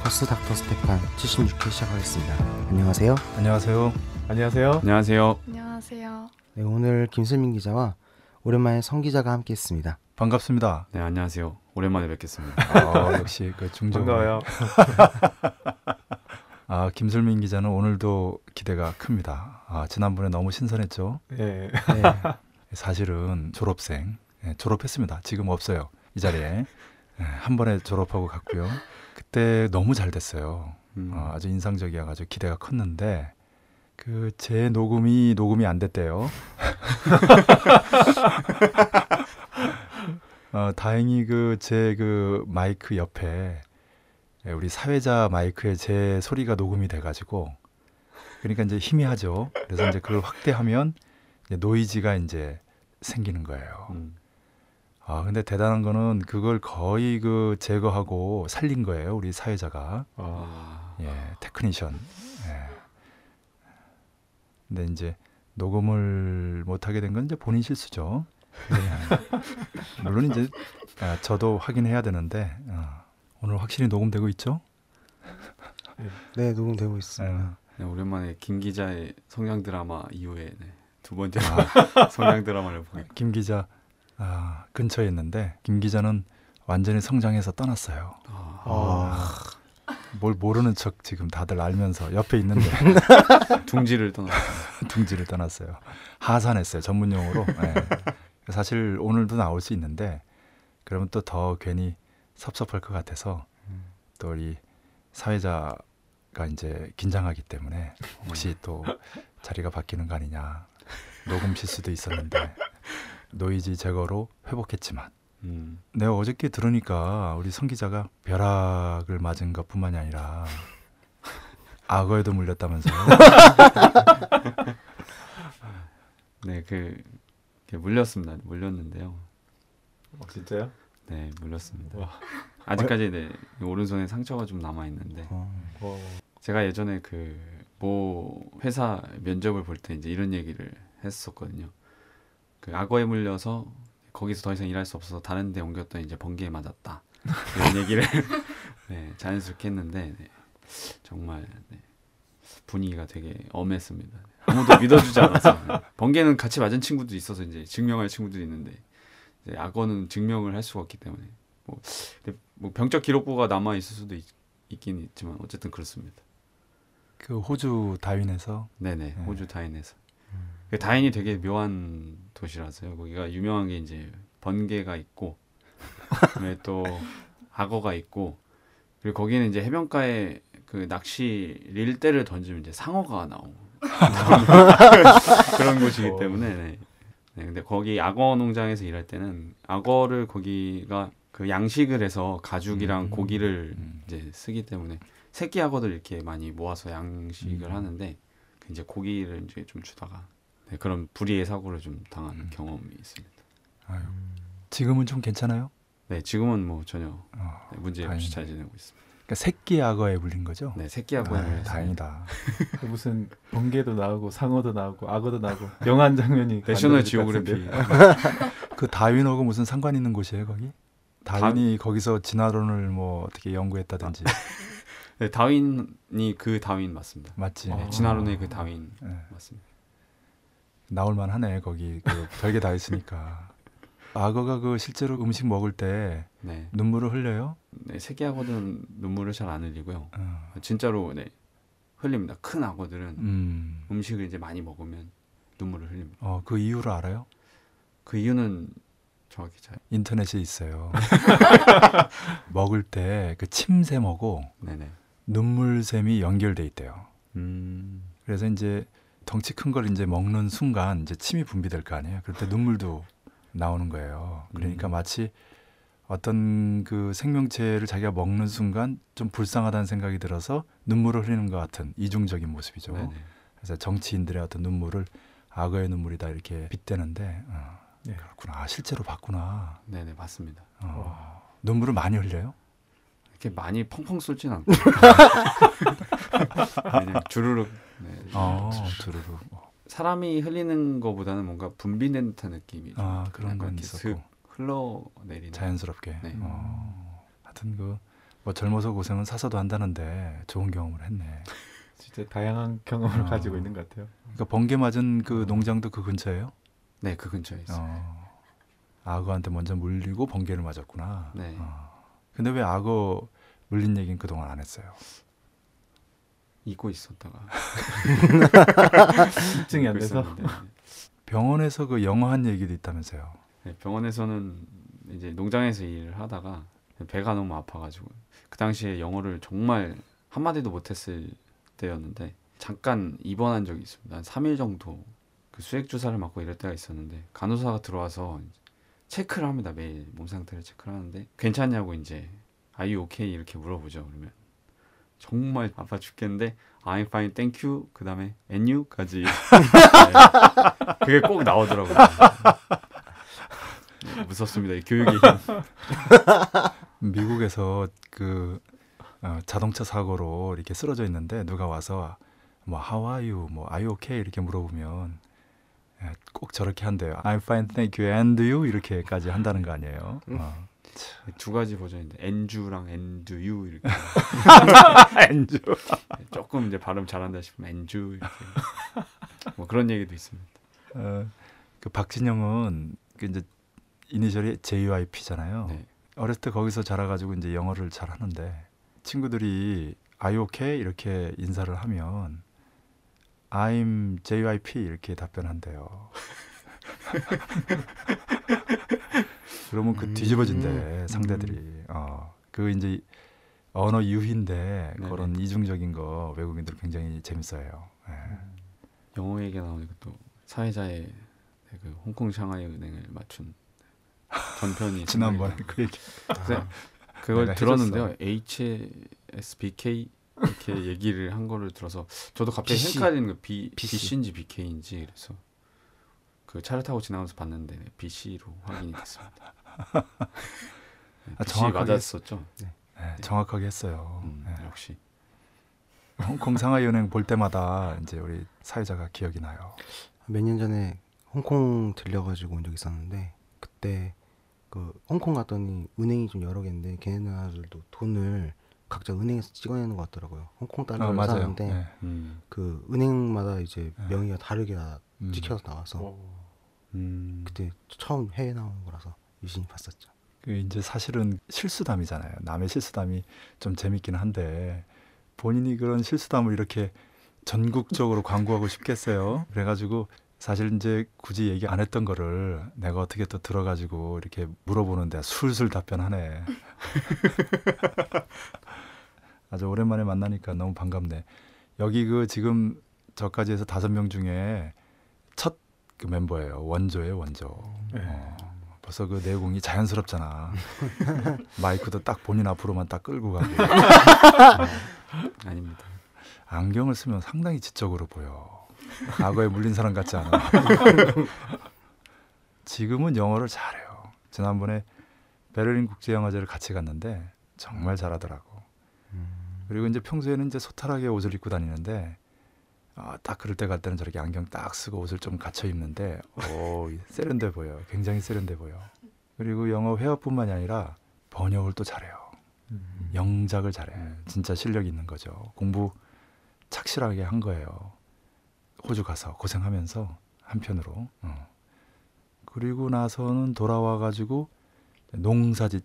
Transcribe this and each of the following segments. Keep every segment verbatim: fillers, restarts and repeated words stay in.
버스 닥터 스테판 칠십육 회 시작하겠습니다. 안녕하세요. 안녕하세요. 안녕하세요. 안녕하세요. 안녕하세요. 네, 오늘 김슬민 기자와 오랜만에 성 기자가 함께했습니다. 반갑습니다. 네, 안녕하세요. 오랜만에 뵙겠습니다. 아, 역시 그 중정. 반가워요. 아, 김슬민 기자는 오늘도 기대가 큽니다. 아, 지난번에 너무 신선했죠. 예. 네. 사실은 졸업생 예, 졸업했습니다. 지금 없어요. 이 자리에 예, 한 번에 졸업하고 갔고요. 그때 너무 잘 됐어요. 음. 어, 아주 인상적이어가지고 기대가 컸는데 그 제 녹음이 녹음이 안 됐대요. 어, 다행히 그 제 그 마이크 옆에 우리 사회자 마이크에 제 소리가 녹음이 돼가지고 그러니까 이제 희미하죠. 그래서 이제 그걸 확대하면 이제 노이즈가 이제 생기는 거예요. 음. 아 근데 대단한 거는 그걸 거의 그 제거하고 살린 거예요. 우리 사회자가. 아, 예, 테크니션. 예. 근데 이제 녹음을 못하게 된 건 이제 본인 실수죠. 예. 물론 이제 아, 저도 확인해야 되는데 어, 오늘 확실히 녹음되고 있죠? 네, 녹음되고 있습니다. 예. 네, 오랜만에 김 기자의 성향 드라마 이후에 네, 두 번째 아, 성향 드라마를 보게. 김 기자 아, 근처에 있는데 김 기자는 완전히 성장해서 떠났어요. 아, 아, 뭘 모르는 척 지금 다들 알면서 옆에 있는데 둥지를 떠나. 둥지를 떠났어요. 하산했어요. 전문 용어로. 예. 사실 오늘도 나올 수 있는데 그러면 또 더 괜히 섭섭할 것 같아서 또 우리 사회자가 이제 긴장하기 때문에 혹시 또 자리가 바뀌는 거 아니냐. 녹음 실수도 있었는데 노이즈 제거로 회복했지만 음. 내가 어저께 들으니까 우리 성 기자가 벼락을 맞은 것뿐만이 아니라 악어에도 물렸다면서요. 네, 그, 그 물렸습니다. 물렸는데요. 어, 진짜요? 네, 물렸습니다. 와. 아직까지 네, 오른손에 상처가 좀 남아 있는데 어, 어, 제가 예전에 그 모 회사 면접을 볼 때 이제 이런 얘기를 했었거든요. 그 악어에 물려서 거기서 더 이상 일할 수 없어서 다른 데 옮겼더니 이제 번개에 맞았다. 이런 얘기를 네, 자연스럽게 했는데 네, 정말 네, 분위기가 되게 엄했습니다. 아무도 믿어주지 않았어요. 번개는 같이 맞은 친구도 있어서 이제 증명할 친구도 있는데 이제 악어는 증명을 할 수가 없기 때문에 뭐, 근데 뭐 병적 기록부가 남아 있을 수도 있, 있긴 있지만 어쨌든 그렇습니다. 그 호주 다윈에서 네네, 네. 호주 다인에서. 그 다인이 되게 묘한 도시라서요. 거기가 유명한 게 이제 번개가 있고, 그다음에 또 악어가 있고, 그리고 거기는 이제 해변가에 그 낚시 릴대를 던지면 이제 상어가 나오고 그런 곳이기 때문에. 네. 네, 근데 거기 악어 농장에서 일할 때는 악어를 거기가 그 양식을 해서 가죽이랑 음. 고기를 음. 이제 쓰기 때문에 새끼 악어들 이렇게 많이 모아서 양식을 음. 하는데 그 이제 고기를 이제 좀 주다가 네, 그런 불의의 사고를 좀 당한 음. 경험이 있습니다. 아유, 지금은 좀 괜찮아요? 네, 지금은 뭐 전혀 어, 네, 문제 다행이네. 없이 잘 지내고 있습니다. 그러니까 새끼 악어에 물린 거죠? 네, 새끼 악어에 아, 물렸어요. 다행이다. 무슨 번개도 나오고 상어도 나오고 악어도 나오고 영한 장면이 내셔널 만들어질 것 지오그래피. 같은데. 그 다윈하고 무슨 상관 있는 곳이에요 거기? 다윈이 거기서 진화론을 뭐 어떻게 연구했다든지 네, 다윈이 그 다윈 맞습니다. 맞지? 아. 네, 진화론의 그 다윈 네. 맞습니다. 나올만 하네 거기 그 별게 다 있으니까. 악어가 그 실제로 음식 먹을 때 네, 눈물을 흘려요? 네 새끼 악어들은 눈물을 잘 안 흘리고요. 어. 진짜로 네 흘립니다. 큰 악어들은 음. 음식을 이제 많이 먹으면 눈물을 흘립니다. 어, 그 이유를 알아요? 그 이유는 정확히 잘. 인터넷에 있어요. 먹을 때 그 침샘하고 네네. 눈물샘이 연결돼 있대요. 음. 그래서 이제 덩치 큰 걸 이제 먹는 순간 이제 침이 분비될 거 아니에요. 그럴 때 눈물도 나오는 거예요. 그러니까 음. 마치 어떤 그 생명체를 자기가 먹는 순간 좀 불쌍하다는 생각이 들어서 눈물을 흘리는 것 같은 이중적인 모습이죠. 네네. 그래서 정치인들의 어떤 눈물을 악어의 눈물이다 이렇게 빗대는데 어, 네. 그렇구나. 아, 실제로 봤구나. 네네 맞습니다. 어, 눈물을 많이 흘려요? 이렇게 많이 펑펑 쏟진 않고 그냥 주르륵. 네. 어, 주르륵. 사람이 흘리는 것보다는 뭔가 분비된 듯한 느낌이 좀 아, 그런 약간 건 이렇게 있었고 슥 흘러내리는. 자연스럽게. 네. 어, 하여튼 그 뭐 젊어서 고생은 사서도 한다는데 좋은 경험을 했네. 진짜 다양한 경험을 어. 가지고 있는 것 같아요. 그러니까 번개 맞은 그 농장도 그 근처예요? 네, 그 근처에 있어요. 어. 악어한테 먼저 물리고 번개를 맞았구나. 네. 어. 근데 왜 악어 물린 얘기는 그동안 안 했어요? 잊고 있었다가 집중이 안 잊고 돼서. 있었는데, 병원에서 그 영어한 얘기도 있다면서요? 네, 병원에서는 이제 농장에서 일을 하다가 배가 너무 아파가지고 그 당시에 영어를 정말 한마디도 못했을 때였는데 잠깐 입원한 적이 있습니다. 한 삼 일 정도 그 수액 주사를 맞고 이럴 때가 있었는데 간호사가 들어와서 체크를 합니다. 매일 몸 상태를 체크를 하는데 괜찮냐고 이제 Are you okay? 이렇게 물어보죠. 그러면 정말 아파 죽겠는데 I'm fine, thank you. 그 다음에 and you까지 네. 그게 꼭 나오더라고요. 네, 무섭습니다. 이 교육이 미국에서 그 어, 자동차 사고로 이렇게 쓰러져 있는데 누가 와서 뭐 How are you? 뭐 Are you okay? 이렇게 물어보면 예, 꼭 저렇게 한대요. I'm fine, thank you, and you 이렇게까지 한다는 거 아니에요? 어. 두 가지 버전인데 and유랑 and you 이렇게 엔주. 네, 조금 이제 발음 잘한다 싶으면 and you 이렇게 뭐 그런 얘기도 있습니다. 어, 그 박진영은 그 이제 이니셜이 제이와이피잖아요. 네. 어렸을 때 거기서 자라가지고 이제 영어를 잘 하는데 친구들이 Are you okay? 이렇게 인사를 하면 I'm 제이와이피 이렇게 답변한대요. 그러면 그 뒤집어진대 음. 상대들이. 어, 그 이제 언어 유희인데 네네. 그런 이중적인 거 외국인들 굉장히 재밌어해요. 예. 영어 얘기가 나오니까 또 사회자의 그 홍콩 샹하이 은행을 맞춘 전편이 지난번에 생각이 그 얘기. 네, 그걸 내가 들었는데요. 해줬어. 에이치에스비케이 이렇게 얘기를 한 거를 들어서 저도 갑자기 비씨. 헷갈리는 거 비, 비씨. 비씨인지 비케이인지 그래서 그 차를 타고 지나가면서 봤는데 비씨로 확인이 됐습니다. 네, 아, 비씨 정확하게 맞았었죠. 예, 정확하게 했어요. 음, 예. 역시 홍콩 상하이 은행 볼 때마다 이제 우리 사회자가 기억이 나요. 몇 년 전에 홍콩 들려가지고 온 적이 있었는데 그때 그 홍콩 갔더니 은행이 좀 여러 개인데 걔네들도 돈을 각자 은행에서 찍어내는 것 같더라고요. 홍콩 어, 달러를 맞아요. 사는데 예. 음, 그 은행마다 이제 네. 명의가 다르게 다 음. 찍혀서 나와서 오. 음, 그때 처음 해외 나오는 거라서 유심히 봤었죠. 그 이제 사실은 실수담이잖아요. 남의 실수담이 좀 재밌긴 한데 본인이 그런 실수담을 이렇게 전국적으로 광고하고 싶겠어요. 그래가지고 사실 이제 굳이 얘기 안 했던 거를 내가 어떻게 또 들어가지고 이렇게 물어보는데 술술 답변하네. 아주 오랜만에 만나니까 너무 반갑네. 여기 그 지금 저까지 해서 다섯 명 중에 첫 그 멤버예요. 원조예요, 원조. 네. 어, 벌써 그 내공이 자연스럽잖아. 마이크도 딱 본인 앞으로만 딱 끌고 가고. 어, 아닙니다. 안경을 쓰면 상당히 지적으로 보여. 악어에 물린 사람 같지 않아. 지금은 영어를 잘해요. 지난번에 베를린 국제영화제를 같이 갔는데 정말 잘하더라고. 그리고 이제 평소에는 이제 소탈하게 옷을 입고 다니는데 아, 딱 그럴 때 갈 때는 저렇게 안경 딱 쓰고 옷을 좀 갖춰 입는데 오, 세련돼 보여. 굉장히 세련돼 보여. 그리고 영어 회화뿐만이 아니라 번역을 또 잘해요. 음. 영작을 잘해. 진짜 실력이 있는 거죠. 공부 착실하게 한 거예요. 호주 가서 고생하면서 한편으로. 어. 그리고 나서는 돌아와 가지고 농사짓.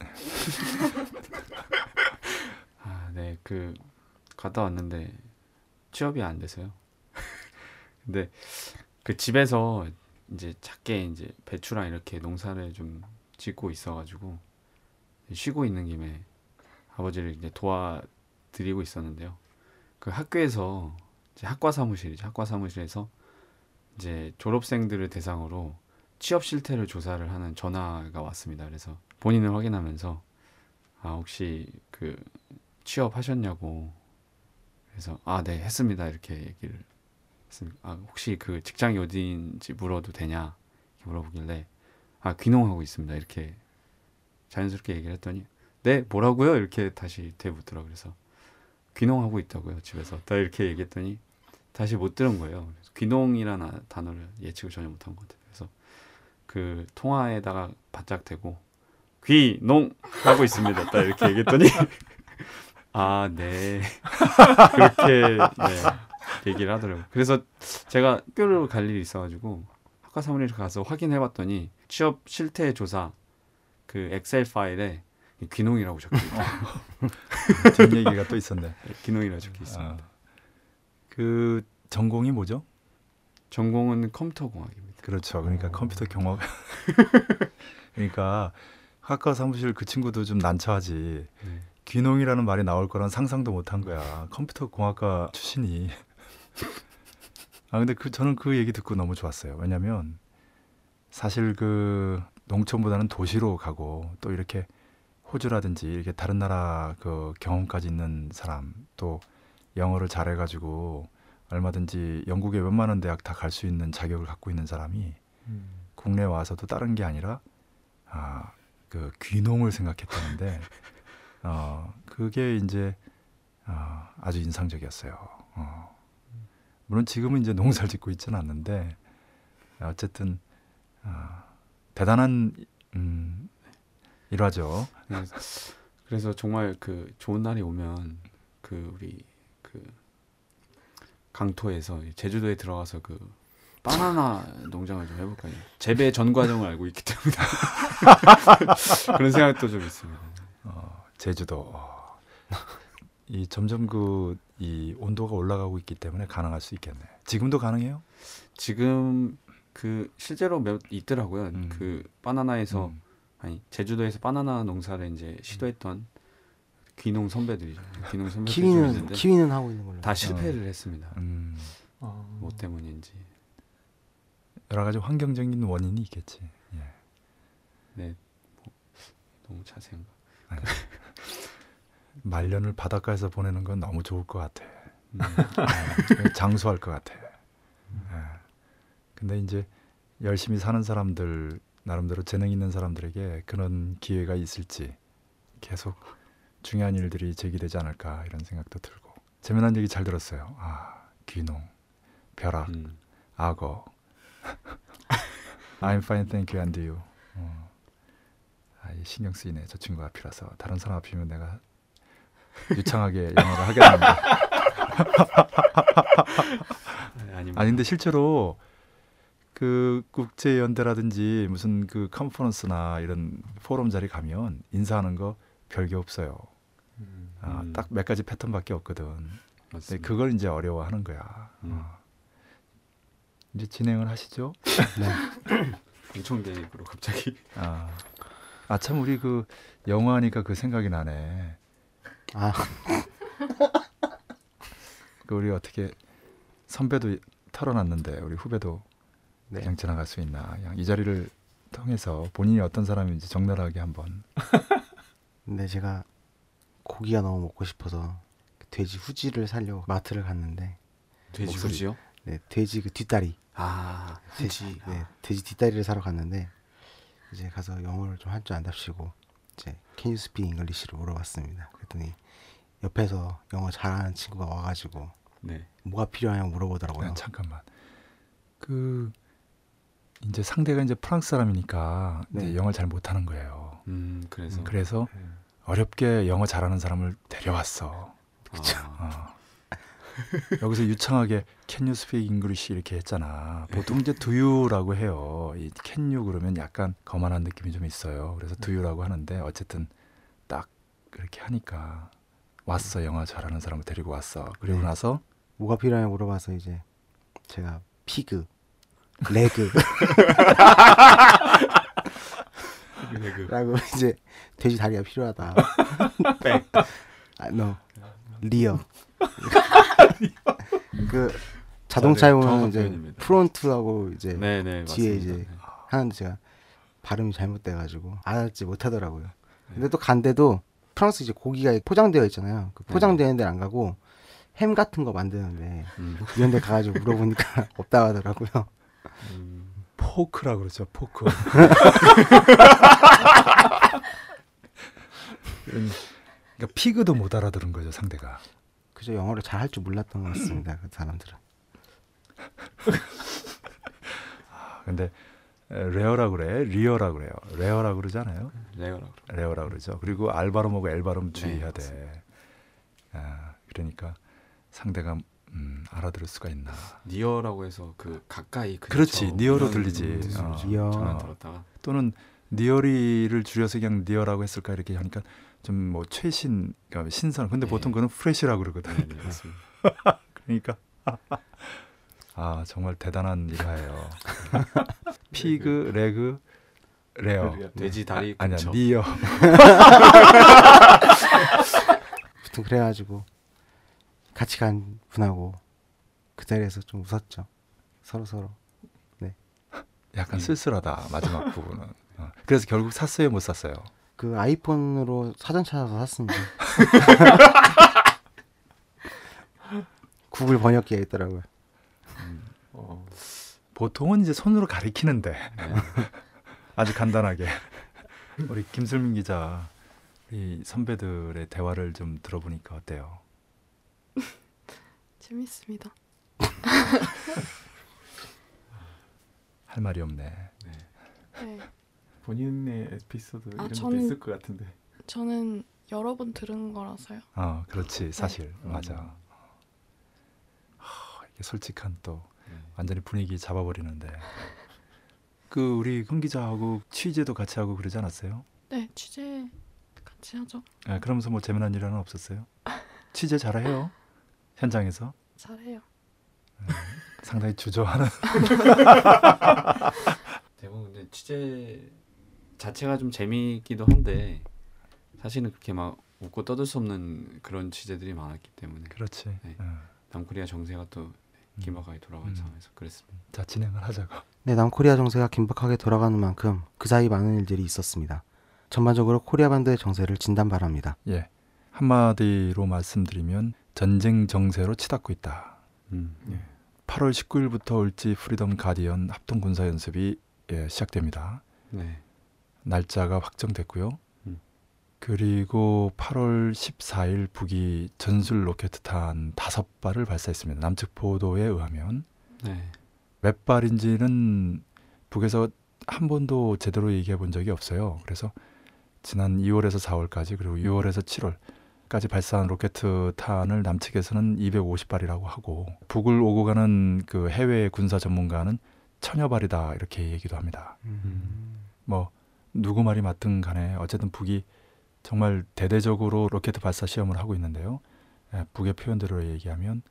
아, 네, 그 갔다 왔는데 취업이 안 돼서요. 근데 그 집에서 이제 작게 이제 배추랑 이렇게 농사를 좀 짓고 있어가지고 쉬고 있는 김에 아버지를 이제 도와드리고 있었는데요. 그 학교에서 이제 학과 사무실이죠. 학과 사무실에서 이제 졸업생들을 대상으로 취업 실태를 조사를 하는 전화가 왔습니다. 그래서 본인을 확인하면서 아 혹시 그 취업하셨냐고. 그래서 아 네 했습니다 이렇게 얘기를 했습니다. 아 혹시 그 직장이 어디인지 물어도 되냐 이렇게 물어보길래 아 귀농하고 있습니다 이렇게 자연스럽게 얘기를 했더니 네 뭐라고요 이렇게 다시 되묻더라고요. 그래서 귀농하고 있다고요 집에서 다 이렇게 얘기했더니 다시 못 들은 거예요. 그래서 귀농이라는 단어를 예측을 전혀 못한 것 같아요. 그래서 그 통화에다가 바짝 대고 귀농하고 있습니다 딱 이렇게 얘기했더니 아, 네. 그렇게 네, 얘기를 하더라고요. 그래서 제가 학교를 갈 일이 있어가지고 학과 사무실에 가서 확인해봤더니 취업 실태 조사 그 엑셀 파일에 귀농이라고 적혀 있어요. 뒷얘기가 또 있었네. 귀농이라고 적혀 있습니다. 아, 그 전공이 뭐죠? 전공은 컴퓨터공학입니다. 그렇죠. 그러니까 오. 컴퓨터 경험. 그러니까 학과 사무실 그 친구도 좀 난처하지. 네. 귀농이라는 말이 나올 거란 상상도 못한 거야. 컴퓨터 공학과 출신이. 아 근데 그 저는 그 얘기 듣고 너무 좋았어요. 왜냐하면 사실 그 농촌보다는 도시로 가고 또 이렇게 호주라든지 이렇게 다른 나라 그 경험까지 있는 사람 또 영어를 잘해가지고 얼마든지 영국의 웬만한 대학 다 갈 수 있는 자격을 갖고 있는 사람이 음. 국내에 와서도 다른 게 아니라 아, 그 귀농을 생각했다는데 어, 그게 이제 어, 아주 인상적이었어요. 어. 물론 지금은 이제 농사를 짓고 있지는 않는데 어쨌든 어, 대단한 음, 일화죠. 그래서, 그래서 정말 그 좋은 날이 오면 그 우리 그 강토에서 제주도에 들어가서 그 바나나 농장을 좀 해볼까요? 재배 전 과정을 알고 있기 때문에 그런 생각도 좀 있습니다. 어, 제주도 어. 이 점점 그 이 온도가 올라가고 있기 때문에 가능할 수 있겠네. 지금도 가능해요? 지금 그 실제로 몇 있더라고요. 음. 그 바나나에서 음. 아니 제주도에서 바나나 농사를 이제 시도했던 귀농 선배들이죠. 귀농 선배들이 좀 키위는 있는데 키위는 하고 있는 걸로. 다 실패를 했습니다. 음, 아, 뭐 때문인지. 여러 가지 환경적인 원인이 있겠지. 예. 네, 뭐, 너무 자세한가. 말년을 바닷가에서 보내는 건 너무 좋을 것 같아. 음. 예, 장수할 것 같아. 예. 근데 이제 열심히 사는 사람들 나름대로 재능 있는 사람들에게 그런 기회가 있을지 계속 중요한 일들이 제기되지 않을까 이런 생각도 들고 재미난 얘기 잘 들었어요. 아 귀농, 벼락, 음. 악어. I'm fine, thank you, and you. 어. 아, 이 신경 쓰이네. 저 친구 앞이라서 다른 사람 앞이면 내가 유창하게 영어를 하겠는데. 아닙니다. 아니 근데 실제로 그 국제 연대라든지 무슨 그 컨퍼런스나 이런 포럼 자리 가면 인사하는 거 별게 없어요. 음. 아, 음. 딱 몇 가지 패턴밖에 없거든. 근데 맞습니다. 그걸 이제 어려워하는 거야. 음. 어. 이제 진행을 하시죠. 엄청 대입으로 갑자기. 아, 아 참 우리 그 영어 하니까 그 생각이 나네. 아, 그 우리 어떻게 선배도 털어놨는데 우리 후배도 네. 그냥 지나갈 수 있나? 그냥 이 자리를 통해서 본인이 어떤 사람인지 적나라하게 한번. 근데 제가 고기가 너무 먹고 싶어서 돼지 후지를 사려고 마트를 갔는데 돼지 목소리. 후지요? 네, 돼지 그 뒷다리. 아, 돼지, 후지. 네, 아. 돼지 뒷다리를 사러 갔는데 이제 가서 영어를 좀 할 줄 안답시고 이제 Can you speak English를 물어봤습니다. 그랬더니 옆에서 영어 잘하는 친구가 와가지고 네. 뭐가 필요하냐고 물어보더라고요. 야, 잠깐만. 그 이제 상대가 이제 프랑스 사람이니까 이제 네. 영어를 잘 못하는 거예요. 음, 그래서. 그래서 어렵게 영어 잘하는 사람을 데려왔어. 그쵸. 어. 여기서 유창하게 Can you speak English 이렇게 했잖아. 보통 이제 Do you라고 해요. 이 Can you 그러면 약간 거만한 느낌이 좀 있어요. 그래서 Do you라고 하는데 어쨌든 딱 그렇게 하니까 왔어. 영어 잘하는 사람을 데리고 왔어. 그리고 네. 나서 뭐가 필요하냐고 물어봐서 이제 제가 피그, 레그 그 라고 이제 돼지 다리가 필요하다. 백. 아, no. 리어. 그 자동차에 아, 네. 보면 정확한 이제 표현입니다. 프론트하고 이제 네네, 뒤에 맞습니다. 이제 네. 하는데 제가 발음이 잘못돼가지고 알아듣지 못하더라고요. 네. 근데 또 간데도 프랑스 이제 고기가 포장되어 있잖아요. 그 포장되는 데를 안 가고 햄 같은 거 만드는데 음. 이런 데 가가지고 물어보니까 없다고 하더라고요. 음. 포크라 그러죠. 포크. 그러니까 피그도 못 알아들은 거죠 상대가. 그저 영어를 잘 할 줄 몰랐던 것 같습니다. 그 사람들은. 아, 근데 레어라 그래, 리어라 그래요. 레어라 그러잖아요. 레어라고. 레어라 그러죠. 그리고 알 발음하고 엘 발음 네, 주의해야 돼. 아, 그러니까 상대가 음, 알아들을 수가 있나. 니어라고 해서 그 가까이 근처 그렇지, 니어로 이런 들리지. 뜻으로 어, 좀 니어. 전화 들었다가 또는 니어리를 줄여서 그냥 니어라고 했을까 이렇게 하니까 좀 뭐 최신, 그러니까 신선. 근데 네. 보통 그는 프레시라고 그러거든. 네, 네, 맞습니다. 그러니까 아 정말 대단한 일화예요. 피그, 레그, 레어. 돼지 다리 아, 아니야, 근처. 니어. 아무튼 그래가지고 같이 간 분하고 그 자리에서 좀 웃었죠. 서로 서로. 약간 쓸쓸하다 마지막 부분은. 어. 그래서 결국 샀어요, 못 샀어요? 그 아이폰으로 사전 찾아서 샀습니다. 구글 번역기에 있더라고요. 어, 보통은 이제 손으로 가리키는데 네. 아주 간단하게. 우리 김슬민 기자, 이 선배들의 대화를 좀 들어보니까 어때요? 재밌습니다. 할 말이 없네. 네. 본인의 에피소드 아, 이런 것도 저는- 있을 것 같은데. 저는 여러 번 들은 거라서요. 어, 그렇지, 사실 음. 맞아. 하, 이게 솔직한 또 네. 완전히 분위기 잡아버리는데. 그 우리 흥 기자하고 취재도 같이 하고 그러지 않았어요? 네, 취재 같이 하죠. 아, 그러면서 뭐 재미난 일은 없었어요? 취재 잘해요? 현장에서 잘해요. 상당히 주저하는. 대부분 근데 취재 자체가 좀 재미있기도 한데 사실은 그렇게 막 웃고 떠들 수 없는 그런 취재들이 많았기 때문에 그렇지. 네. 어. 남코리아 정세가 또 긴박하게 돌아간 음. 상황에서 그랬습니다. 자, 진행을 하자고. 네, 남코리아 정세가 긴박하게 돌아가는 만큼 그 사이 많은 일들이 있었습니다. 전반적으로 코리아 반도의 정세를 진단 바랍니다. 예, 한마디로 말씀드리면 전쟁 정세로 치닫고 있다. 음. 예. 팔월 십구일부터 을지 프리덤 가디언 합동 군사 연습이 예, 시작됩니다. 네. 날짜가 확정됐고요. 음. 그리고 팔월 십사일 북이 전술 로켓탄 다섯 발을 발사했습니다. 남측 보도에 의하면 네. 몇 발인지는 북에서 한 번도 제대로 얘기해 본 적이 없어요. 그래서 지난 이월에서 사월까지 그리고 유월에서 칠월까지 발사한 로켓탄을 남측에서는 이백오십 발이라고 하고 북을 오고 가는 그 해외 군사 전문가는 천여 발이다 이렇게 얘기도 합니다. 뭐 누구 말이 맞든 간에 어쨌든 북이 정말 대대적으로 로켓 발사 시험을 하고 있는데요. 예, 북의 표현대로 얘기하면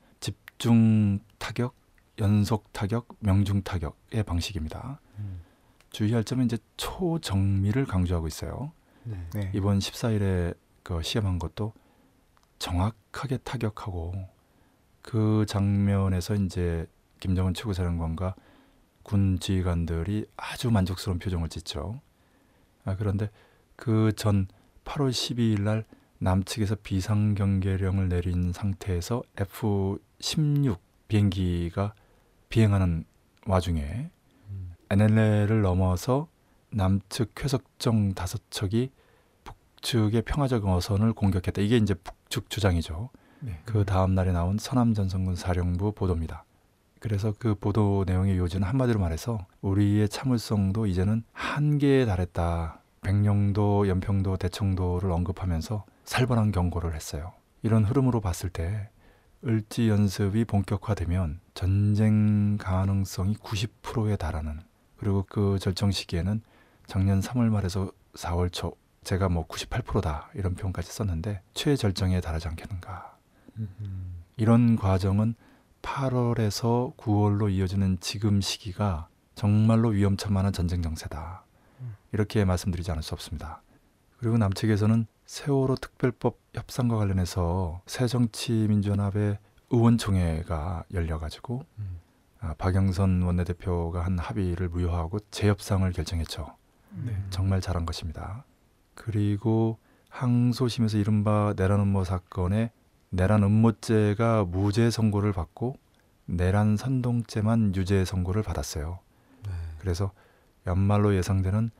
집중 타격, 연속 타격, 명중 타격의 방식입니다. 음. 주의할 점은 이제 초정밀을 강조하고 있어요. 네. 네. 이번 십사일에 그 시험한 것도 정확하게 타격하고 그 장면에서 이제 김정은 최고사령관과 군 지휘관들이 아주 만족스러운 표정을 짓죠. 아, 그런데 그 전 팔월 십이일 날 남측에서 비상경계령을 내린 상태에서 에프 십육 비행기가 비행하는 와중에 음. 엔엘엘을 넘어서 남측 쾌석정 다섯 척이 북측의 평화적 어선을 공격했다. 이게 이제 북측 주장이죠. 네. 그 다음 날에 나온 서남전선군 사령부 보도입니다. 그래서 그 보도 내용의 요지는 한마디로 말해서 우리의 참을성도 이제는 한계에 달했다. 백령도, 연평도, 대청도를 언급하면서 살벌한 경고를 했어요. 이런 흐름으로 봤을 때 을지 연습이 본격화되면 전쟁 가능성이 구십 퍼센트에 달하는, 그리고 그 절정 시기에는 작년 삼월 말에서 사월 초 제가 뭐 구십팔 퍼센트다 이런 표현까지 썼는데 최절정에 달하지 않겠는가. 음. 이런 과정은 팔월에서 구월로 이어지는 지금 시기가 정말로 위험천만한 전쟁 정세다. 이렇게 말씀드리지 않을 수 없습니다. 그리고 남측에서는 세월호 특별법 협상과 관련해서 새정치민주연합의 의원총회가 열려가지고 음. 아, 박영선 원내대표가 한 합의를 무효하고 재협상을 결정했죠. 네. 정말 잘한 것입니다. 그리고 항소심에서 이른바 내란 음모 사건에 내란 음모죄가 무죄 선고를 받고 내란 선동죄만 유죄 선고를 받았어요. 네. 그래서 연말로 예상되는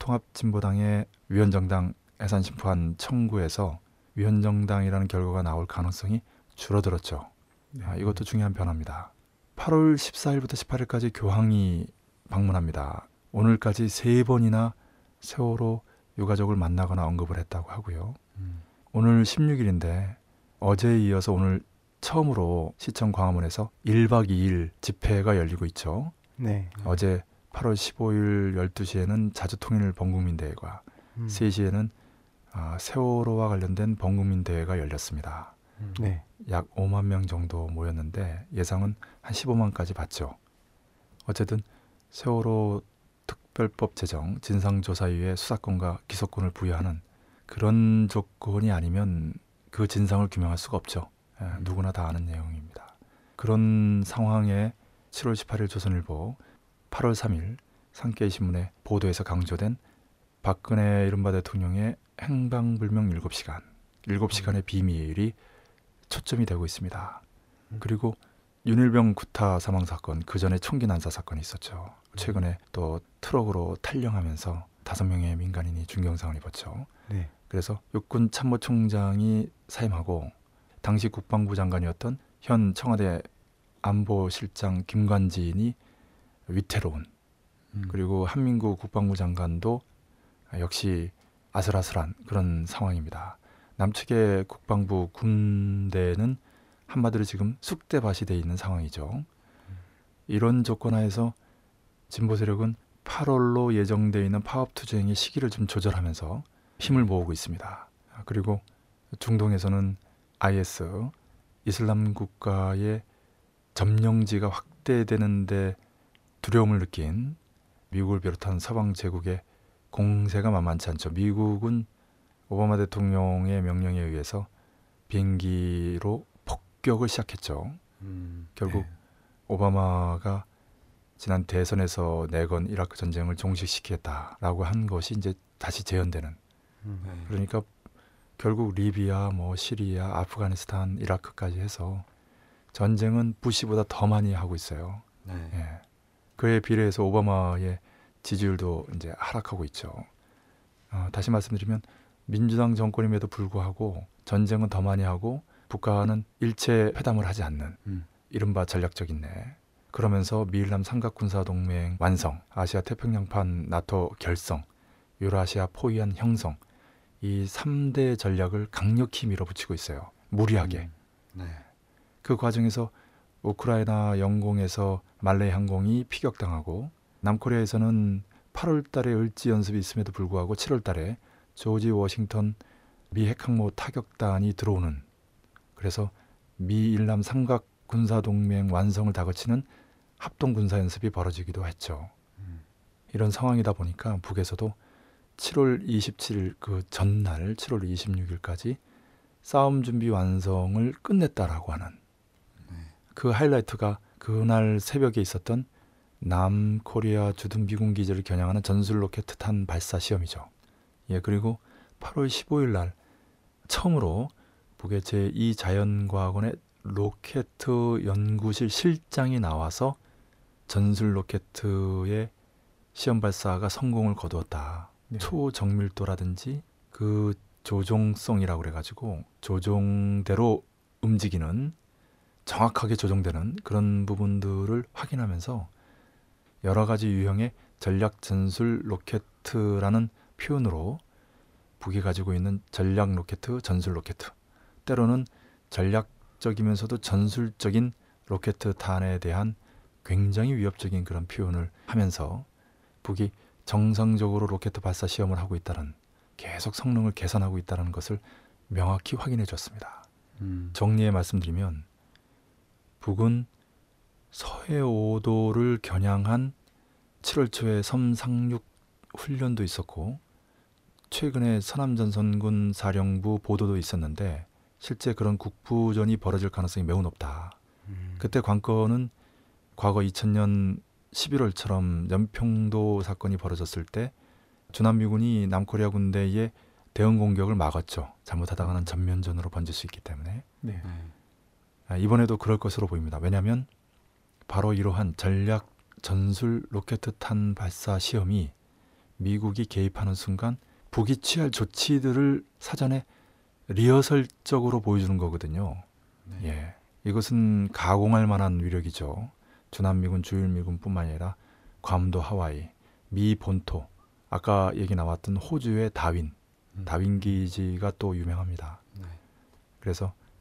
통합진보당의 위헌정당 해산 심판 청구에서 위헌정당이라는 결과가 나올 가능성이 줄어들었죠. 아, 이것도 중요한 변화입니다. 팔월 십사일부터 십팔일까지 교황이 방문합니다. 오늘까지 세 번이나 세월호 유가족을 만나거나 언급을 했다고 하고요. 음. 오늘 십육일인데 어제에 이어서 오늘 처음으로 시청 광화문에서 일 박 이 일 집회가 열리고 있죠. 네. 어제 팔월 십오일 열두 시에는 자주통일 범국민대회가, 음. 세 시에는 아, 세월호와 관련된 범국민대회가 열렸습니다. 네. 약 오만 명 정도 모였는데 예상은 한 십오만까지 봤죠. 어쨌든 세월호 특별법 제정, 진상조사위에 수사권과 기소권을 부여하는 그런 조건이 아니면 그 진상을 규명할 수가 없죠. 예, 누구나 다 아는 내용입니다. 그런 상황에 칠월 십팔일 조선일보, 팔월 삼일 산케이신문의 보도에서 강조된 박근혜 이른바 대통령의 행방불명 일곱 시간, 일곱 시간의 비밀이 초점이 되고 있습니다. 그리고 윤일병 구타 사망 사건, 그 전에 총기 난사 사건이 있었죠. 최근에 또 트럭으로 탈영하면서 다섯 명의 민간인이 중경상을 입었죠. 네. 그래서 육군 참모총장이 사임하고 당시 국방부 장관이었던 현 청와대 안보실장 김관진이 위태로운, 음. 그리고 한민구 국방부 장관도 역시 아슬아슬한 그런 상황입니다. 남측의 국방부 군대는 한마디로 지금 쑥대밭이 돼 있는 상황이죠. 이런 조건 하에서 진보 세력은 팔월로 예정되어 있는 파업 투쟁의 시기를 좀 조절하면서 힘을 모으고 있습니다. 그리고 중동에서는 아이에스, 이슬람 국가의 점령지가 확대되는데 두려움을 느낀 미국을 비롯한 서방 제국의 공세가 만만치 않죠. 미국은 오바마 대통령의 명령에 의해서 비행기로 폭격을 시작했죠. 음. 결국 네. 오바마가 지난 대선에서 내건 이라크 전쟁을 종식시키겠다라고 한 것이 이제 다시 재현되는. 네. 그러니까 결국 리비아, 뭐 시리아, 아프가니스탄, 이라크까지 해서 전쟁은 부시보다 더 많이 하고 있어요. 네. 예. 그에 비례해서 오바마의 지지율도 이제 하락하고 있죠. 어, 다시 말씀드리면 민주당 정권임에도 불구하고 전쟁은 더 많이 하고 북한은 일체 회담을 하지 않는 음. 이른바 전략적 인내. 그러면서 미일남 삼각군사동맹 완성, 아시아 태평양판 나토 결성, 유라시아 포위안 형성, 이 삼 대 전략을 강력히 밀어붙이고 있어요. 무리하게. 네. 그 과정에서 우크라이나 영공에서 말레이 항공이 피격당하고, 남코리아에서는 팔월 달에 을지 연습이 있음에도 불구하고 칠월 달에 조지 워싱턴 미 핵항모 타격단이 들어오는, 그래서 미일남 삼각 군사동맹 완성을 다그치는 합동군사연습이 벌어지기도 했죠. 음. 이런 상황이다 보니까 북에서도 칠월 이십칠일 그 전날 칠월 이십육일까지 싸움 준비 완성을 끝냈다라고 하는 네. 그 하이라이트가 그날 새벽에 있었던 남코리아 주둔 미군 기지를 겨냥하는 전술 로켓탄 발사 시험이죠. 예, 그리고 팔월 십오일 날 처음으로 북의 제이 자연과학원의 로켓 연구실 실장이 나와서 전술 로켓의 시험 발사가 성공을 거두었다. 네. 초정밀도라든지 그 조종성이라고 그래가지고 조종대로 움직이는, 정확하게 조종되는 그런 부분들을 확인하면서 여러 가지 유형의 전략 전술 로켓이라는 표현으로 북이 가지고 있는 전략 로켓, 전술 로켓, 때로는 전략적이면서도 전술적인 로켓탄에 대한 굉장히 위협적인 그런 표현을 하면서 북이 정상적으로 로켓 발사 시험을 하고 있다는, 계속 성능을 개선하고 있다는 것을 명확히 확인해 줬습니다. 음. 정리해 말씀드리면 북은 서해오도를 겨냥한 칠월 초에 섬 상륙 훈련도 있었고, 최근에 서남전선군 사령부 보도도 있었는데 실제 그런 국부전이 벌어질 가능성이 매우 높다. 음. 그때 관건은 과거 이천년 십일월처럼 연평도 사건이 벌어졌을 때 주남미군이 남코리아 군대의 대응 공격을 막았죠. 잘못하다가는 전면전으로 번질 수 있기 때문에. 네. 네. 아, 이번에도 그럴 것으로 보입니다. 왜냐하면 바로 이러한 전략 전술 로켓탄 발사 시험이 미국이 개입하는 순간 북이 취할 조치들을 사전에 리허설적으로 보여주는 거거든요. 네. 예, 이것은 가공할 만한 위력이죠. 주남미군, 주일미군뿐만 아니라 괌도 하와이, 미 본토, 아까 얘기 나왔던 호주의 다윈, 음. 다윈 기지가 또 유명합니다. 네. 그래서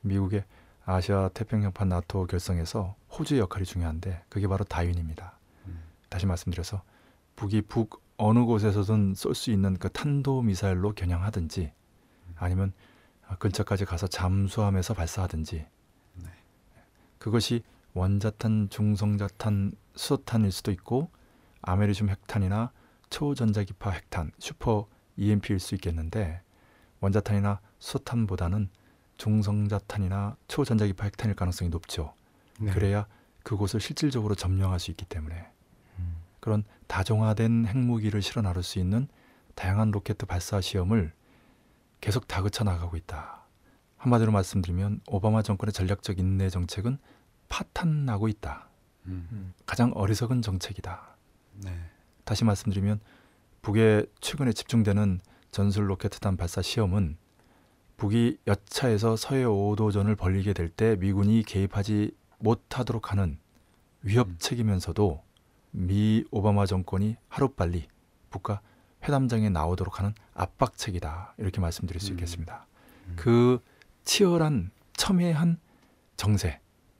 미국의 아시아 태평양판 나토 결성에서 호주의 역할이 중요한데 그게 바로 다윈입니다. 음. 다시 말씀드려서 북이 북 어느 곳에서든 쏠 수 있는 그 탄도 미사일로 겨냥하든지 아니면 근처까지 가서 잠수함에서 발사하든지 네. 그것이 원자탄, 중성자탄, 수소탄일 수도 있고 아메리슘 핵탄이나 초전자기파 핵탄, 슈퍼 이엠피일 수 있겠는데 원자탄이나 수소탄보다는 중성자탄이나 초전자기파 핵탄일 가능성이 높죠. 네. 그래야 그곳을 실질적으로 점령할 수 있기 때문에 그런 다종화된 핵무기를 실어 나를 수 있는 다양한 로켓 발사 시험을 계속 다그쳐 나가고 있다. 한마디로 말씀드리면 오바마 정권의 전략적 인내 정책은 파탄나고 있다. 음. 음. 가장 어리석은 정책이다. 네. 다시 말씀드리면 북에 최근에 집중되는 전술 로켓탄 발사 시험은 북이 여차에서 서해 오도전을 벌이게 될 때 미군이 개입하지 못하도록 하는 위협책이면서도 미 오바마 정권이 하루빨리 북과 회담장에 나오도록 하는 압박책이다. 이렇게 말씀드릴 수 음. 있겠습니다. 음. 그 치열한 첨예한 정세,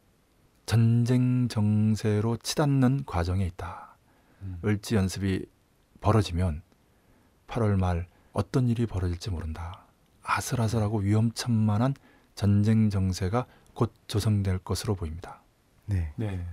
전쟁 정세로 치닫는 과정에 있다. 음. 을지 연습이 벌어지면 팔월 말 어떤 일이 벌어질지 모른다. 아슬아슬하고 위험천만한 전쟁 정세가 곧 조성될 것으로 보입니다. 네. 네.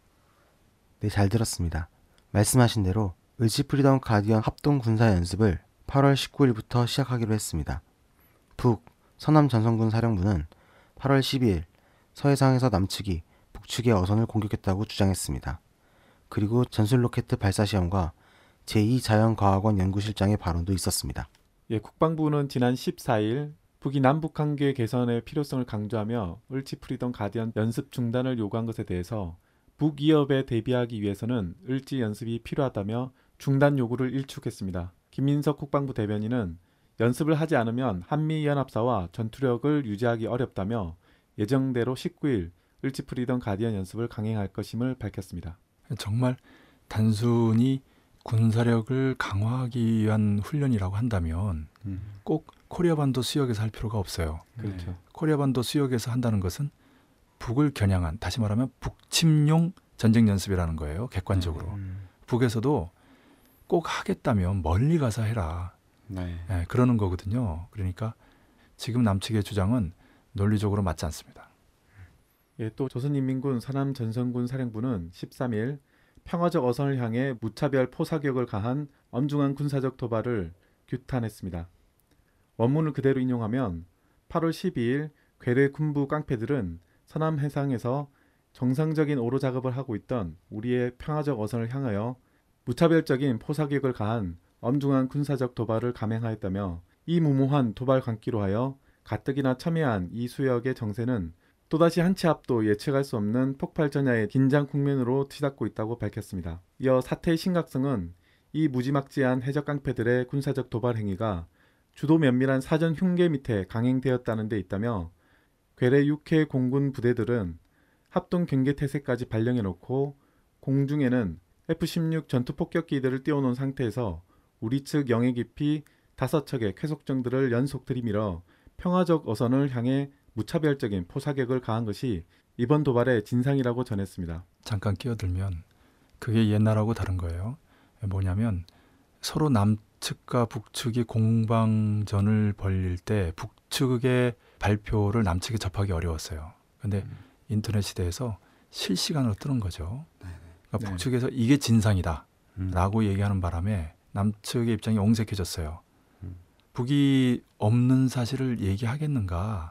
네, 잘 들었습니다. 말씀하신 대로 을지 프리덤 가디언 합동 군사 연습을 팔월 십구일부터 시작하기로 했습니다. 북 서남 전선군 사령부는 팔월 십이일 서해상에서 남측이 북측의 어선을 공격했다고 주장했습니다. 그리고 전술 로켓 발사 시험과 제이 자연과학원 연구실장의 발언도 있었습니다. 예, 국방부는 지난 십사일 북이 남북 관계 개선의 필요성을 강조하며 을지 프리덤 가디언 연습 중단을 요구한 것에 대해서 북 위협에 대비하기 위해서는 을지 연습이 필요하다며 중단 요구를 일축했습니다. 김민석 국방부 대변인은 연습을 하지 않으면 한미연합사와 전투력을 유지하기 어렵다며 예정대로 십구일 을지 프리덤 가디언 연습을 강행할 것임을 밝혔습니다. 정말 단순히 군사력을 강화하기 위한 훈련이라고 한다면 음. 꼭 코리아반도 수역에서 할 필요가 없어요. 그렇죠. 네. 코리아반도 수역에서 한다는 것은 북을 겨냥한, 다시 말하면 북침용 전쟁 연습이라는 거예요. 객관적으로. 음, 북에서도 꼭 하겠다면 멀리 가서 해라. 네. 예, 그러는 거거든요. 그러니까 지금 남측의 주장은 논리적으로 맞지 않습니다. 예, 또 조선인민군 서남 전선군 사령부는 십삼일 평화적 어선을 향해 무차별 포사격을 가한 엄중한 군사적 도발을 규탄했습니다. 원문을 그대로 인용하면 팔월 십이일 괴뢰 군부 깡패들은 서남 해상에서 정상적인 오로 작업을 하고 있던 우리의 평화적 어선을 향하여 무차별적인 포사격을 가한 엄중한 군사적 도발을 감행하였다며 이 무모한 도발 광기로 하여 가뜩이나 첨예한 이 수역의 정세는 또다시 한 치 앞도 예측할 수 없는 폭발 전야의 긴장 국면으로 치닫고 있다고 밝혔습니다. 이어 사태의 심각성은 이 무지막지한 해적 깡패들의 군사적 도발 행위가 주도 면밀한 사전 흉계 밑에 강행되었다는 데 있다며 괴뢰 육 회 공군 부대들은 합동 경계 태세까지 발령해놓고 공중에는 에프 십육 전투 폭격기들을 띄워놓은 상태에서 우리 측 영해 깊이 다섯 척의 쾌속정들을 연속 들이밀어 평화적 어선을 향해 무차별적인 포사격을 가한 것이 이번 도발의 진상이라고 전했습니다. 잠깐 끼어들면 그게 옛날하고 다른 거예요. 뭐냐면 서로 남측과 북측이 공방전을 벌일 때 북측의 발표를 남측이 접하기 어려웠어요. 근데 음. 인터넷 시대에서 실시간으로 뜨는 거죠. 네네. 그러니까 네. 북측에서 이게 진상이다 음. 라고 얘기하는 바람에 남측의 입장이 옹색해졌어요. 음. 북이 없는 사실을 얘기하겠는가.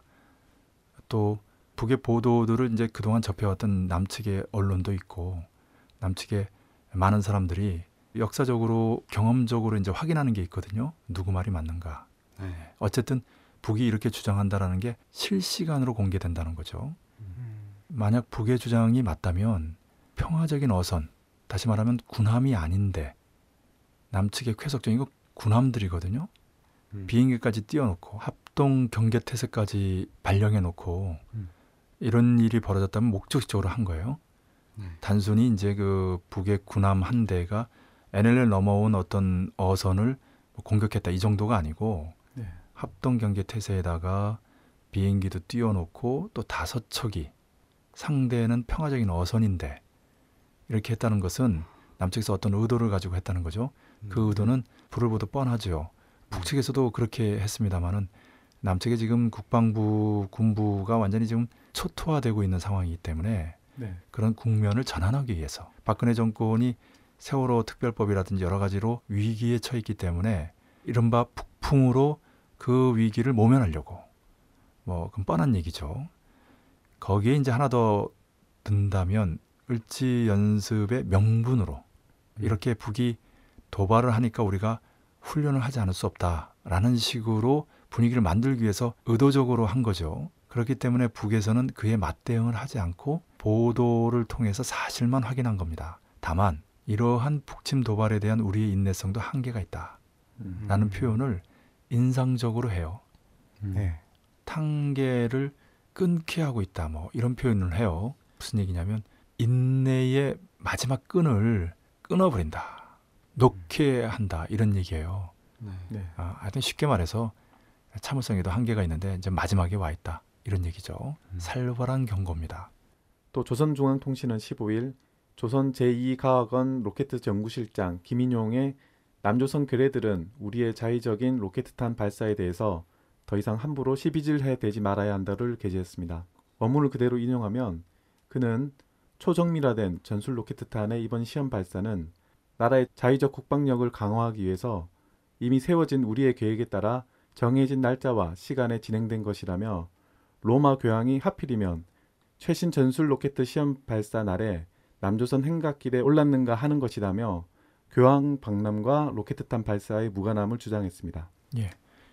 또 북의 보도들을 이제 그동안 접해왔던 남측의 언론도 있고 남측의 많은 사람들이 역사적으로 경험적으로 이제 확인하는 게 있거든요. 누구 말이 맞는가. 네. 어쨌든 북이 이렇게 주장한다라는 게 실시간으로 공개된다는 거죠. 만약 북의 주장이 맞다면 평화적인 어선, 다시 말하면 군함이 아닌데 남측의 쾌속정 이거 군함들이거든요. 음. 비행기까지 띄워놓고 합동 경계 태세까지 발령해놓고 음. 이런 일이 벌어졌다면 목적적으로 한 거예요. 네. 단순히 이제 그 북의 군함 한 대가 엔엘엘 넘어온 어떤 어선을 공격했다 이 정도가 아니고 네. 합동 경계 태세에다가 비행기도 띄워놓고 또 다섯 척이 상대는 평화적인 어선인데 이렇게 했다는 것은 남측에서 어떤 의도를 가지고 했다는 거죠. 그 의도는 불을 보듯 뻔하죠. 북측에서도 그렇게 했습니다마는 남측의 지금 국방부, 군부가 완전히 지금 초토화되고 있는 상황이기 때문에 네. 그런 국면을 전환하기 위해서 박근혜 정권이 세월호 특별법이라든지 여러 가지로 위기에 처했기 때문에 이른바 북풍으로 그 위기를 모면하려고 뭐 그건 뻔한 얘기죠. 거기에 이제 하나 더 든다면 을지 연습의 명분으로 이렇게 북이 도발을 하니까 우리가 훈련을 하지 않을 수 없다라는 식으로 분위기를 만들기 위해서 의도적으로 한 거죠. 그렇기 때문에 북에서는 그에 맞대응을 하지 않고 보도를 통해서 사실만 확인한 겁니다. 다만 이러한 북침 도발에 대한 우리의 인내성도 한계가 있다라는 음. 표현을 인상적으로 해요. 네. 탄계를 끊게 하고 있다 뭐 이런 표현을 해요. 무슨 얘기냐면 인내의 마지막 끈을 끊어버린다. 놓게 한다 이런 얘기예요. 네. 네. 아, 하여튼 쉽게 말해서 참을성에도 한계가 있는데 이제 마지막에 와 있다 이런 얘기죠. 음. 살벌한 경고입니다. 또 조선중앙통신은 십오일 조선 제이 과학원 로켓 연구실장 김인용의 남조선 괴뢰들은 우리의 자의적인 로켓탄 발사에 대해서 더 이상 함부로 시비질해 대지 말아야 한다를 게재했습니다. 원문을 그대로 인용하면 그는 초정밀화된 전술 로켓탄의 이번 시험 발사는 나라의 자의적 국방력을 강화하기 위해서 이미 세워진 우리의 계획에 따라 정해진 날짜와 시간에 진행된 것이라며 로마 교황이 하필이면 최신 전술 로켓 시험 발사 날에 남조선 행각길에 올랐는가 하는 것이라며 교황 방남과 로켓탄 발사의 무관함을 주장했습니다. 예,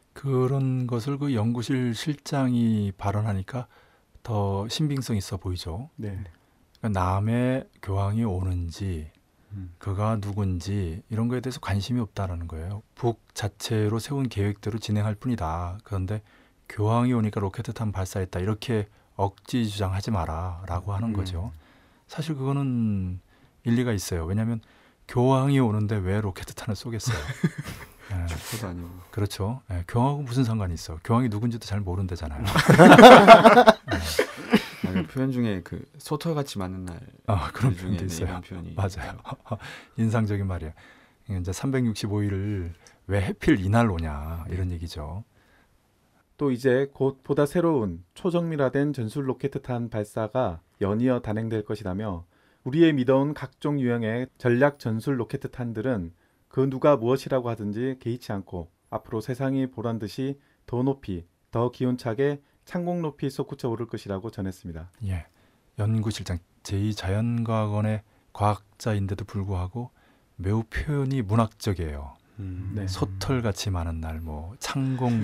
그런 것을 그 연구실 실장이 발언하니까 더 신빙성 있어 보이죠. 네. 그러니까 남의 교황이 오는지 음. 그가 누군지 이런 거에 대해서 관심이 없다라는 거예요. 북 자체로 세운 계획대로 진행할 뿐이다. 그런데 교황이 오니까 로켓탄 발사했다 이렇게 억지 주장하지 마라라고 하는 음. 거죠. 사실 그거는 일리가 있어요. 왜냐하면 교황이 오는데 왜 로켓탄을 쏘겠어요. 예, 축구도 아니고. 그렇죠. 예, 교황하고 무슨 상관이 있어. 교황이 누군지도 잘 모른대잖아요. 아, 그 표현 중에 그 소털 같이 맞는 날 아, 그런 중에 표현도 있어요. 이런 표현이 맞아요. 인상적인 말이에요. 이제 삼백육십오 일을 왜 해필 이날 오냐 이런 얘기죠. 또 이제 곧 보다 새로운 초정밀화된 전술 로켓탄 발사가 연이어 단행될 것이라며 우리의 믿어온 각종 유형의 전략 전술 로켓탄들은 그 누가 무엇이라고 하든지 개의치 않고 앞으로 세상이 보란 듯이 더 높이 더 기운차게 창공 높이 솟구쳐 오를 것이라고 전했습니다. 예, 연구실장 제이 자연과학원의 과학자인데도 불구하고 매우 표현이 문학적이에요. 음. 네. 소털같이 많은 날, 뭐 창공.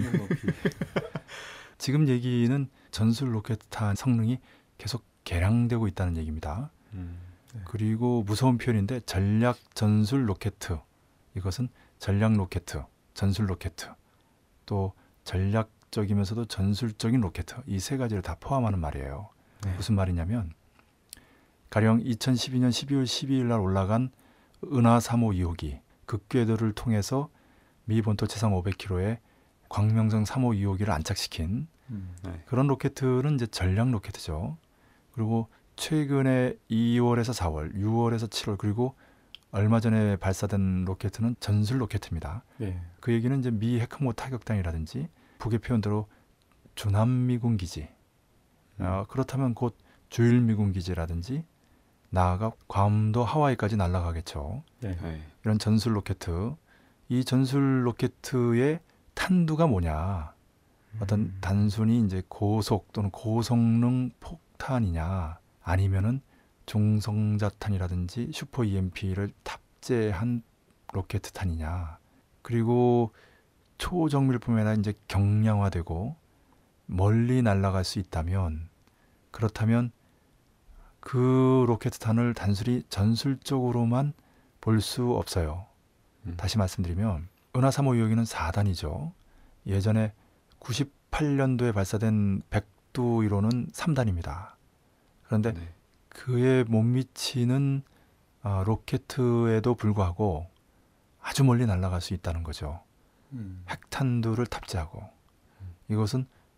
지금 얘기는 전술 로켓탄 성능이 계속 개량되고 있다는 얘기입니다. 음. 그리고 무서운 표현인데 전략 전술 로켓, 이것은 전략 로켓, 전술 로켓, 또 전략적이면서도 전술적인 로켓, 이 세 가지를 다 포함하는 말이에요. 네. 무슨 말이냐면 가령 이천십이 년 십이월 십이일 날 올라간 은하 삼 호 이 호기 극궤도를 통해서 미 본토 지상 오백 킬로미터의 광명성 삼 호 이 호기를 안착시킨 음. 네. 그런 로켓은 이제 전략 로켓이죠. 그리고 최근에 이월에서 사월, 유월에서 칠월, 그리고 얼마 전에 발사된 로켓은 전술 로켓입니다. 네. 그 얘기는 이제 미 핵항모 타격단이라든지 북의 표현대로 주남미군 기지, 어, 그렇다면 곧 주일미군 기지라든지 나아가 괌도 하와이까지 날아가겠죠. 네. 네. 이런 전술 로켓, 이 전술 로켓의 탄두가 뭐냐? 어떤 음. 단순히 이제 고속 또는 고성능 폭탄이냐, 아니면은 중성자탄이라든지 슈퍼 이엠피를 탑재한 로켓탄이냐. 그리고 초정밀품에다 이제 경량화되고 멀리 날아갈 수 있다면, 그렇다면 그 로켓탄을 단순히 전술적으로만 볼 수 없어요. 음. 다시 말씀드리면 은하 삼 호 이 호기는 사 단이죠. 예전에 구십팔 년도에 발사된 백두 일 호는 삼 단입니다. 그런데 네. 그에 못 미치는 어, 로켓에도 불구하고 아주 멀리 날아갈 수 있다는 거죠. 음. 핵탄두를 탑재하고 이것은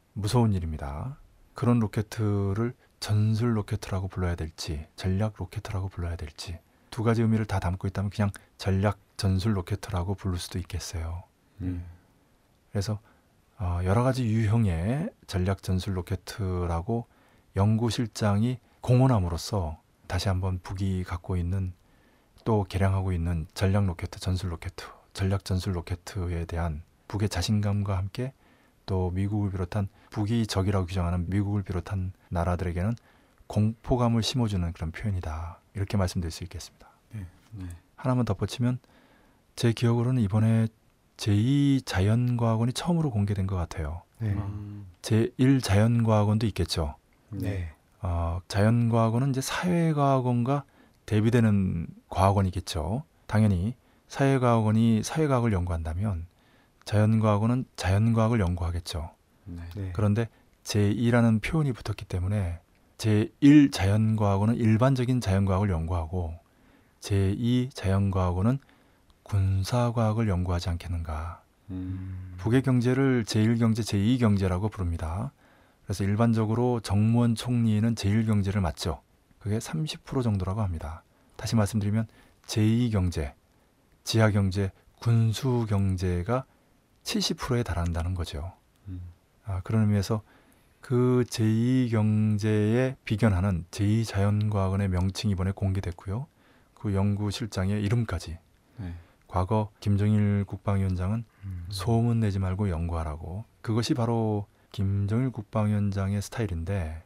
무서운 일입니다. 그런 로켓을 전술 로켓이라고 불러야 될지 전략 로켓이라고 불러야 될지 두 가지 의미를 다 담고 있다면 그냥 전략 전술 로켓이라고 부를 수도 있겠어요. 음. 그래서 어, 여러 가지 유형의 전략 전술 로켓이라고 연구실장이 공언함으로써 다시 한번 북이 갖고 있는 또 개량하고 있는 전략 로켓, 전술 로켓, 전략 전술 로켓에 대한 북의 자신감과 함께 또 미국을 비롯한 북이 적이라고 규정하는 미국을 비롯한 나라들에게는 공포감을 심어주는 그런 표현이다. 이렇게 말씀드릴 수 있겠습니다. 네. 하나만 덧붙이면 제 기억으로는 이번에 제이 자연과학원이 처음으로 공개된 것 같아요. 네. 음. 제일 자연과학원도 있겠죠. 네. 어, 자연과학원은 이제 사회과학원과 대비되는 과학원이겠죠. 당연히 사회과학원이 사회과학을 연구한다면 자연과학원은 자연과학을 연구하겠죠. 네. 네. 그런데 제이라는 표현이 붙었기 때문에 제일 자연과학원은 일반적인 자연과학을 연구하고 제이 자연과학원은 군사과학을 연구하지 않겠는가. 음. 북의 경제를 제일 경제, 제이 경제라고 부릅니다. 그래서 일반적으로 정무원 총리는 제일 경제를 맡죠. 그게 삼십 퍼센트 정도라고 합니다. 다시 말씀드리면 제이 경제, 지하 경제, 군수 경제가 칠십 퍼센트에 달한다는 거죠. 음. 아, 그런 의미에서 그 제이 경제에 비견하는 제이 자연과학원의 명칭이 이번에 공개됐고요. 그 연구실장의 이름까지. 네. 과거 김정일 국방위원장은 음. 소문 내지 말고 연구하라고. 그것이 바로 김정일 국방위원장의 스타일인데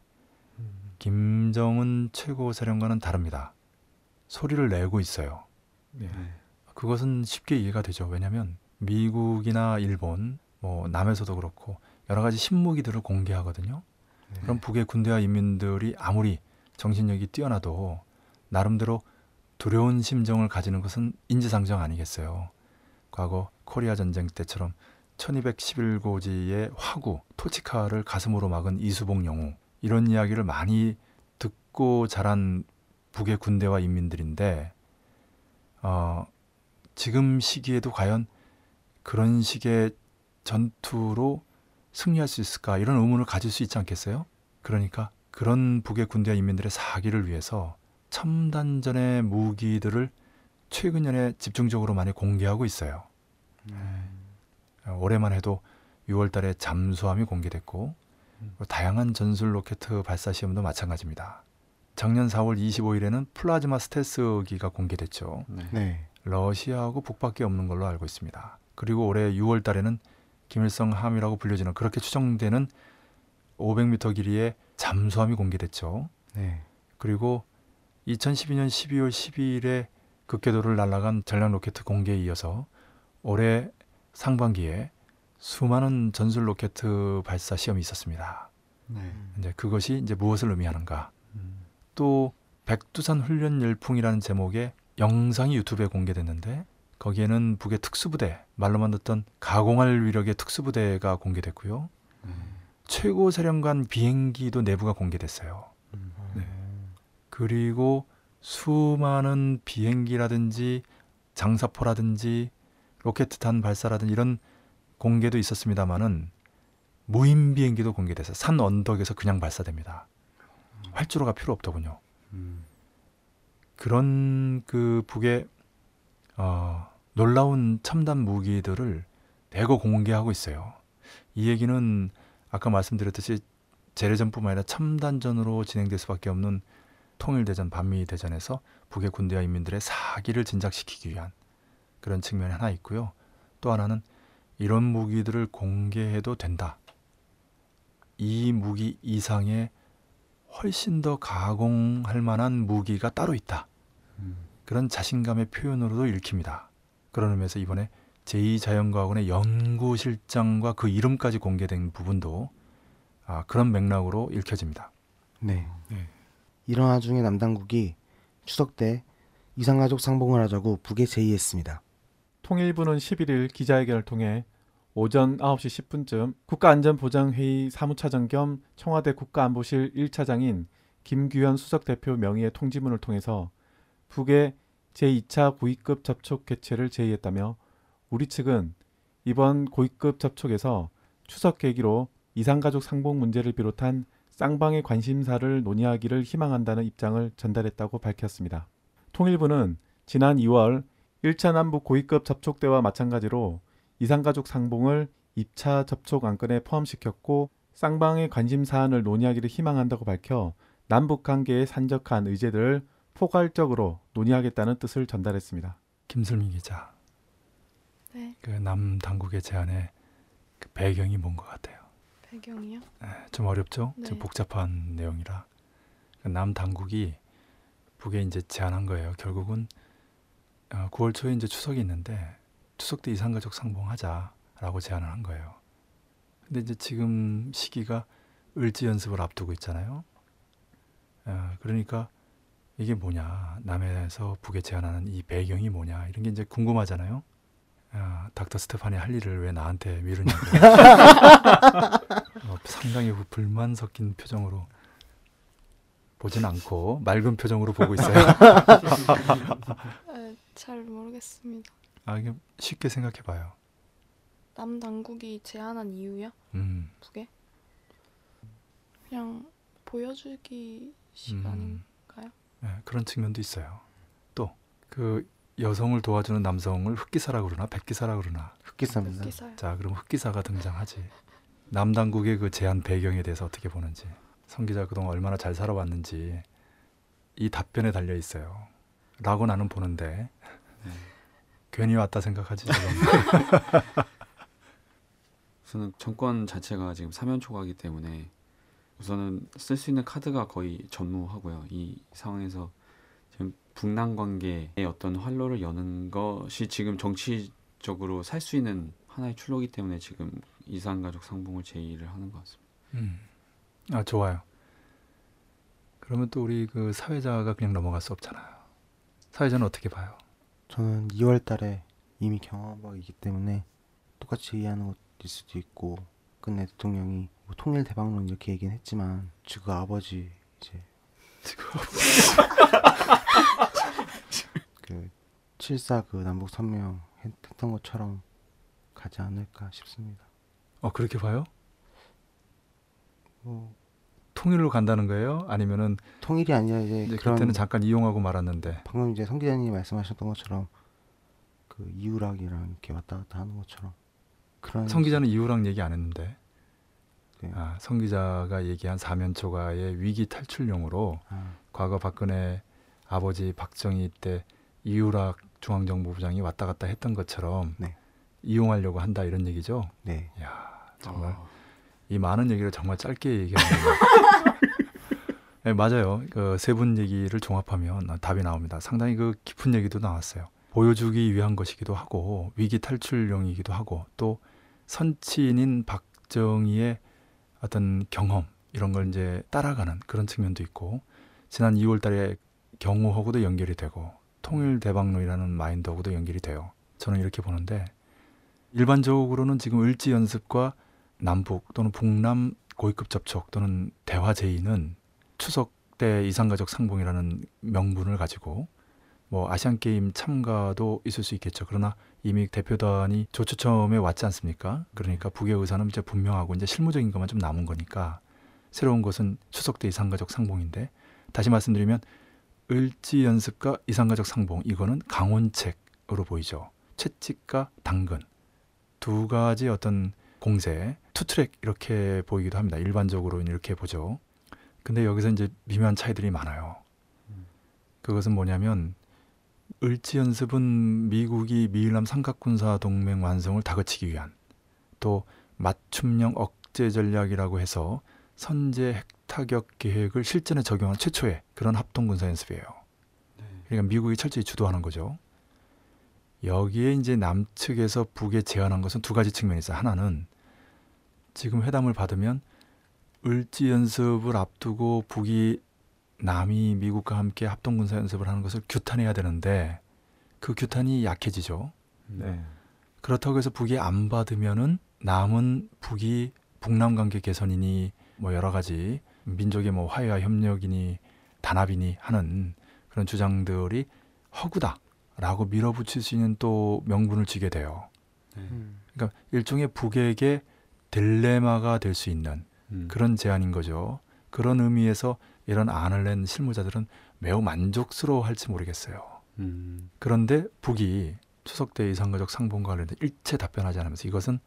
김정은 최고사령관은 다릅니다. 소리를 내고 있어요. 네. 네. 그것은 쉽게 이해가 되죠. 왜냐하면 미국이나 일본, 뭐 남에서도 그렇고 여러 가지 신무기들을 공개하거든요. 네. 그럼 북의 군대와 인민들이 아무리 정신력이 뛰어나도 나름대로 두려운 심정을 가지는 것은 인지상정 아니겠어요. 과거 코리아 전쟁 때처럼 천이백십일 고지의 화구, 토치카를 가슴으로 막은 이수봉 영웅 이런 이야기를 많이 듣고 자란 북의 군대와 인민들인데 어, 지금 시기에도 과연 그런 식의 전투로 승리할 수 있을까 이런 의문을 가질 수 있지 않겠어요? 그러니까 그런 북의 군대와 인민들의 사기를 위해서 첨단전의 무기들을 최근년에 집중적으로 많이 공개하고 있어요. 어, 올해만 해도 유월 달에 잠수함이 공개됐고 다양한 전술 로켓 발사 시험도 마찬가지입니다. 작년 사월 이십오일에는 플라즈마 스텔스기가 공개됐죠. 네. 네. 러시아하고 북밖에 없는 걸로 알고 있습니다. 그리고 올해 유월 달에는 김일성 함이라고 불려지는 그렇게 추정되는 오백 미터 길이의 잠수함이 공개됐죠. 네. 그리고 이천십이년 십이월 십이일에 극궤도를 날아간 전략 로켓 공개에 이어서 올해 상반기에 수많은 전술 로켓 발사 시험이 있었습니다. 네. 이제 그것이 이제 무엇을 의미하는가? 음. 또 백두산 훈련 열풍이라는 제목의 영상이 유튜브에 공개됐는데 거기에는 북의 특수부대, 말로만 듣던 가공할 위력의 특수부대가 공개됐고요. 네. 최고 사령관 비행기도 내부가 공개됐어요. 네. 그리고 수많은 비행기라든지 장사포라든지 로켓탄 발사라든지 이런 공개도 있었습니다마는 무인 비행기도 공개돼서 산 언덕에서 그냥 발사됩니다. 활주로가 필요 없더군요. 음. 그런 그 북의 어, 놀라운 첨단 무기들을 대거 공개하고 있어요. 이 얘기는 아까 말씀드렸듯이 재래전뿐만 아니라 첨단전으로 진행될 수밖에 없는 통일대전, 반미대전에서 북의 군대와 인민들의 사기를 진작시키기 위한 그런 측면이 하나 있고요. 또 하나는 이런 무기들을 공개해도 된다. 이 무기 이상의 훨씬 더 가공할 만한 무기가 따로 있다. 음. 그런 자신감의 표현으로도 읽힙니다. 그런 의미에서 이번에 제이 자연과학원의 연구실장과 그 이름까지 공개된 부분도 아, 그런 맥락으로 읽혀집니다. 네. 네. 이런 와중에 남당국이 추석 때 이산가족 상봉을 하자고 북에 제의했습니다. 통일부는 십일일 기자회견을 통해 오전 아홉시 십분쯤 국가안전보장회의 사무차장 겸 청와대 국가안보실 일차장인 김규현 수석대표 명의의 통지문을 통해서 북의 제이차 고위급 접촉 개최를 제의했다며 우리 측은 이번 고위급 접촉에서 추석 계기로 이산가족 상봉 문제를 비롯한 쌍방의 관심사를 논의하기를 희망한다는 입장을 전달했다고 밝혔습니다. 통일부는 지난 이월 일 차 남북 고위급 접촉 때와 마찬가지로 이산가족 상봉을 이 차 접촉 안건에 포함시켰고 쌍방의 관심사안을 논의하기를 희망한다고 밝혀 남북관계에 산적한 의제들을 포괄적으로 논의하겠다는 뜻을 전달했습니다. 김슬미 기자, 네. 그 남 당국의 제안의 그 배경이 뭔 것 같아요? 배경이요? 에, 좀 어렵죠? 네. 좀 복잡한 내용이라 그 남 당국이 북에 이제 제안한 거예요. 결국은 어, 구월 초에 이제 추석이 있는데 추석 때 이산가족 상봉하자라고 제안을 한 거예요. 근데 이제 지금 시기가 을지 연습을 앞두고 있잖아요. 어, 그러니까 이게 뭐냐, 남에서 북에 제안하는 이 배경이 뭐냐, 이런 게 이제 궁금하잖아요. 아, 닥터 스테파니 할 일을 왜 나한테 미루냐고. 어, 상당히 그 불만 섞인 표정으로 보진 않고 맑은 표정으로 보고 있어요. 네, 잘 모르겠습니다. 아, 이게 쉽게 생각해봐요. 남 당국이 제안한 이유요? 음, 북에? 그냥 보여주기 식 음. 아닌가요? 네, 그런 측면도 있어요. 또 그 여성을 도와주는 남성을 흑기사라고 그러나 백기사라고 그러나. 흑기사입니다. 기사요. 자, 그럼 흑기사가 등장하지. 남 당국의 그 제안 배경에 대해서 어떻게 보는지, 성 기자 그동안 얼마나 잘 살아왔는지 이 답변에 달려 있어요. 라고 나는 보는데 네. 괜히 왔다 생각하지 지금. 우선은 정권 자체가 지금 사면 초과이기 때문에 우선은 쓸 수 있는 카드가 거의 전무하고요. 이 상황에서 지금 북남 관계의 어떤 활로를 여는 것이 지금 정치적으로 살 수 있는 하나의 출로이기 때문에 지금 이산가족 상봉을 제의를 하는 것 같습니다. 음. 아, 좋아요. 그러면 또 우리 그 사회자가 그냥 넘어갈 수 없잖아요. 사회자는 어떻게 봐요? 저는 이월 달에 이미 경험하기 때문에 똑같이 얘기하는 것일 수도 있고, 끝내 대통령이 뭐 통일 대박론 이렇게 얘기는 했지만 지금 아버지 이제 그 칠사 그 남북 선명 했던 것처럼 가지 않을까 싶습니다. 어, 그렇게 봐요? 뭐 통일로 간다는 거예요? 아니면은 통일이 아니라 이제 이제 그런 그때는 잠깐 이용하고 말았는데. 방금 이제 성 기자님이 말씀하셨던 것처럼 그 이유락이랑 이렇게 왔다 갔다 하는 것처럼 그런 성 기자는 이유랑 얘기 안 했는데. 네. 아, 성 기자가 얘기한 사면초가의 위기 탈출용으로 아, 과거 박근혜 아버지 박정희 때 이유락 중앙정보부장이 왔다 갔다 했던 것처럼 네. 이용하려고 한다, 이런 얘기죠. 네. 이야, 정말 어, 이 많은 얘기를 정말 짧게 얘기하는 네, 맞아요. 그 세 분 얘기를 종합하면 답이 나옵니다. 상당히 그 깊은 얘기도 나왔어요. 보여주기 위한 것이기도 하고 위기 탈출용이기도 하고 또 선친인 박정희의 어떤 경험 이런 걸 이제 따라가는 그런 측면도 있고, 지난 이월 달에 경호하고도 연결이 되고 통일 대박론이라는 마인드하고도 연결이 돼요. 저는 이렇게 보는데, 일반적으로는 지금 을지 연습과 남북 또는 북남 고위급 접촉 또는 대화 제의는 추석 때 이산가족 상봉이라는 명분을 가지고 뭐 아시안 게임 참가도 있을 수 있겠죠. 그러나 이미 대표단이 조추첨에 왔지 않습니까? 그러니까 북의 의사는 이제 분명하고 이제 실무적인 것만 좀 남은 거니까 새로운 것은 추석 때 이산가족 상봉인데, 다시 말씀드리면 을지 연습과 이산가족 상봉, 이거는 강원책으로 보이죠. 채찍과 당근 두 가지 어떤 공세, 투트랙 이렇게 보이기도 합니다. 일반적으로는 이렇게 보죠. 근데 여기서 이제 미묘한 차이들이 많아요. 그것은 뭐냐면 을지 연습은 미국이 미일남 삼각군사 동맹 완성을 다그치기 위한, 또 맞춤형 억제 전략이라고 해서 선제 핵타격 계획을 실전에 적용한 최초의 그런 합동군사 연습이에요. 그러니까 미국이 철저히 주도하는 거죠. 여기에 이제 남측에서 북에 제안한 것은 두 가지 측면이 있어요. 하나는 지금 회담을 받으면 을지 연습을 앞두고 북이 남이 미국과 함께 합동군사 연습을 하는 것을 규탄해야 되는데 그 규탄이 약해지죠. 네. 그렇다고 해서 북이 안 받으면은 남은 북이 북남 관계 개선이니 뭐 여러 가지 민족의 뭐 화해와 협력이니 단합이니 하는 그런 주장들이 허구다라고 밀어붙일 수 있는 또 명분을 쥐게 돼요. 음. 그러니까 일종의 북에게 딜레마가 될 수 있는 음. 그런 제안인 거죠. 그런 의미에서 이런 안을 낸 실무자들은 매우 만족스러워할지 모르겠어요. 음. 그런데 북이 추석 때 이산가족 상봉과 관련된 일체 답변하지 않으면서 이것은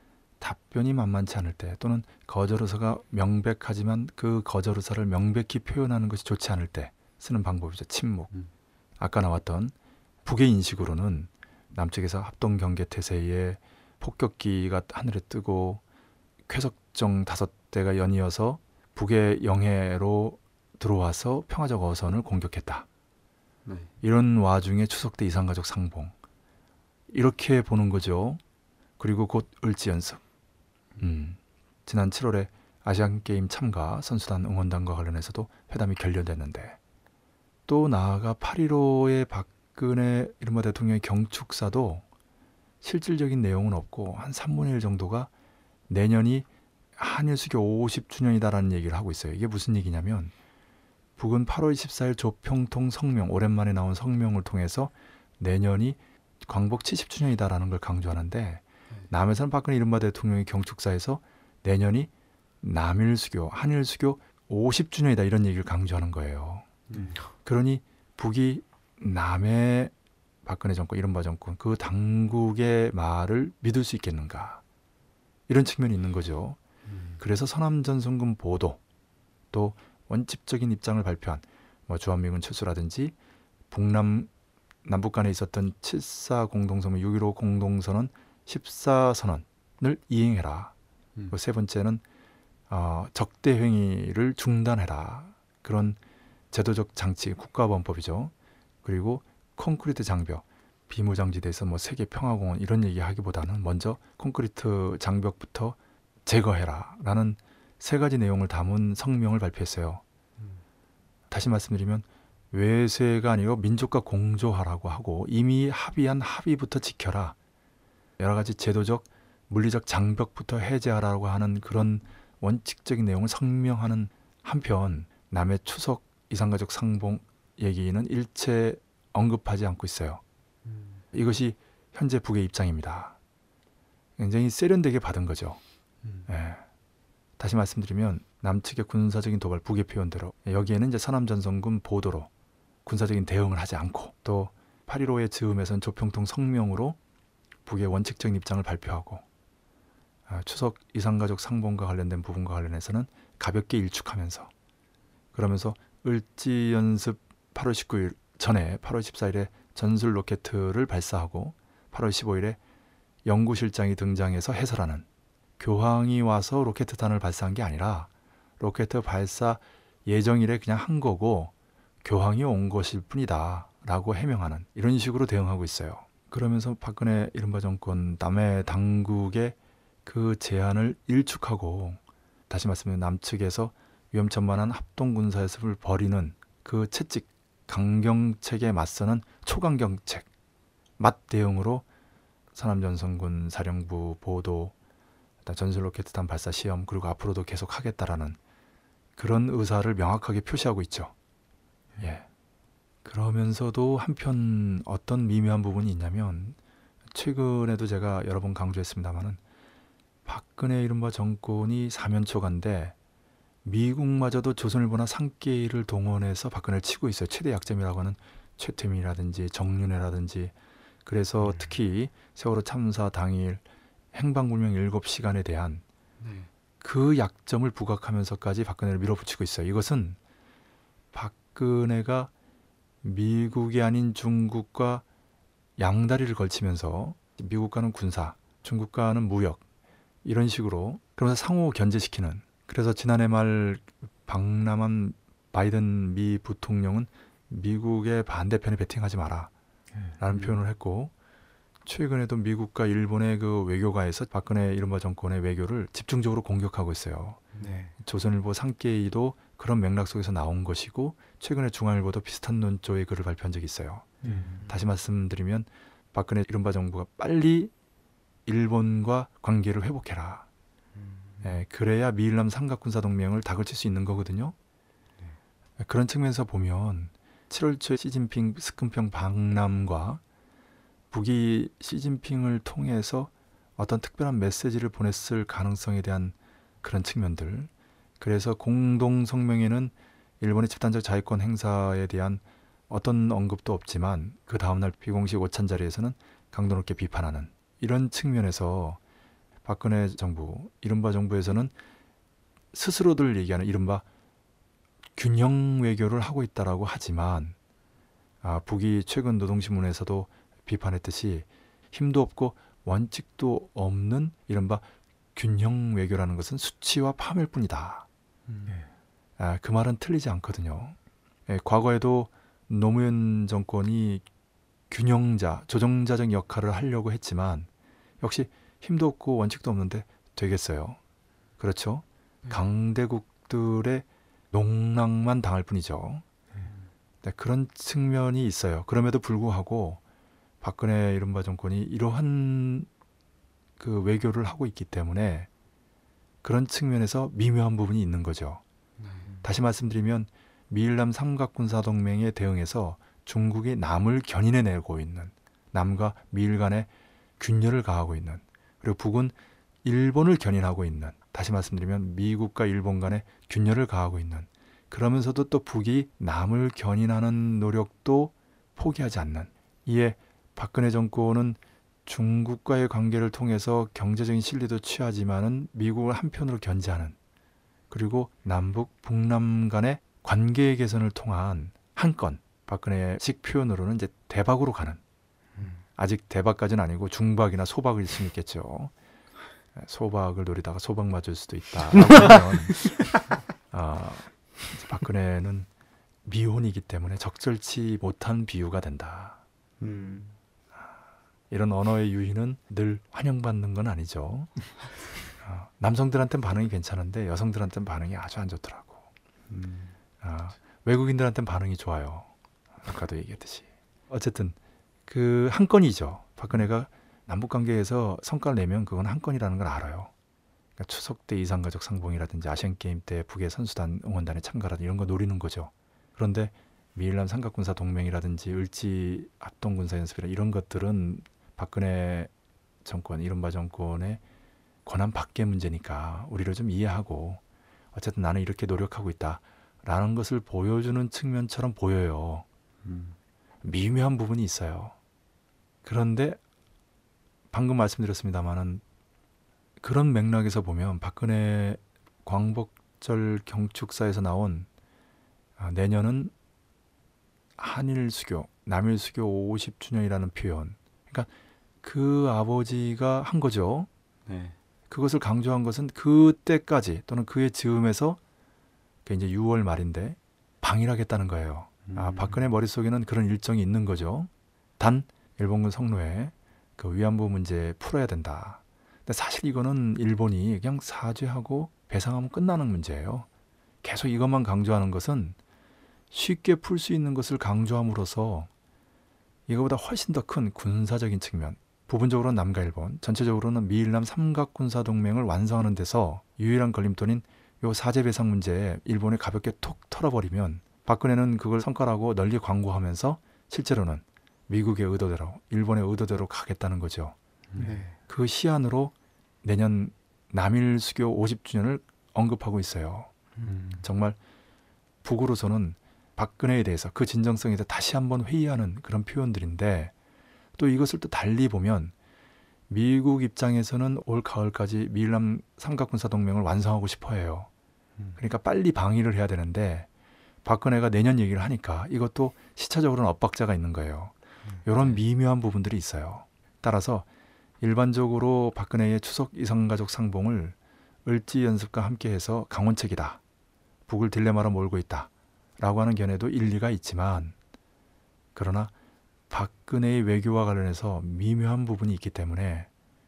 답변이 만만치 않을 때 또는 거절 의사가 명백하지만 그 거절 의사를 명백히 표현하는 것이 좋지 않을 때 쓰는 방법이죠. 침묵. 음. 아까 나왔던 북의 인식으로는 남측에서 합동 경계 태세에 폭격기가 하늘에 뜨고 쾌석정 다섯 대가 연이어서 북의 영해로 들어와서 평화적 어선을 공격했다. 네. 이런 와중에 추석 때 이산가족 상봉 이렇게 보는 거죠. 그리고 곧 을지 연습. 음. 지난 칠월에 아시안게임 참가 선수단 응원단과 관련해서도 회담이 결렬됐는데 또 나아가 팔일오의 박근혜 이른바 대통령의 경축사도 실질적인 내용은 없고 한 삼분의 일 정도가 내년이 한일 수교 오십 주년이다라는 얘기를 하고 있어요. 이게 무슨 얘기냐면 북은 팔월 이십사일 조평통 성명, 오랜만에 나온 성명을 통해서 내년이 광복 칠십 주년이다라는 걸 강조하는데 남에서는 박근혜 이른바 대통령의 경축사에서 내년이 남일 수교, 한일 수교 오십 주년이다 이런 얘기를 강조하는 거예요. 음. 그러니 북이 남의 박근혜 정권, 이른바 정권, 그 당국의 말을 믿을 수 있겠는가 이런 측면이 있는 거죠. 음. 그래서 서남전선군 보도 또 원칙적인 입장을 발표한 뭐 주한미군 철수라든지 북남 남북 간에 있었던 칠사 공동선언, 육일오 공동선언, 십사 선언을 이행해라. 음. 세 번째는 어, 적대 행위를 중단해라. 그런 제도적 장치, 국가보안법이죠. 그리고 콘크리트 장벽, 비무장지대에서 뭐 세계 평화공원 이런 얘기하기보다는 먼저 콘크리트 장벽부터 제거해라라는 세 가지 내용을 담은 성명을 발표했어요. 음. 다시 말씀드리면 외세가 아니고 민족과 공조하라고 하고 이미 합의한 합의부터 지켜라. 여러 가지 제도적, 물리적 장벽부터 해제하라고 하는 그런 원칙적인 내용을 성명하는 한편 남의 추석 이산가족 상봉 얘기는 일체 언급하지 않고 있어요. 음. 이것이 현재 북의 입장입니다. 굉장히 세련되게 받은 거죠. 음. 예. 다시 말씀드리면 남측의 군사적인 도발, 북의 표현대로 여기에는 이제 서남전선군 보도로 군사적인 대응을 하지 않고 또 팔일오의 즈음에서는 조평통 성명으로 북의 원칙적인 입장을 발표하고 아, 추석 이산가족 상봉과 관련된 부분과 관련해서는 가볍게 일축하면서 그러면서 을지 연습 팔월 십구일 전에 팔월 십사일에 전술 로켓을 발사하고 팔월 십오일에 연구실장이 등장해서 해설하는 교황이 와서 로켓탄을 발사한 게 아니라 로켓 발사 예정일에 그냥 한 거고 교황이 온 것일 뿐이다 라고 해명하는 이런 식으로 대응하고 있어요. 그러면서 박근혜 이른바 정권 남의 당국의 그 제안을 일축하고 다시 말씀드리면 남측에서 위험천만한 합동군사연습을 벌이는 그 채찍 강경책에 맞서는 초강경책 맞 대응으로 서남전선군 사령부 보도 전술 로켓탄 발사 시험 그리고 앞으로도 계속 하겠다라는 그런 의사를 명확하게 표시하고 있죠. 예. 그러면서도 한편 어떤 미묘한 부분이 있냐면 최근에도 제가 여러 번 강조했습니다마는 박근혜 이른바 정권이 사면초가인데 미국마저도 조선일보나 산케이를 동원해서 박근혜를 치고 있어요. 최대 약점이라고 하는 최태민이라든지 정윤회라든지 그래서 특히 세월호 참사 당일 행방불명 일곱 시간에 대한 네. 그 약점을 부각하면서까지 박근혜를 밀어붙이고 있어요. 이것은 박근혜가 미국이 아닌 중국과 양다리를 걸치면서 미국과는 군사, 중국과는 무역 이런 식으로 그러면서 상호 견제시키는 그래서 지난해 말 방남한 바이든 미 부통령은 미국의 반대편에 베팅하지 마라 라는 음. 표현을 했고 최근에도 미국과 일본의 그 외교가에서 박근혜 이른바 정권의 외교를 집중적으로 공격하고 있어요. 네. 조선일보 산케이도 그런 맥락 속에서 나온 것이고 최근에 중앙일보도 비슷한 논조의 글을 발표한 적이 있어요. 음. 다시 말씀드리면 박근혜 이른바 정부가 빨리 일본과 관계를 회복해라. 예, 그래야 미일남 삼각군사동맹을 닥을 칠 수 있는 거거든요. 네. 그런 측면에서 보면 칠월 초에 시진핑 스큰평 방남과 북이 시진핑을 통해서 어떤 특별한 메시지를 보냈을 가능성에 대한 그런 측면들. 그래서 공동 성명에는 일본의 집단적 자위권 행사에 대한 어떤 언급도 없지만 그 다음날 비공식 오찬 자리에서는 강도 높게 비판하는 이런 측면에서 박근혜 정부, 이른바 정부에서는 스스로들 얘기하는 이른바 균형 외교를 하고 있다라고 하지만 아, 북이 최근 노동신문에서도 비판했듯이 힘도 없고 원칙도 없는 이른바 균형 외교라는 것은 수치와 파멸 뿐이다. 음. 아, 그 말은 틀리지 않거든요. 예, 과거에도 노무현 정권이 균형자, 조정자적 역할을 하려고 했지만 역시 힘도 없고 원칙도 없는데 되겠어요. 그렇죠? 네. 강대국들의 농락만 당할 뿐이죠. 네, 그런 측면이 있어요. 그럼에도 불구하고 박근혜 이른바 정권이 이러한 그 외교를 하고 있기 때문에 그런 측면에서 미묘한 부분이 있는 거죠. 네. 다시 말씀드리면 미일남 삼각군사동맹에 대응해서 중국이 남을 견인해내고 있는, 남과 미일 간의 균열을 가하고 있는, 그리고 북은 일본을 견인하고 있는, 다시 말씀드리면 미국과 일본 간의 균열을 가하고 있는, 그러면서도 또 북이 남을 견인하는 노력도 포기하지 않는, 이에 박근혜 정권은 중국과의 관계를 통해서 경제적인 실리도 취하지만은 미국을 한편으로 견제하는, 그리고 남북, 북남 간의 관계 개선을 통한 한 건, 박근혜식 표현으로는 이제 대박으로 가는, 아직 대박까지는 아니고 중박이나 소박일 수는 있겠죠. 소박을 노리다가 소박 맞을 수도 있다. 하면 어, 박근혜는 미혼이기 때문에 적절치 못한 비유가 된다. 음. 이런 언어의 유희는 늘 환영받는 건 아니죠. 어, 남성들한테는 반응이 괜찮은데 여성들한테는 반응이 아주 안 좋더라고. 음. 어, 외국인들한테는 반응이 좋아요. 아까도 얘기했듯이. 어쨌든 그 한 건이죠. 박근혜가 남북관계에서 성과를 내면 그건 한 건이라는 걸 알아요. 그러니까 추석 때 이산가족 상봉이라든지 아시안게임 때 북의 선수단 응원단에 참가라든지 이런 거 노리는 거죠. 그런데 미일남 삼각군사 동맹이라든지 을지 합동군사연습이라 이런 것들은 박근혜 정권, 이른바 정권의 권한 밖의 문제니까 우리를 좀 이해하고 어쨌든 나는 이렇게 노력하고 있다라는 것을 보여주는 측면처럼 보여요. 음. 미묘한 부분이 있어요. 그런데 방금 말씀드렸습니다마는 그런 맥락에서 보면 박근혜 광복절 경축사에서 나온 아, 내년은 한일 수교, 남일 수교 오십 주년이라는 표현. 그러니까 그 아버지가 한 거죠. 네. 그것을 강조한 것은 그때까지 또는 그의 즈음에서 그 이제 유월 말인데 방일하겠다는 거예요. 아, 음. 박근혜 머릿속에는 그런 일정이 있는 거죠. 단 일본군 성노예 그 위안부 문제 풀어야 된다. 근데 사실 이거는 일본이 그냥 사죄하고 배상하면 끝나는 문제예요. 계속 이것만 강조하는 것은 쉽게 풀 수 있는 것을 강조함으로써 이거보다 훨씬 더 큰 군사적인 측면, 부분적으로는 남과 일본, 전체적으로는 미일남 삼각군사동맹을 완성하는 데서 유일한 걸림돌인 요 사죄배상 문제에 일본이 가볍게 톡 털어버리면 박근혜는 그걸 성과라고 널리 광고하면서 실제로는 미국의 의도대로, 일본의 의도대로 가겠다는 거죠. 네. 그 시안으로 내년 남일 수교 오십 주년을 언급하고 있어요. 음. 정말 북으로서는 박근혜에 대해서 그 진정성에 대해서 다시 한번 회의하는 그런 표현들인데 또 이것을 또 달리 보면 미국 입장에서는 올 가을까지 미일남 삼각군사동맹을 완성하고 싶어 해요. 음. 그러니까 빨리 방위를 해야 되는데 박근혜가 내년 얘기를 하니까 이것도 시차적으로는 엇박자가 있는 거예요. 이런 미묘한 부분들이 있어요. 따라서 일반적으로 박근혜의 추석 이산가족 상봉을 을지 연습과 함께해서 강원책이다. 북을 딜레마로 몰고 있다. 라고 하는 견해도 일리가 있지만 그러나 박근혜의 외교와 관련해서 미묘한 부분이 있기 때문에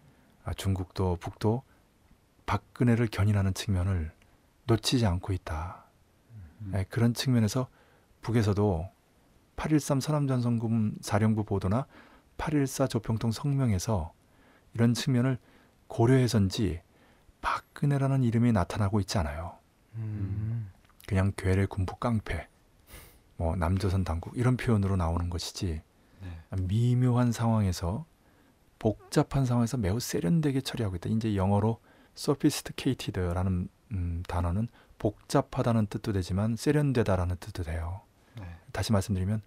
중국도 북도 박근혜를 견인하는 측면을 놓치지 않고 있다. 음. 네, 그런 측면에서 북에서도 팔일삼 서남전선군 사령부 보도나 팔일사 조평통 성명에서 이런 측면을 고려해서인지 박근혜라는 이름이 나타나고 있지 않아요. 음. 그냥 괴뢰 군부 깡패, 뭐 남조선 당국 이런 표현으로 나오는 것이지 네. 미묘한 상황에서 복잡한 상황에서 매우 세련되게 처리하고 있다. 이제 영어로 sophisticated라는 음, 단어는 복잡하다는 뜻도 되지만 세련되다라는 뜻도 돼요. 네. 다시 말씀드리면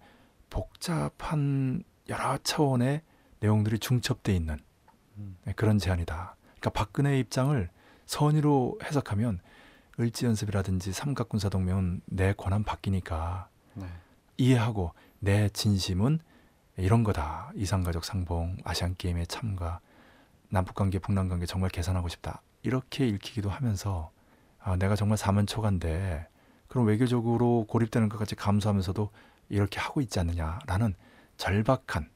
복잡한 여러 차원의 내용들이 중첩돼 있는 음. 네, 그런 제안이다. 그러니까 박근혜의 입장을 선의로 해석하면 을지연습이라든지 삼각군사동맹은 내 권한 바뀌니까 네. 이해하고 내 진심은 이런 거다. 이산가족 상봉, 아시안게임에 참가, 남북관계, 북남관계 정말 개선하고 싶다. 이렇게 읽히기도 하면서 아, 내가 정말 사면초가인데 그럼 외교적으로 고립되는 것까지 감수하면서도 이렇게 하고 있지 않느냐라는 절박한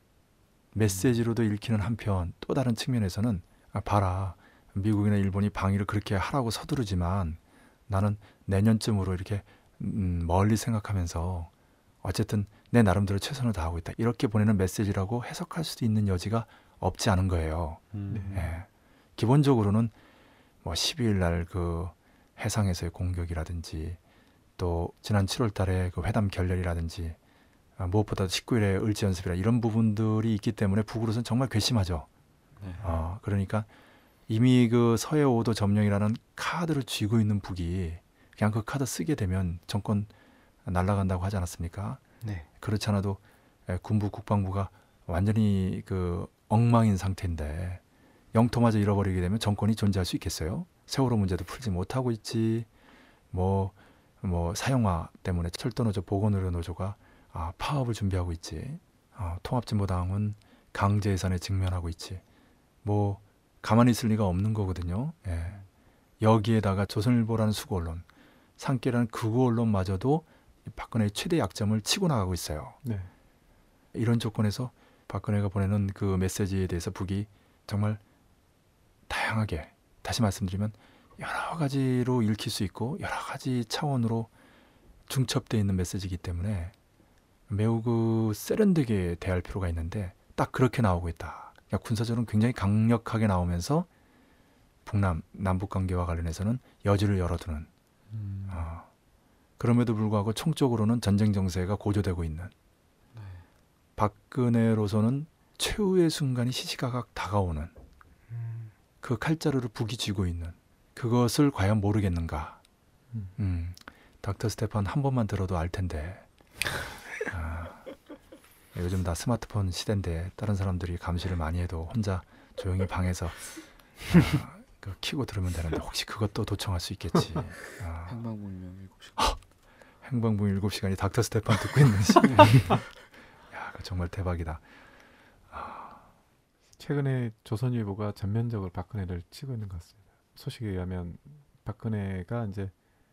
메시지로도 읽히는 한편 또 다른 측면에서는 아, 봐라. 미국이나 일본이 방위를 그렇게 하라고 서두르지만 나는 내년쯤으로 이렇게 음, 멀리 생각하면서 어쨌든 내 나름대로 최선을 다하고 있다. 이렇게 보내는 메시지라고 해석할 수도 있는 여지가 없지 않은 거예요. 음. 예. 기본적으로는 뭐 십이 일 날 그 해상에서의 공격이라든지 또 지난 칠월 달에 그 회담 결렬이라든지 아, 무엇보다도 십구 일에 을지연습이라 이런 부분들이 있기 때문에 북으로서는 정말 괘씸하죠. 네. 어, 그러니까 이미 그 서해 오도 점령이라는 카드를 쥐고 있는 북이 그냥 그 카드 쓰게 되면 정권 날아간다고 하지 않았습니까? 네. 그렇지 않아도 에, 군부 국방부가 완전히 그 엉망인 상태인데 영토마저 잃어버리게 되면 정권이 존재할 수 있겠어요? 세월호 문제도 풀지 못하고 있지. 뭐, 뭐 사형화 때문에 철도노조, 보건의료노조가 아, 파업을 준비하고 있지. 어, 통합진보당은 강제 해산에 직면하고 있지. 뭐 가만히 있을 리가 없는 거거든요. 예. 여기에다가 조선일보라는 수구 언론, 산케라는 극우 언론마저도 박근혜의 최대 약점을 치고 나가고 있어요. 네. 이런 조건에서 박근혜가 보내는 그 메시지에 대해서 북이 정말 다양하게, 다시 말씀드리면 여러 가지로 읽힐 수 있고 여러 가지 차원으로 중첩되어 있는 메시지이기 때문에 매우 그 세련되게 대할 필요가 있는데 딱 그렇게 나오고 있다. 그러니까 군사적으로는 굉장히 강력하게 나오면서 북남, 남북 관계와 관련해서는 여지를 열어두는 음. 어, 그럼에도 불구하고 총적으로는 전쟁 정세가 고조되고 있는 네. 박근혜로서는 최후의 순간이 시시각각 다가오는 음. 그 칼자루를 북이 쥐고 있는 그것을 과연 모르겠는가. 음. 음, 닥터 스테판 한 번만 들어도 알 텐데 아, 요즘 다 스마트폰 시대인데 다른 사람들이 감시를 많이 해도 혼자 조용히 방에서 아, 그 키고 들으면 되는데 혹시 그것도 도청할 수 있겠지. 아, 행방불명 일곱 시. 행방불명 일곱 시간이 닥터 스테판 듣고 있는 시. 야, 그 정말 대박이다. 최근에 조선일보가 전면적으로 박근혜를 치고 있는 것 같습니다. 소식에 의하면 박근혜가 이제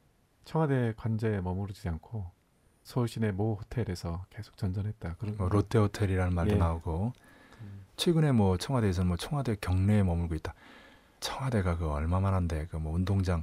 청와대 관저에 머무르지 않고 서울 시내 모 호텔에서 계속 전전했다. 그런 뭐 롯데 호텔이라는 말도 예. 나오고 음. 최근에 뭐 청와대에서 뭐 청와대 경내에 머물고 있다. 청와대가 그 얼마만한데 그 뭐 운동장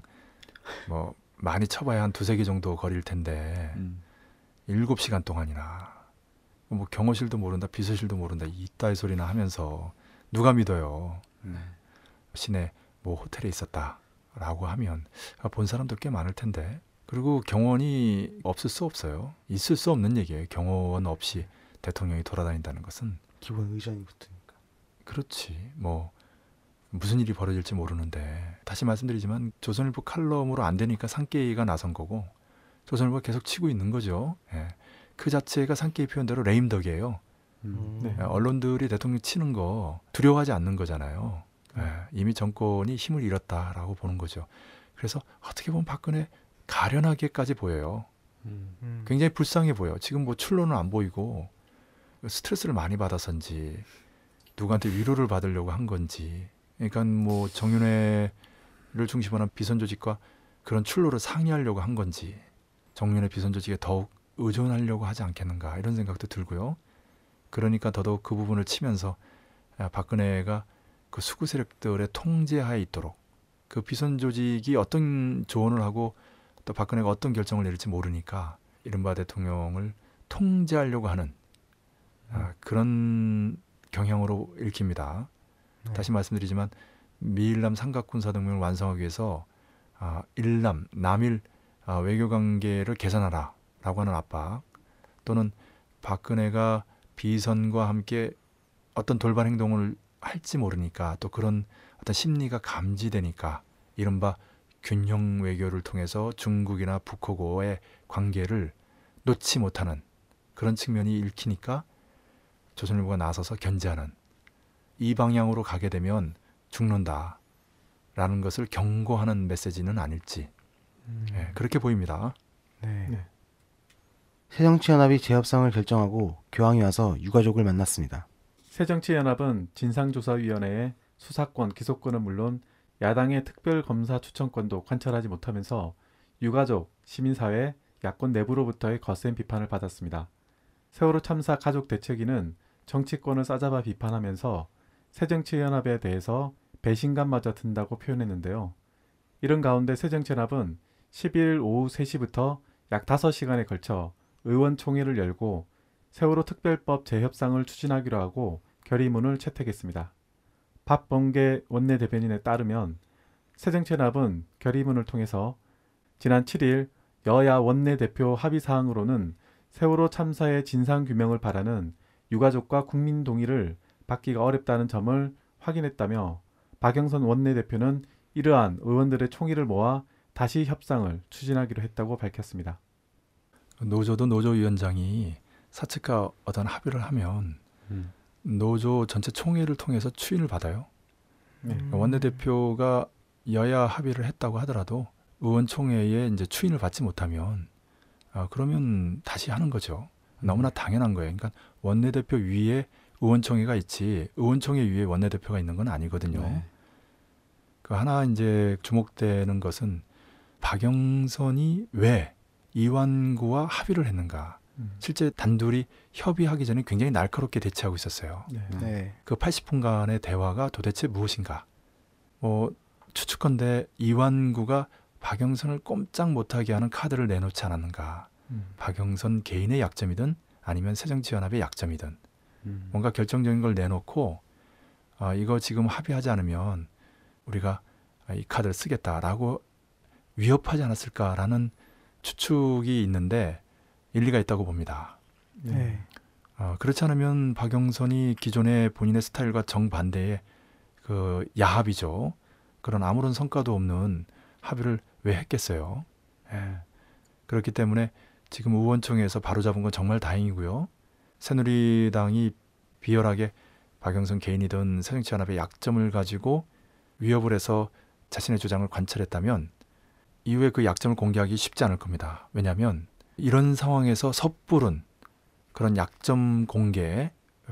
뭐 많이 쳐봐야 한 두세 개 정도 거리일 텐데 음. 일곱 시간 동안이나 뭐 경호실도 모른다, 비서실도 모른다 이따위 소리나 하면서 누가 믿어요? 네. 시내 뭐 호텔에 있었다라고 하면 본 사람도 꽤 많을 텐데. 그리고 경호원이 없을 수 없어요. 있을 수 없는 얘기예요. 경호원 없이 대통령이 돌아다닌다는 것은. 기본 의전이 붙으니까. 그렇지. 뭐 무슨 일이 벌어질지 모르는데 다시 말씀드리지만 조선일보 칼럼으로 안 되니까 산케이가 나선 거고 조선일보가 계속 치고 있는 거죠. 예. 그 자체가 산케이 표현대로 레임덕이에요. 음. 네. 예, 언론들이 대통령 치는 거 두려워하지 않는 거잖아요. 예, 이미 정권이 힘을 잃었다라고 보는 거죠. 그래서 어떻게 보면 박근혜 가련하게까지 보여요. 음. 음. 굉장히 불쌍해 보여. 지금 뭐 출로는 안 보이고 스트레스를 많이 받아서인지 누구한테 위로를 받으려고 한 건지. 그러니까 뭐 정윤회를 중심으로 한 비선 조직과 그런 출로를 상의하려고 한 건지 정윤회 비선 조직에 더욱 의존하려고 하지 않겠는가 이런 생각도 들고요. 그러니까 더더욱 그 부분을 치면서 박근혜가 그 수구 세력들의 통제하에 있도록 그 비선 조직이 어떤 조언을 하고 또 박근혜가 어떤 결정을 내릴지 모르니까 이른바 대통령을 통제하려고 하는 아, 그런 경향으로 읽힙니다. 네. 다시 말씀드리지만 미일남 삼각군사동맹을 완성하기 위해서 아, 일남, 남일 아, 외교관계를 개선하라 라고 하는 압박 또는 박근혜가 비선과 함께 어떤 돌발 행동을 할지 모르니까 또 그런 어떤 심리가 감지되니까 이른바 균형 외교를 통해서 중국이나 북하고의 관계를 놓지 못하는 그런 측면이 읽히니까 조선일보가 나서서 견제하는, 이 방향으로 가게 되면 죽는다 라는 것을 경고하는 메시지는 아닐지 음. 예, 그렇게 보입니다. 네. 네. 새정치연합이 재협상을 결정하고 교황이 와서 유가족을 만났습니다. 새정치연합은 진상조사위원회의 수사권, 기소권은 물론 야당의 특별검사 추천권도 관철하지 못하면서 유가족, 시민사회, 야권 내부로부터의 거센 비판을 받았습니다. 세월호 참사 가족 대책위는 정치권을 싸잡아 비판하면서 새정치연합에 대해서 배신감마저 든다고 표현했는데요. 이런 가운데 새정치연합은 십일 오후 세 시부터 약 다섯 시간에 걸쳐 의원총회를 열고 세월호 특별법 재협상을 추진하기로 하고 결의문을 채택했습니다. 박범계 원내대변인에 따르면 새정치연합은 결의문을 통해서 지난 칠 일 여야 원내대표 합의사항으로는 세월호 참사의 진상규명을 바라는 유가족과 국민 동의를 받기가 어렵다는 점을 확인했다며 박영선 원내대표는 이러한 의원들의 총의를 모아 다시 협상을 추진하기로 했다고 밝혔습니다. 노조도 노조위원장이 사측과 어떤 합의를 하면 음. 노조 전체 총회를 통해서 추인을 받아요. 네. 원내대표가 여야 합의를 했다고 하더라도 의원총회에 이제 추인을 받지 못하면 아, 그러면 다시 하는 거죠. 너무나 당연한 거예요. 그러니까 원내대표 위에 의원총회가 있지 의원총회 위에 원내대표가 있는 건 아니거든요. 네. 그 하나 이제 주목되는 것은 박영선이 왜 이완구와 합의를 했는가. 음. 실제 단둘이 협의하기 전에 굉장히 날카롭게 대치하고 있었어요. 네. 네. 그 팔십 분간의 대화가 도대체 무엇인가. 뭐 추측컨대 이완구가 박영선을 꼼짝 못하게 하는 카드를 내놓지 않았는가. 음. 박영선 개인의 약점이든 아니면 새정치연합의 약점이든 음. 뭔가 결정적인 걸 내놓고 아, 이거 지금 합의하지 않으면 우리가 이 카드를 쓰겠다라고 위협하지 않았을까라는 추측이 있는데 일리가 있다고 봅니다. 네. 어, 그렇지 않으면 박영선이 기존의 본인의 스타일과 정반대의 그 야합이죠. 그런 아무런 성과도 없는 합의를 왜 했겠어요. 예. 그렇기 때문에 지금 의원총회에서 바로잡은 건 정말 다행이고요. 새누리당이 비열하게 박영선 개인이든 새정치연합의 약점을 가지고 위협을 해서 자신의 주장을 관철했다면 이후에 그 약점을 공개하기 쉽지 않을 겁니다. 왜냐하면 이런 상황에서 섣부른 그런 약점 공개,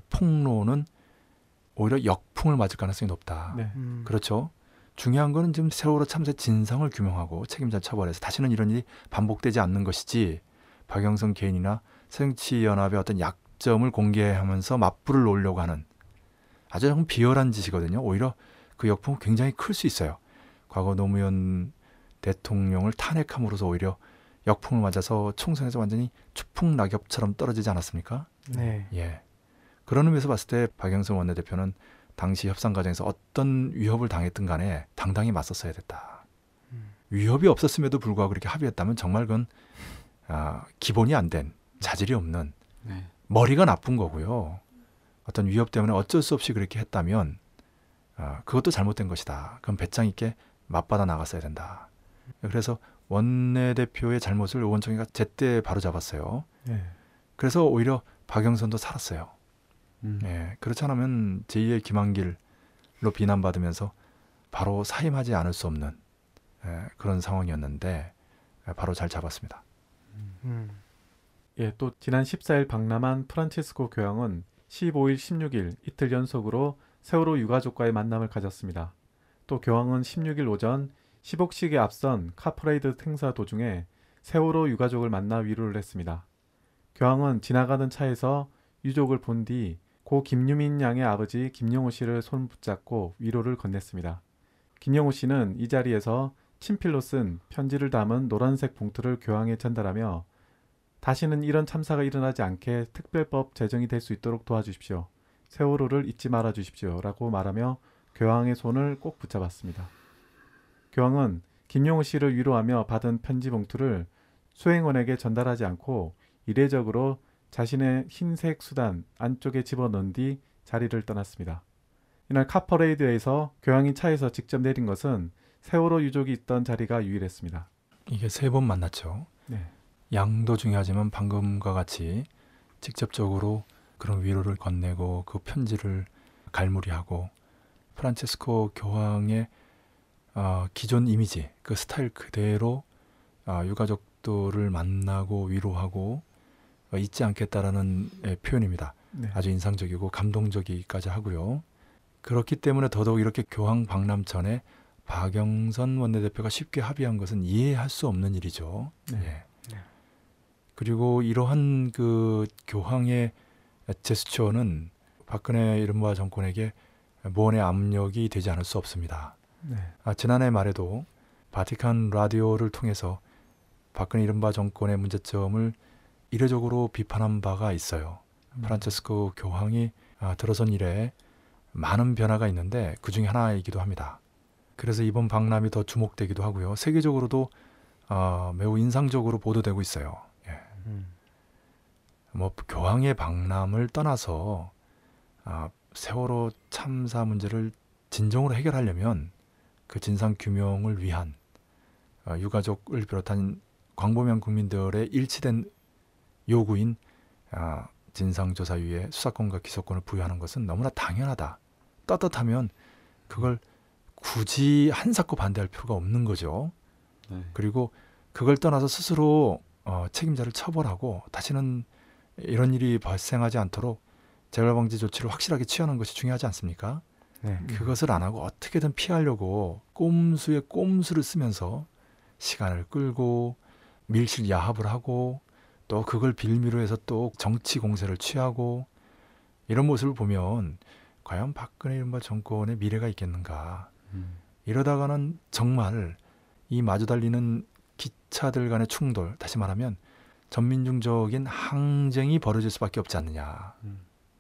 폭로는 오히려 역풍을 맞을 가능성이 높다. 네. 음. 그렇죠. 중요한 거는 지금 세월호 참사의 진상을 규명하고 책임자 처벌해서 다시는 이런 일이 반복되지 않는 것이지 박영선 개인이나 새정치연합의 어떤 약점을 공개하면서 맞불을 놓으려고 하는 아주 조금 비열한 짓이거든요. 오히려 그 역풍은 굉장히 클 수 있어요. 과거 노무현 대통령을 탄핵함으로써 오히려 역풍을 맞아서 총선에서 완전히 추풍낙엽처럼 떨어지지 않았습니까? 네. 예. 그런 의미에서 봤을 때 박영선 원내대표는 당시 협상 과정에서 어떤 위협을 당했든 간에 당당히 맞섰어야 됐다. 음. 위협이 없었음에도 불구하고 그렇게 합의했다면 정말 그건 아, 기본이 안 된, 자질이 없는, 네. 머리가 나쁜 거고요. 어떤 위협 때문에 어쩔 수 없이 그렇게 했다면 아, 그것도 잘못된 것이다. 그럼 배짱 있게 맞받아 나갔어야 된다. 그래서 원내대표의 잘못을 의원총회가 제때 바로잡았어요. 네. 그래서 오히려 박영선도 살았어요. 음. 예, 그렇지 않으면 제이의 김한길로 비난받으면서 바로 사임하지 않을 수 없는 예, 그런 상황이었는데 예, 바로 잘 잡았습니다. 음. 예, 또 지난 십사 일 박람한 프란치스코 교황은 십오 일, 십육 일 이틀 연속으로 세월호 유가족과의 만남을 가졌습니다. 또 교황은 십육 일 오전 시복식에 앞선 카프레이드 행사 도중에 세월호 유가족을 만나 위로를 했습니다. 교황은 지나가던 차에서 유족을 본 뒤 고 김유민 양의 아버지 김영호 씨를 손 붙잡고 위로를 건넸습니다. 김영호 씨는 이 자리에서 친필로 쓴 편지를 담은 노란색 봉투를 교황에 전달하며 다시는 이런 참사가 일어나지 않게 특별법 제정이 될 수 있도록 도와주십시오. 세월호를 잊지 말아 주십시오. 라고 말하며 교황의 손을 꼭 붙잡았습니다. 교황은 김영호 씨를 위로하며 받은 편지 봉투를 수행원에게 전달하지 않고 이례적으로 자신의 흰색 수단 안쪽에 집어넣은 뒤 자리를 떠났습니다. 이날 카퍼레이드에서 교황이 차에서 직접 내린 것은 세월호 유족이 있던 자리가 유일했습니다. 이게 세 번 만났죠. 네. 양도 중요하지만 방금과 같이 직접적으로 그런 위로를 건네고 그 편지를 갈무리하고 프란체스코 교황의 어, 기존 이미지, 그 스타일 그대로 어, 유가족들을 만나고 위로하고 어, 잊지 않겠다라는 예, 표현입니다. 네. 아주 인상적이고 감동적이기까지 하고요. 그렇기 때문에 더더욱 이렇게 교황 방남 전에 박영선 원내대표가 쉽게 합의한 것은 이해할 수 없는 일이죠. 네. 예. 네. 그리고 이러한 그 교황의 제스처는 박근혜 이른바 정권에게 무언의 압력이 되지 않을 수 없습니다. 네. 아, 지난해 말에도 바티칸 라디오를 통해서 박근혜 이른바 정권의 문제점을 이례적으로 비판한 바가 있어요. 음. 프란체스코 교황이 아, 들어선 이래 많은 변화가 있는데 그 중에 하나이기도 합니다. 그래서 이번 방남이 더 주목되기도 하고요. 세계적으로도 어, 매우 인상적으로 보도되고 있어요. 예. 음. 뭐 교황의 방남을 떠나서 아, 세월호 참사 문제를 진정으로 해결하려면 그 진상 규명을 위한 어, 유가족을 비롯한 광범위한 국민들의 일치된 요구인 아, 진상조사위에 수사권과 기소권을 부여하는 것은 너무나 당연하다. 떳떳하면 그걸 굳이 한사코 반대할 필요가 없는 거죠. 네. 그리고 그걸 떠나서 스스로 어, 책임자를 처벌하고 다시는 이런 일이 발생하지 않도록 재발방지 조치를 확실하게 취하는 것이 중요하지 않습니까? 네. 그것을 안 하고 어떻게든 피하려고 꼼수에 꼼수를 쓰면서 시간을 끌고 밀실 야합을 하고 또 그걸 빌미로 해서 또 정치 공세를 취하고 이런 모습을 보면 과연 박근혜 이른바 정권의 미래가 있겠는가. 음. 이러다가는 정말 이 마주 달리는 기차들 간의 충돌, 다시 말하면 전민중적인 항쟁이 벌어질 수밖에 없지 않느냐. 음.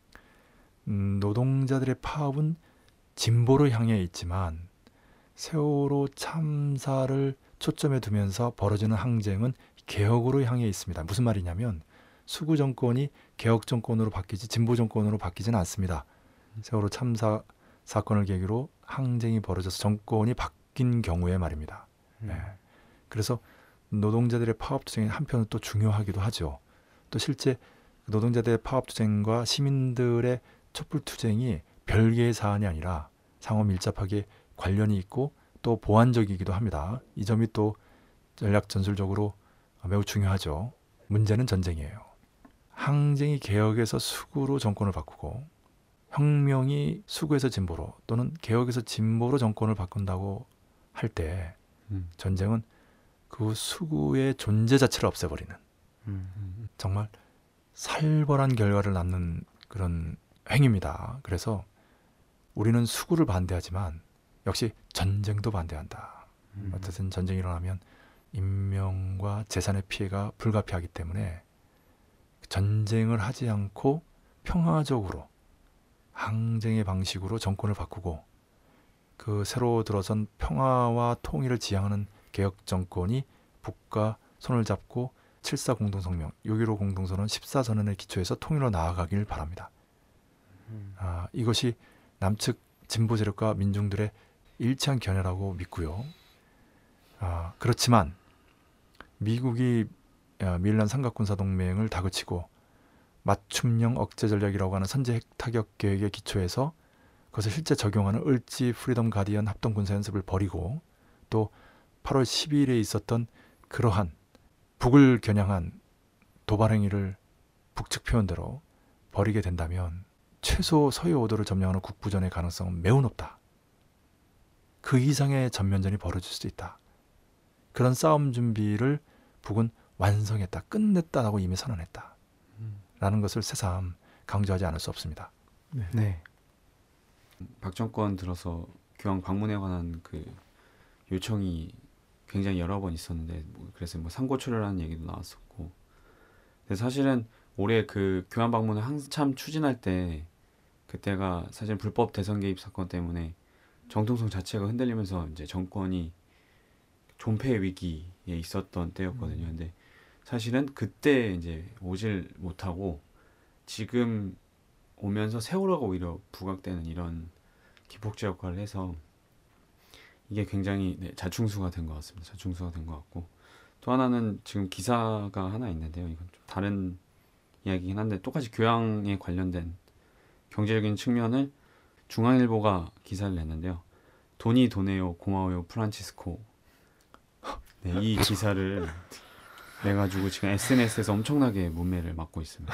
음, 노동자들의 파업은 진보로 향해 있지만 세월호 참사를 초점에 두면서 벌어지는 항쟁은 개혁으로 향해 있습니다. 무슨 말이냐면 수구 정권이 개혁 정권으로 바뀌지 진보 정권으로 바뀌지는 않습니다. 세월호 참사 사건을 계기로 항쟁이 벌어져서 정권이 바뀐 경우에 말입니다. 네. 그래서 노동자들의 파업 투쟁이 한편은 또 중요하기도 하죠. 또 실제 노동자들의 파업 투쟁과 시민들의 촛불 투쟁이 별개의 사안이 아니라 상호 밀접하게 관련이 있고 또 보완적이기도 합니다. 이 점이 또 전략 전술적으로 매우 중요하죠. 문제는 전쟁이에요. 항쟁이 개혁에서 수구로 정권을 바꾸고 혁명이 수구에서 진보로 또는 개혁에서 진보로 정권을 바꾼다고 할 때 음. 전쟁은 그 수구의 존재 자체를 없애버리는 음. 정말 살벌한 결과를 낳는 그런 행위입니다. 그래서 우리는 수구를 반대하지만 역시 전쟁도 반대한다. 음. 어쨌든 전쟁이 일어나면 인명과 재산의 피해가 불가피하기 때문에 전쟁을 하지 않고 평화적으로 항쟁의 방식으로 정권을 바꾸고 그 새로 들어선 평화와 통일을 지향하는 개혁 정권이 북과 손을 잡고 칠사 공동성명, 육점일오 공동선언, 십사 선언의 기초에서 통일로 나아가길 바랍니다. 음. 아, 이것이 남측 진보 세력과 민중들의 일치한 견해라고 믿고요. 아, 그렇지만 미국이 미일란 삼각군사동맹을 다그치고 맞춤형 억제 전략이라고 하는 선제 핵 타격 계획의 기초에서 그것을 실제 적용하는 을지 프리덤 가디언 합동 군사 연습을 벌이고 또 팔월 십이일에 있었던 그러한 북을 겨냥한 도발 행위를 북측 표현대로 벌이게 된다면 최소 서해 오도를 점령하는 국부전의 가능성은 매우 높다. 그 이상의 전면전이 벌어질 수도 있다. 그런 싸움 준비를 북은 완성했다, 끝냈다라고 이미 선언했다. 라는 것을 새삼 강조하지 않을 수 없습니다. 네. 네. 박 정권 들어서 교황 방문에 관한 그 요청이 굉장히 여러 번 있었는데 뭐 그래서 뭐 상고초려라는 얘기도 나왔었고, 근데 사실은 올해 그 교황 방문을 한참 추진할 때 그때가 사실 불법 대선 개입 사건 때문에 정통성 자체가 흔들리면서 이제 정권이 존폐 위기에 있었던 때였거든요. 근데 사실은 그때 이제 오질 못하고 지금 오면서 세월호가 오히려 부각되는 이런 기폭제 역할을 해서 이게 굉장히 네, 자충수가 된 것 같습니다. 자충수가 된 것 같고 또 하나는 지금 기사가 하나 있는데요. 이건 좀 다른 이야기긴 한데 똑같이 교양에 관련된 경제적인 측면을 중앙일보가 기사를 냈는데요. 돈이 도네요 고마워요 프란치스코. 네, 이 기사를 내가지고 지금 에스엔에스에서 엄청나게 문매를 맞고 있습니다.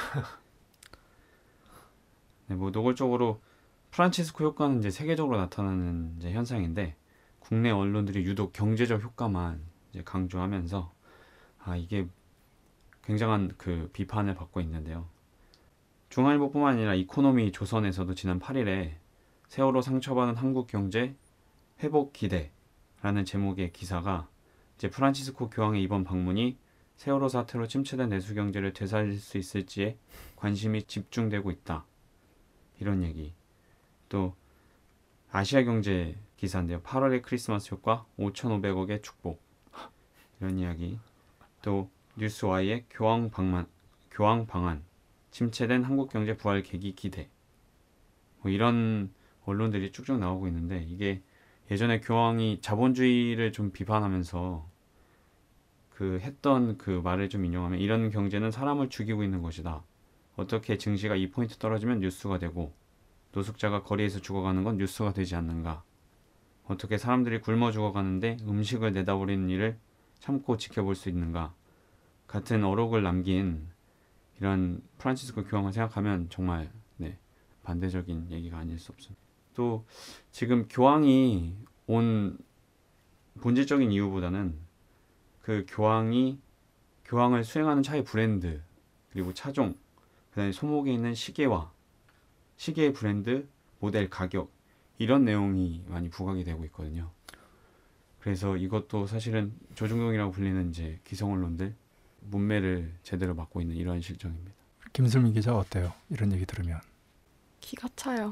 네, 뭐 노골적으로 프란치스코 효과는 이제 세계적으로 나타나는 이제 현상인데 국내 언론들이 유독 경제적 효과만 이제 강조하면서 아 이게 굉장한 그 비판을 받고 있는데요. 중앙일보뿐만 아니라 이코노미 조선에서도 지난 팔 일에 세월호 상처받은 한국 경제 회복 기대라는 제목의 기사가 이제 프란치스코 교황의 이번 방문이 세월호 사태로 침체된 내수 경제를 되살릴 수 있을지에 관심이 집중되고 있다. 이런 얘기. 또 아시아 경제 기사인데요. 팔월의 크리스마스 효과 오천오백억의 축복. 이런 이야기. 또 뉴스와이의 교황 방만 교황 방한 침체된 한국 경제 부활 계기 기대. 뭐 이런 언론들이 쭉쭉 나오고 있는데 이게 예전에 교황이 자본주의를 좀 비판하면서 그 했던 그 말을 좀 인용하면 이런 경제는 사람을 죽이고 있는 것이다. 어떻게 증시가 이 포인트 떨어지면 뉴스가 되고 노숙자가 거리에서 죽어가는 건 뉴스가 되지 않는가. 어떻게 사람들이 굶어 죽어가는데 음식을 내다버리는 일을 참고 지켜볼 수 있는가. 같은 어록을 남긴 이런 프란치스코 교황을 생각하면 정말 네, 반대적인 얘기가 아닐 수 없습니다. 또 지금 교황이 온 본질적인 이유보다는 그 교황이 교황을 수행하는 차의 브랜드 그리고 차종 그다음에 손목에 있는 시계와 시계의 브랜드 모델 가격 이런 내용이 많이 부각이 되고 있거든요. 그래서 이것도 사실은 조중동이라고 불리는 이제 기성 언론들 문매를 제대로 맡고 있는 이러한 실정입니다. 김슬미 기자 어때요? 이런 얘기 들으면. 기가 차요.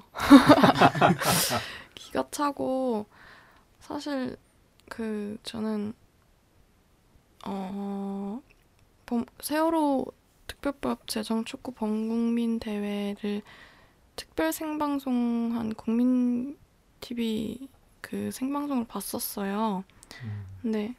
기가 차고 사실 그 저는 어 범, 세월호 특별법 제정 촉구 범국민 대회를 특별 생방송한 국민 티비 그 생방송을 봤었어요. 음. 근데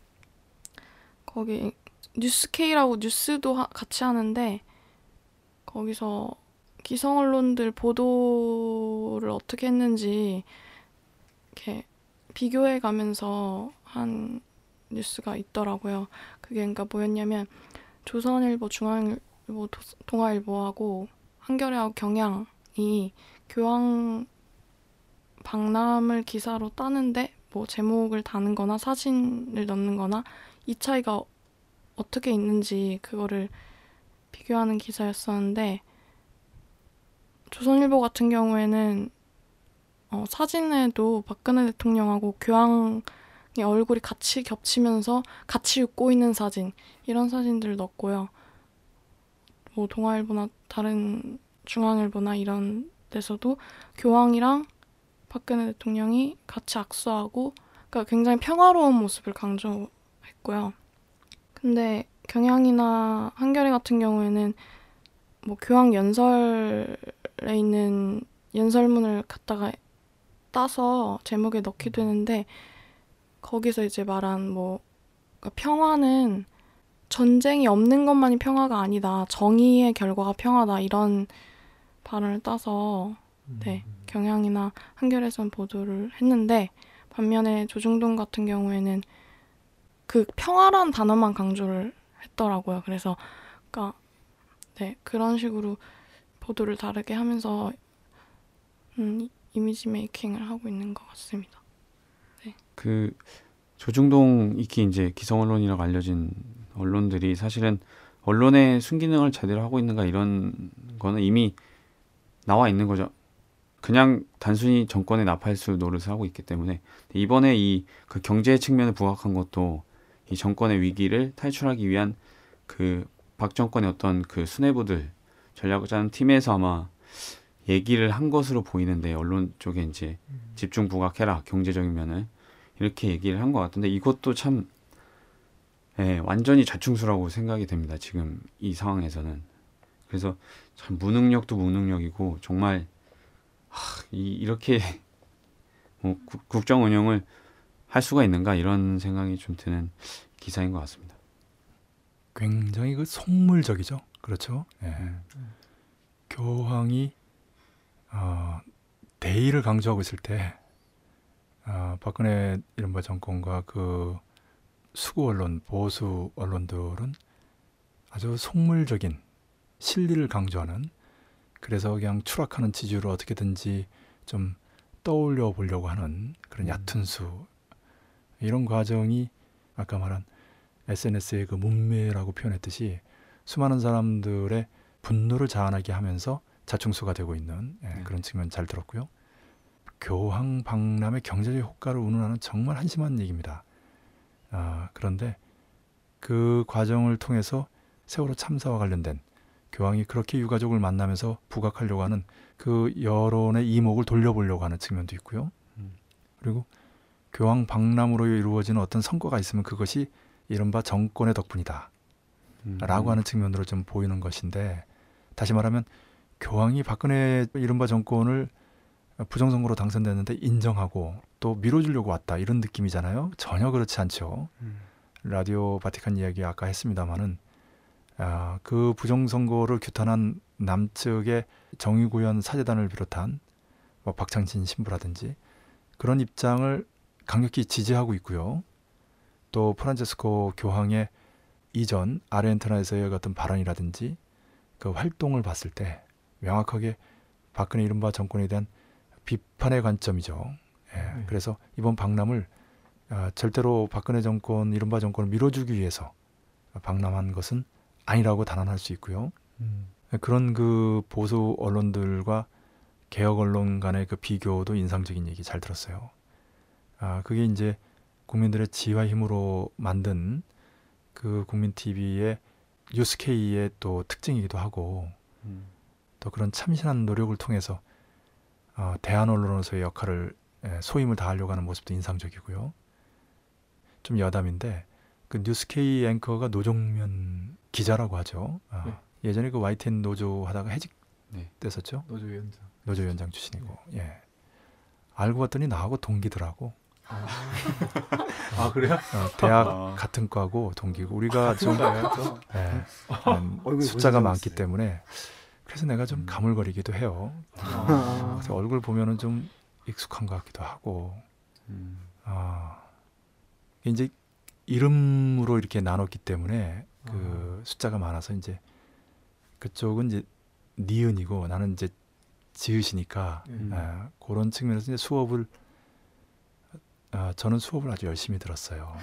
거기 뉴스케이라고 뉴스도 하, 같이 하는데 거기서 기성 언론들 보도를 어떻게 했는지 이렇게 비교해 가면서 한 뉴스가 있더라고요. 그게 그러니까 뭐였냐면 조선일보, 중앙일보, 도, 동아일보하고 한겨레하고 경향이 교황 박람을 기사로 따는데 뭐 제목을 다는 거나 사진을 넣는 거나 이 차이가 어떻게 있는지 그거를 비교하는 기사였었는데 조선일보 같은 경우에는 어, 사진에도 박근혜 대통령하고 교황의 얼굴이 같이 겹치면서 같이 웃고 있는 사진 이런 사진들을 넣었고요. 뭐 동아일보나 다른 중앙일보나 이런 데서도 교황이랑 박근혜 대통령이 같이 악수하고 그러니까 굉장히 평화로운 모습을 강조했고요. 근데 경향이나 한겨레 같은 경우에는 뭐 교황 연설에 있는 연설문을 갖다가 따서 제목에 넣기도 했는데 거기서 이제 말한 뭐 그러니까 평화는 전쟁이 없는 것만이 평화가 아니다. 정의의 결과가 평화다. 이런 발언을 따서 네, 경향이나 한겨레에서는 보도를 했는데 반면에 조중동 같은 경우에는 그 평화란 단어만 강조를 했더라고요. 그래서 그러니까 네, 그런 식으로 보도를 다르게 하면서 음, 이미지 메이킹을 하고 있는 것 같습니다. 네. 그 조중동 익히 이제 기성 언론이라고 알려진 언론들이 사실은 언론의 순기능을 제대로 하고 있는가 이런 거는 이미 나와 있는 거죠. 그냥 단순히 정권의 나팔수 노릇을 하고 있기 때문에 이번에 이 그 경제 측면을 부각한 것도 이 정권의 위기를 탈출하기 위한 그 박 정권의 어떤 그 수뇌부들 전략을 짜는 팀에서 아마 얘기를 한 것으로 보이는데 언론 쪽에 이제 집중 부각해라 경제적인 면을 이렇게 얘기를 한 것 같은데 이것도 참 예, 완전히 자충수라고 생각이 됩니다. 지금 이 상황에서는. 그래서 참 무능력도 무능력이고 정말 하, 이, 이렇게 뭐 국- 국정 운영을 할 수가 있는가 이런 생각이 좀 드는 기사인 것 같습니다. 굉장히 그 속물적이죠. 그렇죠. 예. 음. 교황이 어, 대의를 강조하고 있을 때 어, 박근혜 이른바 정권과 그 수구 언론, 보수 언론들은 아주 속물적인 실리를 강조하는, 그래서 그냥 추락하는 지지율을 어떻게든지 좀 떠올려 보려고 하는 그런 얕은 수, 이런 과정이 아까 말한 에스엔에스의 그 문매라고 표현했듯이 수많은 사람들의 분노를 자아나게 하면서 자충수가 되고 있는 예, 네. 그런 측면 잘 들었고요. 교황 박람회 경제적 효과를 운운하는 정말 한심한 얘기입니다. 아, 그런데 그 과정을 통해서 세월호 참사와 관련된 교황이 그렇게 유가족을 만나면서 부각하려고 하는 그 여론의 이목을 돌려보려고 하는 측면도 있고요. 음. 그리고 교황 박람으로 이루어지는 어떤 성과가 있으면 그것이 이른바 정권의 덕분이다 음. 라고 하는 측면으로 좀 보이는 것인데, 다시 말하면 교황이 박근혜 이른바 정권을 부정선거로 당선됐는데 인정하고 또 밀어주려고 왔다 이런 느낌이잖아요. 전혀 그렇지 않죠. 음. 라디오 바티칸 이야기 아까 했습니다마는 아, 그 부정선거를 규탄한 남측의 정의구현 사재단을 비롯한 뭐 박창진 신부라든지 그런 입장을 강력히 지지하고 있고요. 또 프란체스코 교황의 이전 아르헨티나에서의 어떤 발언이라든지 그 활동을 봤을 때 명확하게 박근혜 이른바 정권에 대한 비판의 관점이죠. 예, 네. 그래서 이번 박람을 아, 절대로 박근혜 정권 이른바 정권을 밀어주기 위해서 박람한 것은 아니라고 단언할 수 있고요. 음. 그런 그 보수 언론들과 개혁 언론 간의 그 비교도 인상적인 얘기 잘 들었어요. 아, 그게 이제 국민들의 지와 힘으로 만든 그 국민 티비의 뉴스케이의 또 특징이기도 하고, 음. 또 그런 참신한 노력을 통해서 어, 대한 언론으로서의 역할을 예, 소임을 다하려고 하는 모습도 인상적이고요. 좀 여담인데 그 뉴스케이 앵커가 노종면 기자라고 하죠. 아, 네. 예전에 그 와이티엔 노조 하다가 해직됐었죠. 네. 노조위원장. 노조위원장 출신이고. 예. 알고 봤더니 나하고 동기더라고. 아 그래요? 어, 대학 아. 같은 과고 동기고 우리가 좀 예, 음, 얼굴이 숫자가 보이지 많기 않았어요. 때문에 그래서 내가 좀 음. 가물거리기도 해요. 아. 그래서 얼굴 보면은 좀 익숙한 것 같기도 하고. 음. 아, 이제 이름으로 이렇게 나눴기 때문에 그 숫자가 많아서 이제 그쪽은 이제 니은이고 나는 이제 지읒이니까 음. 아, 그런 측면에서 이제 수업을 아, 저는 수업을 아주 열심히 들었어요.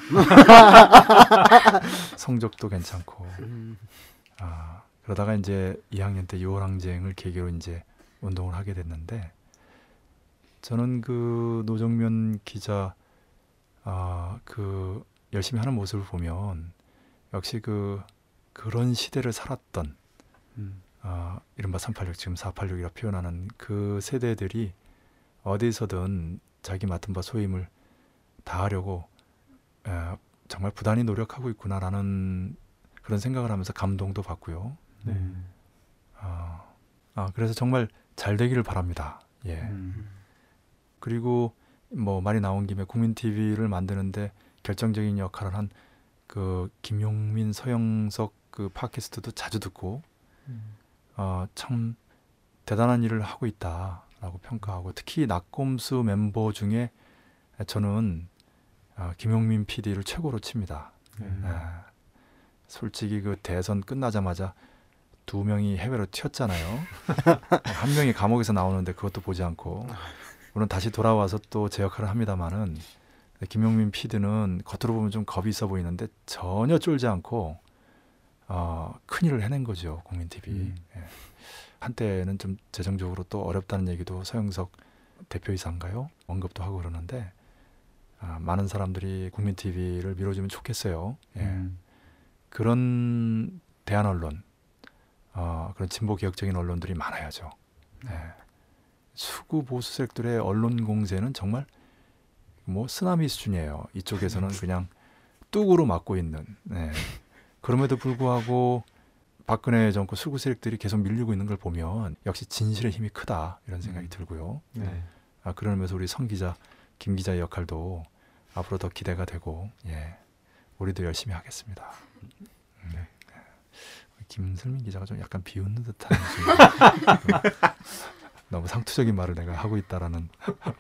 성적도 괜찮고 음. 아, 그러다가 이제 이 학년 때 유월 항쟁을 계기로 이제 운동을 하게 됐는데, 저는 그 노정면 기자 아, 그 열심히 하는 모습을 보면 역시 그 그런 시대를 살았던 음. 아, 이른바 삼팔육 지금 사팔육이라 표현하는 그 세대들이 어디서든 자기 맡은 바 소임을 다하려고 에, 정말 부단히 노력하고 있구나라는 그런 생각을 하면서 감동도 받고요. 네. 음. 아, 아, 그래서 정말 잘 되기를 바랍니다. 예. 음. 그리고 뭐 말이 나온 김에 국민 티비를 만드는데 결정적인 역할을 한 그 김용민, 서영석 그 팟캐스트도 자주 듣고 음. 어, 참 대단한 일을 하고 있다라고 평가하고, 특히 낙곰수 멤버 중에 저는 어, 김용민 피디를 최고로 칩니다. 네. 예. 솔직히 그 대선 끝나자마자 두 명이 해외로 튀었잖아요. 한 명이 감옥에서 나오는데 그것도 보지 않고, 물론 다시 돌아와서 또 제 역할을 합니다마는 김용민 피디는 겉으로 보면 좀 겁이 있어 보이는데 전혀 쫄지 않고 어, 큰일을 해낸 거죠, 국민 티비. 음. 예. 한때는 좀 재정적으로 또 어렵다는 얘기도 서영석 대표이사인가요? 언급도 하고 그러는데 아, 많은 사람들이 국민 티비를 밀어주면 좋겠어요. 예. 음. 그런 대한 언론, 어, 그런 진보 개혁적인 언론들이 많아야죠. 예. 수구 보수 세력들의 언론 공세는 정말 뭐 쓰나미 수준이에요. 이쪽에서는 그냥 뚝으로 맞고 있는. 네. 그럼에도 불구하고 박근혜 정권 수구 세력들이 계속 밀리고 있는 걸 보면 역시 진실의 힘이 크다 이런 생각이 음. 들고요. 네. 아, 그러면서 우리 성 기자 김 기자의 역할도 앞으로 더 기대가 되고 예, 우리도 열심히 하겠습니다. 네. 김슬민 기자가 좀 약간 비웃는 듯한 너무 상투적인 말을 내가 하고 있다라는.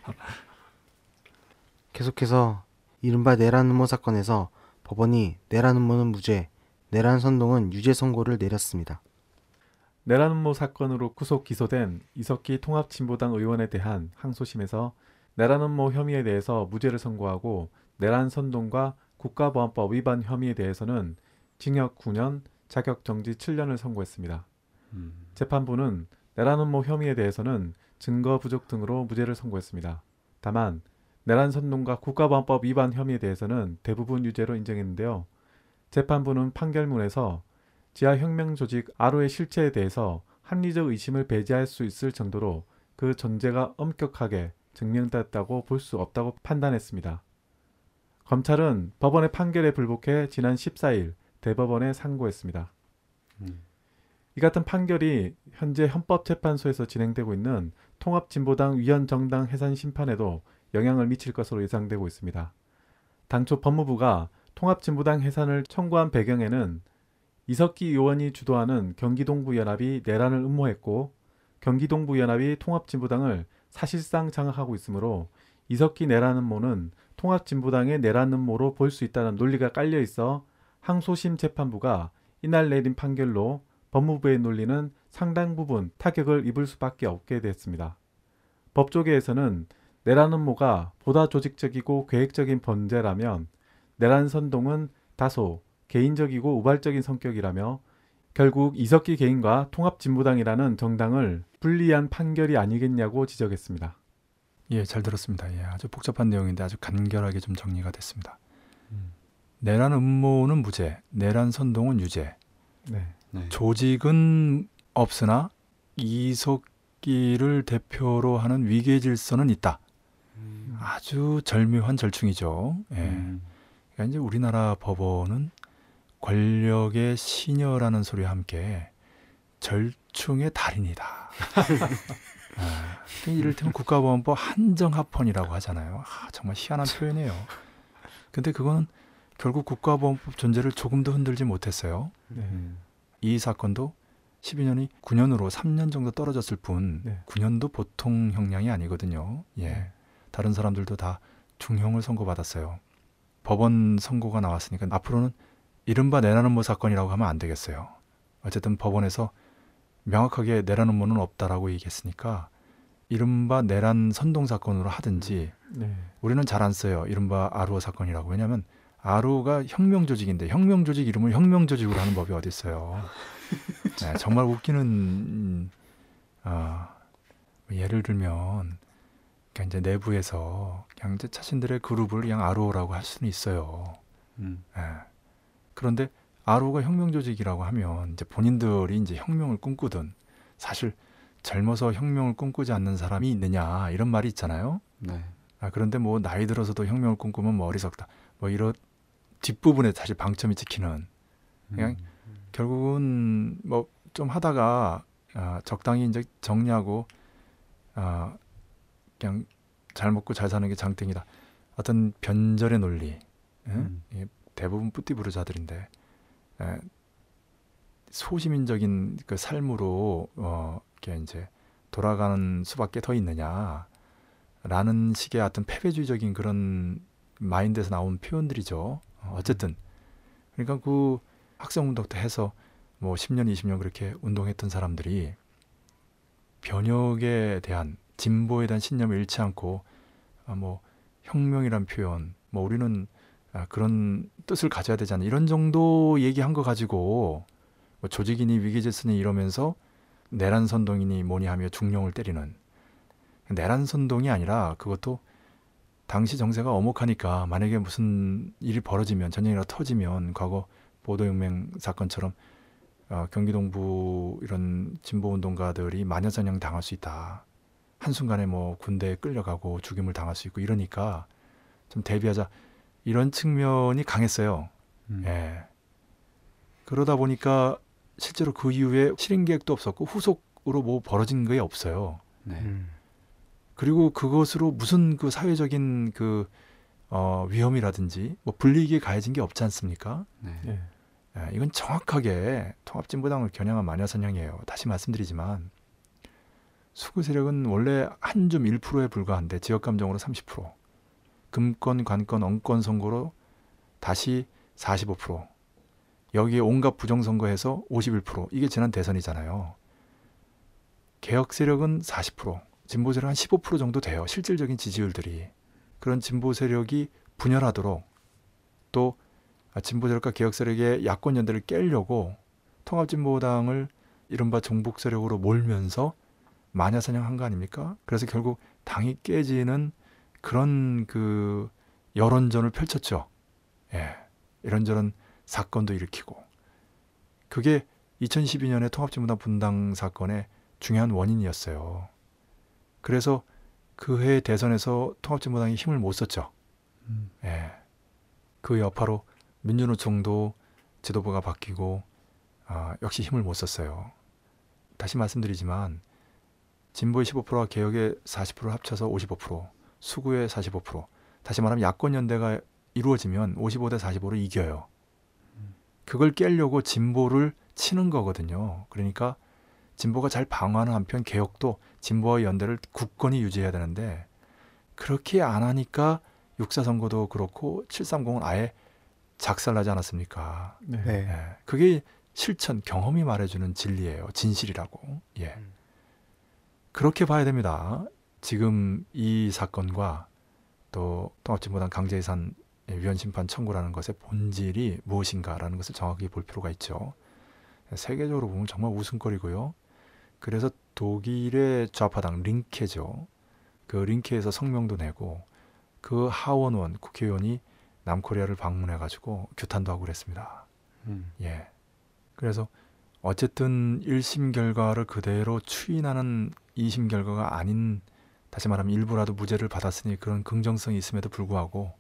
계속해서 이른바 내란 음모 사건에서 법원이 내란 음모는 무죄, 내란 선동은 유죄 선고를 내렸습니다. 내란 음모 사건으로 구속 기소된 이석기 통합진보당 의원에 대한 항소심에서 내란 음모 혐의에 대해서 무죄를 선고하고 내란 선동과 국가보안법 위반 혐의에 대해서는 징역 구 년, 자격정지 칠 년을 선고했습니다. 음. 재판부는 내란 음모 혐의에 대해서는 증거 부족 등으로 무죄를 선고했습니다. 다만 내란 선동과 국가보안법 위반 혐의에 대해서는 대부분 유죄로 인정했는데요. 재판부는 판결문에서 지하혁명 조직 아루의 실체에 대해서 합리적 의심을 배제할 수 있을 정도로 그 존재가 엄격하게 증명됐다고 볼 수 없다고 판단했습니다. 검찰은 법원의 판결에 불복해 지난 십사 일 대법원에 상고했습니다. 음. 이 같은 판결이 현재 헌법재판소에서 진행되고 있는 통합진보당 위헌정당 해산 심판에도 영향을 미칠 것으로 예상되고 있습니다. 당초 법무부가 통합진보당 해산을 청구한 배경에는 이석기 의원이 주도하는 경기동부연합이 내란을 음모했고 경기동부연합이 통합진보당을 사실상 장악하고 있으므로 이석기 내란 음모는 통합진보당의 내란 음모로 볼 수 있다는 논리가 깔려 있어 항소심 재판부가 이날 내린 판결로 법무부의 논리는 상당 부분 타격을 입을 수밖에 없게 됐습니다. 법조계에서는 내란 음모가 보다 조직적이고 계획적인 범죄라면 내란 선동은 다소 개인적이고 우발적인 성격이라며 결국 이석기 개인과 통합진보당이라는 정당을 분리한 판결이 아니겠냐고 지적했습니다. 예, 잘 들었습니다. 예, 아주 복잡한 내용인데 아주 간결하게 좀 정리가 됐습니다. 음. 내란 음모는 무죄, 내란 선동은 유죄. 네. 네. 조직은 없으나 이석기를 대표로 하는 위계 질서는 있다. 음. 아주 절묘한 절충이죠. 예. 음. 그러니까 이제 우리나라 법원은 권력의 시녀라는 소리와 함께 절충의 달인이다. 아, 이를테면 국가보안법 한정합헌이라고 하잖아요. 아, 정말 희한한 표현이에요. 근데 그거는 결국 국가보안법 존재를 조금도 흔들지 못했어요. 네. 음. 이 사건도 십이 년이 구 년으로 삼 년 정도 떨어졌을 뿐 네. 구 년도 보통 형량이 아니거든요. 예. 네. 다른 사람들도 다 중형을 선고받았어요. 법원 선고가 나왔으니까 앞으로는 이른바 내란 음모 사건이라고 하면 안 되겠어요. 어쨌든 법원에서 명확하게 내란 음모는 없다라고 얘기했으니까 이른바 내란 선동 사건으로 하든지 네. 우리는 잘 안 써요. 이른바 아루어 사건이라고. 왜냐하면 아루가 혁명 조직인데 혁명 조직 이름을 혁명 조직으로 하는 법이 어디 있어요. 네, 정말 웃기는 음, 아, 예를 들면 그냥 이제 내부에서 그냥 이제 자신들의 그룹을 그냥 아루어라고 할 수는 있어요. 음. 네. 그런데 아루가 혁명 조직이라고 하면 이제 본인들이 이제 혁명을 꿈꾸든 사실 젊어서 혁명을 꿈꾸지 않는 사람이 있느냐 이런 말이 있잖아요. 네. 아, 그런데 뭐 나이 들어서도 혁명을 꿈꾸면 뭐 어리석다. 뭐 이런 뒷부분에 사실 방점이 찍히는 그냥 음. 결국은 뭐 좀 하다가 아, 적당히 이제 정리하고 아, 그냥 잘 먹고 잘 사는 게 장땡이다. 어떤 변절의 논리. 예? 음. 이 대부분 뿌띠부르자들인데 에, 소시민적인 그 삶으로 어, 이렇게 이제 돌아가는 수밖에 더 있느냐라는 식의 어떤 패배주의적인 그런 마인드에서 나온 표현들이죠. 어, 어쨌든 그러니까 그 학생운동 때 해서 뭐 십 년, 이십 년 그렇게 운동했던 사람들이 변혁에 대한 진보에 대한 신념을 잃지 않고 아, 뭐 혁명이란 표현, 뭐 우리는 아, 그런 뜻을 가져야 되잖아. 이런 정도 얘기한 거 가지고 뭐 조직이니 위기질서니 이러면서 내란 선동이니 뭐니 하며 중령을 때리는 내란 선동이 아니라 그것도 당시 정세가 엄혹하니까 만약에 무슨 일이 벌어지면 전쟁이라 터지면 과거 보도혁명 사건처럼 어, 경기동부 이런 진보운동가들이 마녀사냥 당할 수 있다. 한순간에 뭐 군대에 끌려가고 죽임을 당할 수 있고 이러니까 좀 대비하자. 이런 측면이 강했어요. 음. 예. 그러다 보니까 실제로 그 이후에 실행 계획도 없었고 후속으로 뭐 벌어진 게 없어요. 네. 음. 그리고 그것으로 무슨 그 사회적인 그 어, 위험이라든지 뭐 불이익이 가해진 게 없지 않습니까? 네. 예. 예, 이건 정확하게 통합진보당을 겨냥한 마녀사냥이에요. 다시 말씀드리지만 수구 세력은 원래 한 줌 일 퍼센트에 불과한데 지역 감정으로 삼십 퍼센트, 금권, 관권, 엉권 선거로 다시 사십오 퍼센트, 여기에 온갖 부정선거해서 오십일 퍼센트, 이게 지난 대선이잖아요. 개혁 세력은 사십 퍼센트, 진보 세력 한 십오 퍼센트 정도 돼요. 실질적인 지지율들이. 그런 진보 세력이 분열하도록 또 진보 세력과 개혁 세력의 야권 연대를 깨려고 통합진보당을 이른바 종북 세력으로 몰면서 마녀사냥한 거 아닙니까? 그래서 결국 당이 깨지는 그런 그 여론전을 펼쳤죠. 예, 이런저런 사건도 일으키고 그게 이천십이 년에 통합진보당 분당 사건의 중요한 원인이었어요. 그래서 그해 대선에서 통합진보당이 힘을 못 썼죠. 음. 예, 그 여파로 민주노총도 지도부가 바뀌고 아, 역시 힘을 못 썼어요. 다시 말씀드리지만 진보의 십오 퍼센트와 개혁의 사십 퍼센트 합쳐서 오십오 퍼센트, 수구의 사십오 퍼센트, 다시 말하면 야권 연대가 이루어지면 오십오 대 사십오로 이겨요. 그걸 깨려고 진보를 치는 거거든요. 그러니까 진보가 잘 방어하는 한편 개혁도 진보와 연대를 굳건히 유지해야 되는데 그렇게 안 하니까 육사 선거도 그렇고 칠삼공은 아예 작살나지 않았습니까? 네. 네. 예, 그게 실천, 경험이 말해주는 진리예요. 진실이라고. 예. 음. 그렇게 봐야 됩니다. 지금 이 사건과 또 통합진보당 강제해산 위헌심판 청구라는 것의 본질이 무엇인가라는 것을 정확히 볼 필요가 있죠. 세계적으로 보면 정말 웃음거리고요. 그래서 독일의 좌파당 링케죠. 그 링케에서 성명도 내고 그 하원의원, 국회의원이 남코리아를 방문해가지고 규탄도 하고 그랬습니다. 음. 예. 그래서 어쨌든 일 심 결과를 그대로 추인하는 이 심 결과가 아닌, 다시 말하면 일부라도 무죄를 받았으니 그런 긍정성이 있음에도 불구하고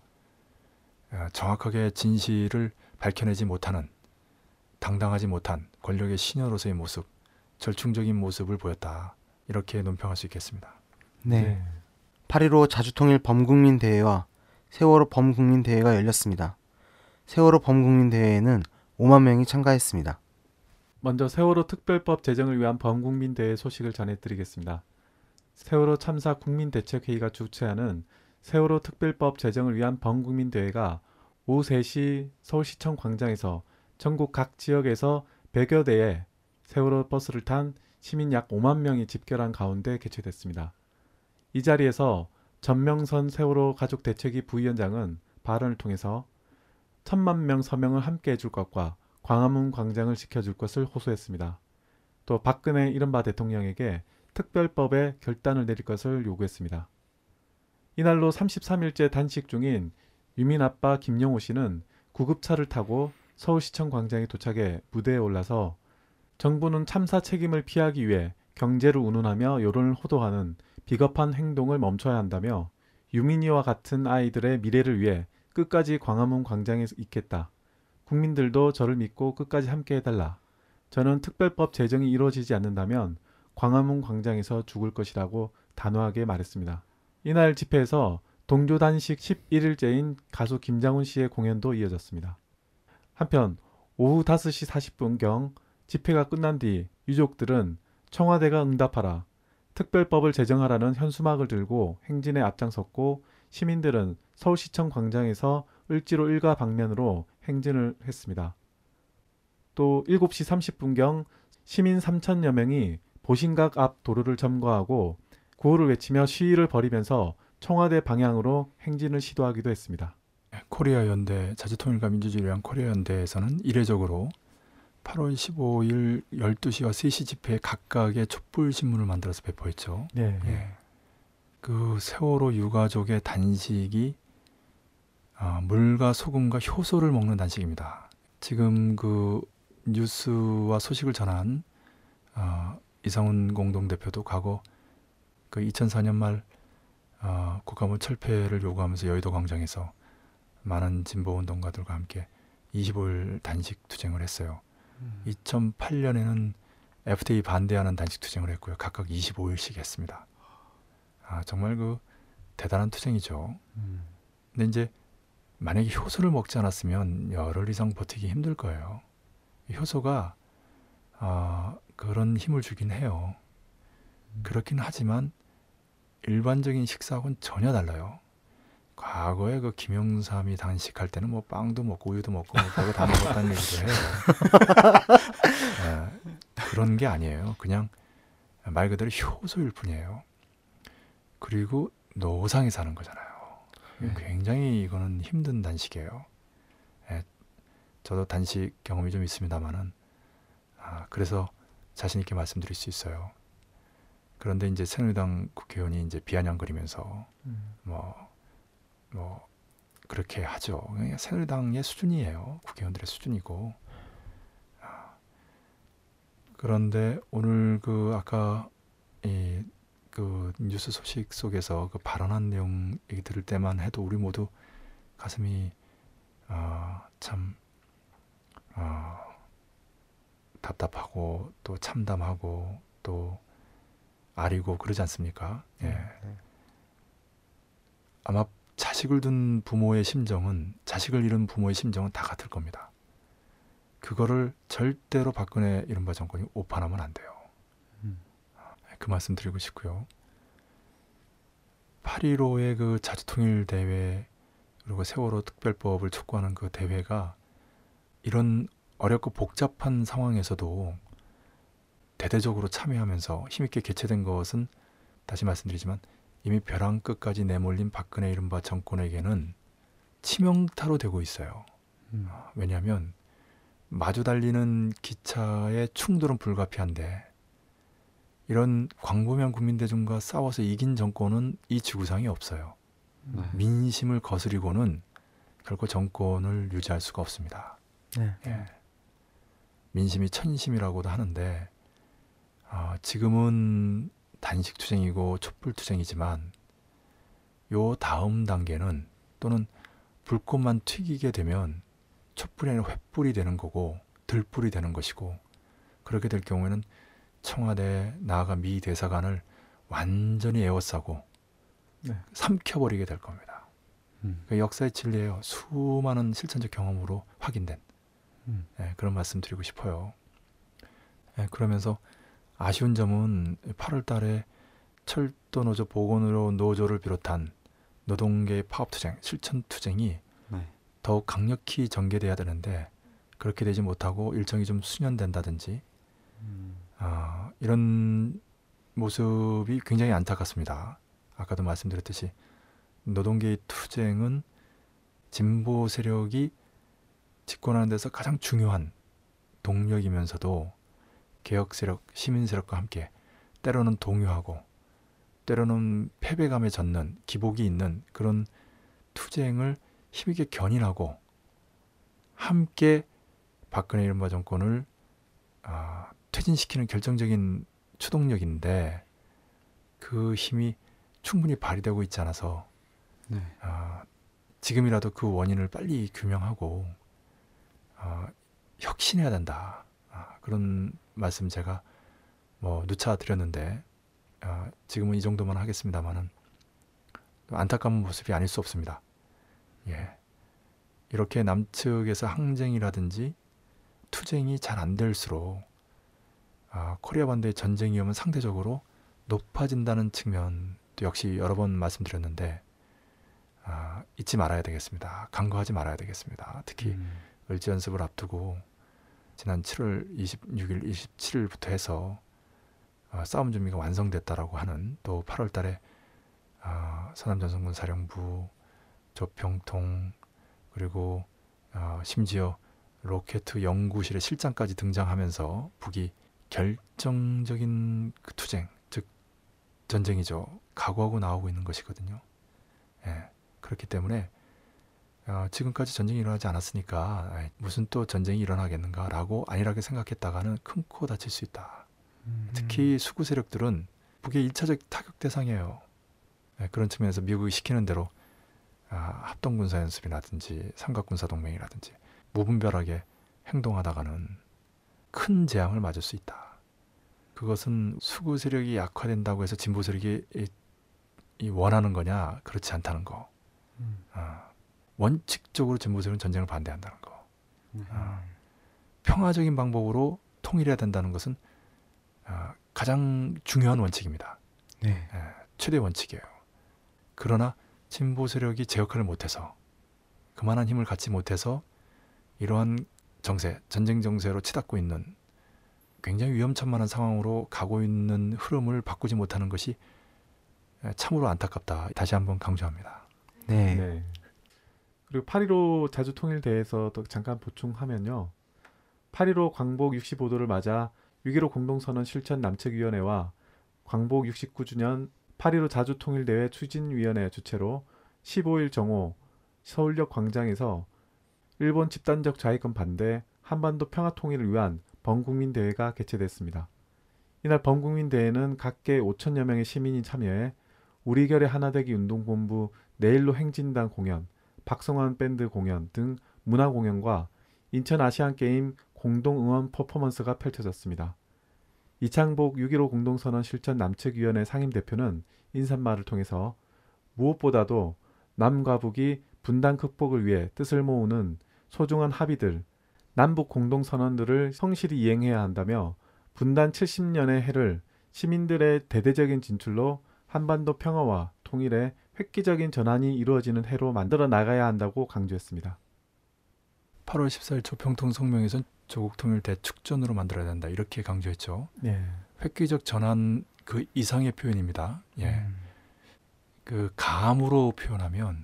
정확하게 진실을 밝혀내지 못하는, 당당하지 못한 권력의 신여로서의 모습, 절충적인 모습을 보였다. 이렇게 논평할 수 있겠습니다. 네. 팔일오 자주통일 범국민대회와 세월호 범국민대회가 열렸습니다. 세월호 범국민대회에는 오만 명이 참가했습니다. 먼저 세월호 특별법 제정을 위한 범국민대회 소식을 전해드리겠습니다. 세월호 참사 국민대책회의가 주최하는 세월호 특별법 제정을 위한 범국민대회가 오후 세 시 서울시청 광장에서 전국 각 지역에서 백여 대의 세월호 버스를 탄 시민 약 오만 명이 집결한 가운데 개최됐습니다. 이 자리에서 전명선 세월호 가족대책위 부위원장은 발언을 통해서 천만 명 서명을 함께 해줄 것과 광화문 광장을 지켜줄 것을 호소했습니다. 또 박근혜 이른바 대통령에게 특별법에 결단을 내릴 것을 요구했습니다. 이날로 삼십삼 일째 단식 중인 유민 아빠 김영호 씨는 구급차를 타고 서울시청 광장에 도착해 무대에 올라서 정부는 참사 책임을 피하기 위해 경제를 운운하며 여론을 호도하는 비겁한 행동을 멈춰야 한다며 유민이와 같은 아이들의 미래를 위해 끝까지 광화문 광장에 있겠다. 국민들도 저를 믿고 끝까지 함께 해달라. 저는 특별법 제정이 이루어지지 않는다면 광화문 광장에서 죽을 것이라고 단호하게 말했습니다. 이날 집회에서 동조단식 십일 일째인 가수 김장훈 씨의 공연도 이어졌습니다. 한편 오후 다섯 시 사십 분경 집회가 끝난 뒤 유족들은 청와대가 응답하라, 특별법을 제정하라는 현수막을 들고 행진에 앞장섰고 시민들은 서울시청 광장에서 을지로 일가 방면으로 행진을 했습니다. 또 일곱 시 삼십 분경 시민 삼천여 명이 보신각 앞 도로를 점거하고 구호를 외치며 시위를 벌이면서 청와대 방향으로 행진을 시도하기도 했습니다. 코리아 연대, 자주통일과 민주주의를 위한 코리아 연대에서는 이례적으로 팔월 십오일 열두 시와 세 시 집회에 각각의 촛불 신문을 만들어서 배포했죠. 네. 예. 그 세월호 유가족의 단식이 아, 물과 소금과 효소를 먹는 단식입니다. 지금 그 뉴스와 소식을 전한 아, 이상훈 공동대표도 과거 그 이천사 년 말 아, 국가문 철폐를 요구하면서 여의도 광장에서 많은 진보 운동가들과 함께 이십오 일 단식 투쟁을 했어요. 음. 이천팔 년에는 에프티에이 반대하는 단식 투쟁을 했고요. 각각 이십오 일씩 했습니다. 아, 정말 그 대단한 투쟁이죠. 음. 근데 이제 만약에 효소를 먹지 않았으면 열흘 이상 버티기 힘들 거예요. 이 효소가 아, 그런 힘을 주긴 해요. 그렇긴 하지만 일반적인 식사하고는 전혀 달라요. 과거에 그 김영삼이 단식할 때는 뭐 빵도 먹고 우유도 먹고 뭐 별거 다 먹었다는 얘기도 해요. 예, 그런 게 아니에요. 그냥 말 그대로 효소일 뿐이에요. 그리고 노상에 사는 거잖아요. 네. 굉장히 이거는 힘든 단식이에요. 예, 저도 단식 경험이 좀 있습니다만은 아, 그래서 자신 있게 말씀드릴 수 있어요. 그런데 이제 새누리당 국회의원이 이제 비아냥거리면서 음. 뭐, 뭐 그렇게 하죠. 그냥 새누리당의 수준이에요. 국회의원들의 수준이고. 아, 그런데 오늘 그 아까 이 그 뉴스 소식 속에서 그 발언한 내용 얘기 들을 때만 해도 우리 모두 가슴이 아, 참 아, 답답하고 또 참담하고 또 아리고 그러지 않습니까? 예. 네. 아마 자식을 둔 부모의 심정은 자식을 잃은 부모의 심정은 다 같을 겁니다. 그거를 절대로 박근혜 이른바 정권이 오판하면 안 돼요. 음. 그 말씀 드리고 싶고요. 팔일오의 그 자주통일 대회 그리고 세월호 특별법을 촉구하는 그 대회가 이런 어렵고 복잡한 상황에서도 대대적으로 참여하면서 힘있게 개최된 것은 다시 말씀드리지만 이미 벼랑 끝까지 내몰린 박근혜 이른바 정권에게는 치명타로 되고 있어요. 음. 왜냐하면 마주 달리는 기차의 충돌은 불가피한데 이런 광범위한 국민대중과 싸워서 이긴 정권은 이 지구상에 없어요. 네. 민심을 거스리고는 결코 정권을 유지할 수가 없습니다. 네. 예. 민심이 천심이라고도 하는데 아, 지금은 단식 투쟁이고 촛불 투쟁이지만 요 다음 단계는 또는 불꽃만 튀기게 되면 촛불이 아니라 횃불이 되는 거고 들불이 되는 것이고 그렇게 될 경우에는 청와대 나아가 미 대사관을 완전히 에워싸고 네. 삼켜버리게 될 겁니다. 음. 그 역사의 진리예요. 수많은 실천적 경험으로 확인된 음. 예, 그런 말씀 드리고 싶어요. 예, 그러면서 아쉬운 점은 팔월 달에 철도 노조 보건의료 노조를 비롯한 노동계의 파업투쟁, 실천투쟁이 네. 더욱 강력히 전개돼야 되는데 그렇게 되지 못하고 일정이 좀 수년된다든지 음. 아, 이런 모습이 굉장히 안타깝습니다. 아까도 말씀드렸듯이 노동계의 투쟁은 진보 세력이 집권하는 데서 가장 중요한 동력이면서도 개혁 세력, 시민 세력과 함께 때로는 동요하고 때로는 패배감에 젖는 기복이 있는 그런 투쟁을 힘있게 견인하고 함께 박근혜 이른바 정권을 아, 퇴진시키는 결정적인 추동력인데 그 힘이 충분히 발휘되고 있지 않아서 네. 아, 지금이라도 그 원인을 빨리 규명하고 아, 혁신해야 된다. 아, 그런 말씀 제가 뭐 누차 드렸는데 아, 지금은 이 정도만 하겠습니다만은 안타까운 모습이 아닐 수 없습니다. 예, 이렇게 남측에서 항쟁이라든지 투쟁이 잘 안 될수록 아, 코리아 반도의 전쟁 위험은 상대적으로 높아진다는 측면도 역시 여러 번 말씀드렸는데 아, 잊지 말아야 되겠습니다. 간과하지 말아야 되겠습니다. 특히 음. 을지 연습을 앞두고 지난 칠월 이십육일, 이십칠일부터 해서 아, 싸움 준비가 완성됐다라고 하는 또 팔월 달에 아, 서남전선군 사령부, 조평통 그리고 아, 심지어 로켓 연구실의 실장까지 등장하면서 북이 결정적인 그 투쟁, 즉 전쟁이죠. 각오하고 나오고 있는 것이거든요. 예, 그렇기 때문에 어, 지금까지 전쟁이 일어나지 않았으니까 아이, 무슨 또 전쟁이 일어나겠는가라고 안일하게 생각했다가는 큰 코 다칠 수 있다. 음. 특히 수구 세력들은 북의 일차적 타격 대상이에요. 예, 그런 측면에서 미국이 시키는 대로 아, 합동군사연습이라든지 삼각군사동맹이라든지 무분별하게 행동하다가는 큰 재앙을 맞을 수 있다. 그것은 수구 세력이 약화된다고 해서 진보 세력이 원하는 거냐? 그렇지 않다는 거. 음. 어, 원칙적으로 진보 세력은 전쟁을 반대한다는 거. 음. 어, 평화적인 방법으로 통일해야 된다는 것은 어, 가장 중요한 원칙입니다. 네. 예, 최대 원칙이에요. 그러나 진보 세력이 제 역할을 못해서 그만한 힘을 갖지 못해서 이러한 정세, 전쟁 정세로 치닫고 있는 굉장히 위험천만한 상황으로 가고 있는 흐름을 바꾸지 못하는 것이 참으로 안타깝다. 다시 한번 강조합니다. 네. 네. 그리고 팔일오 자주통일대회에서도 잠깐 보충하면요. 팔일오 광복 육십오 도를 맞아 육일오 공동선언 실천 남측위원회와 광복 육십구 주년 팔일오 자주통일대회 추진위원회 주최로 십오일 정오 서울역 광장에서 일본 집단적 자위권 반대 한반도 평화통일을 위한 범국민대회가 개최됐습니다. 이날 범국민대회는 각계 오천여 명의 시민이 참여해 우리 결의 하나되기 운동본부 내일로 행진단 공연, 박성환 밴드 공연 등 문화 공연과 인천 아시안게임 공동응원 퍼포먼스가 펼쳐졌습니다. 이창복 육일오 공동선언 실천 남측위원회 상임대표는 인사말을 통해서 무엇보다도 남과 북이 분단 극복을 위해 뜻을 모으는 소중한 합의들, 남북 공동선언들을 성실히 이행해야 한다며 분단 칠십 년의 해를 시민들의 대대적인 진출로 한반도 평화와 통일의 획기적인 전환이 이루어지는 해로 만들어 나가야 한다고 강조했습니다. 팔월 십사일 조평통 성명에선 조국 통일 대축전으로 만들어야 된다. 이렇게 강조했죠. 네. 획기적 전환 그 이상의 표현입니다. 예. 음. 그 감으로 표현하면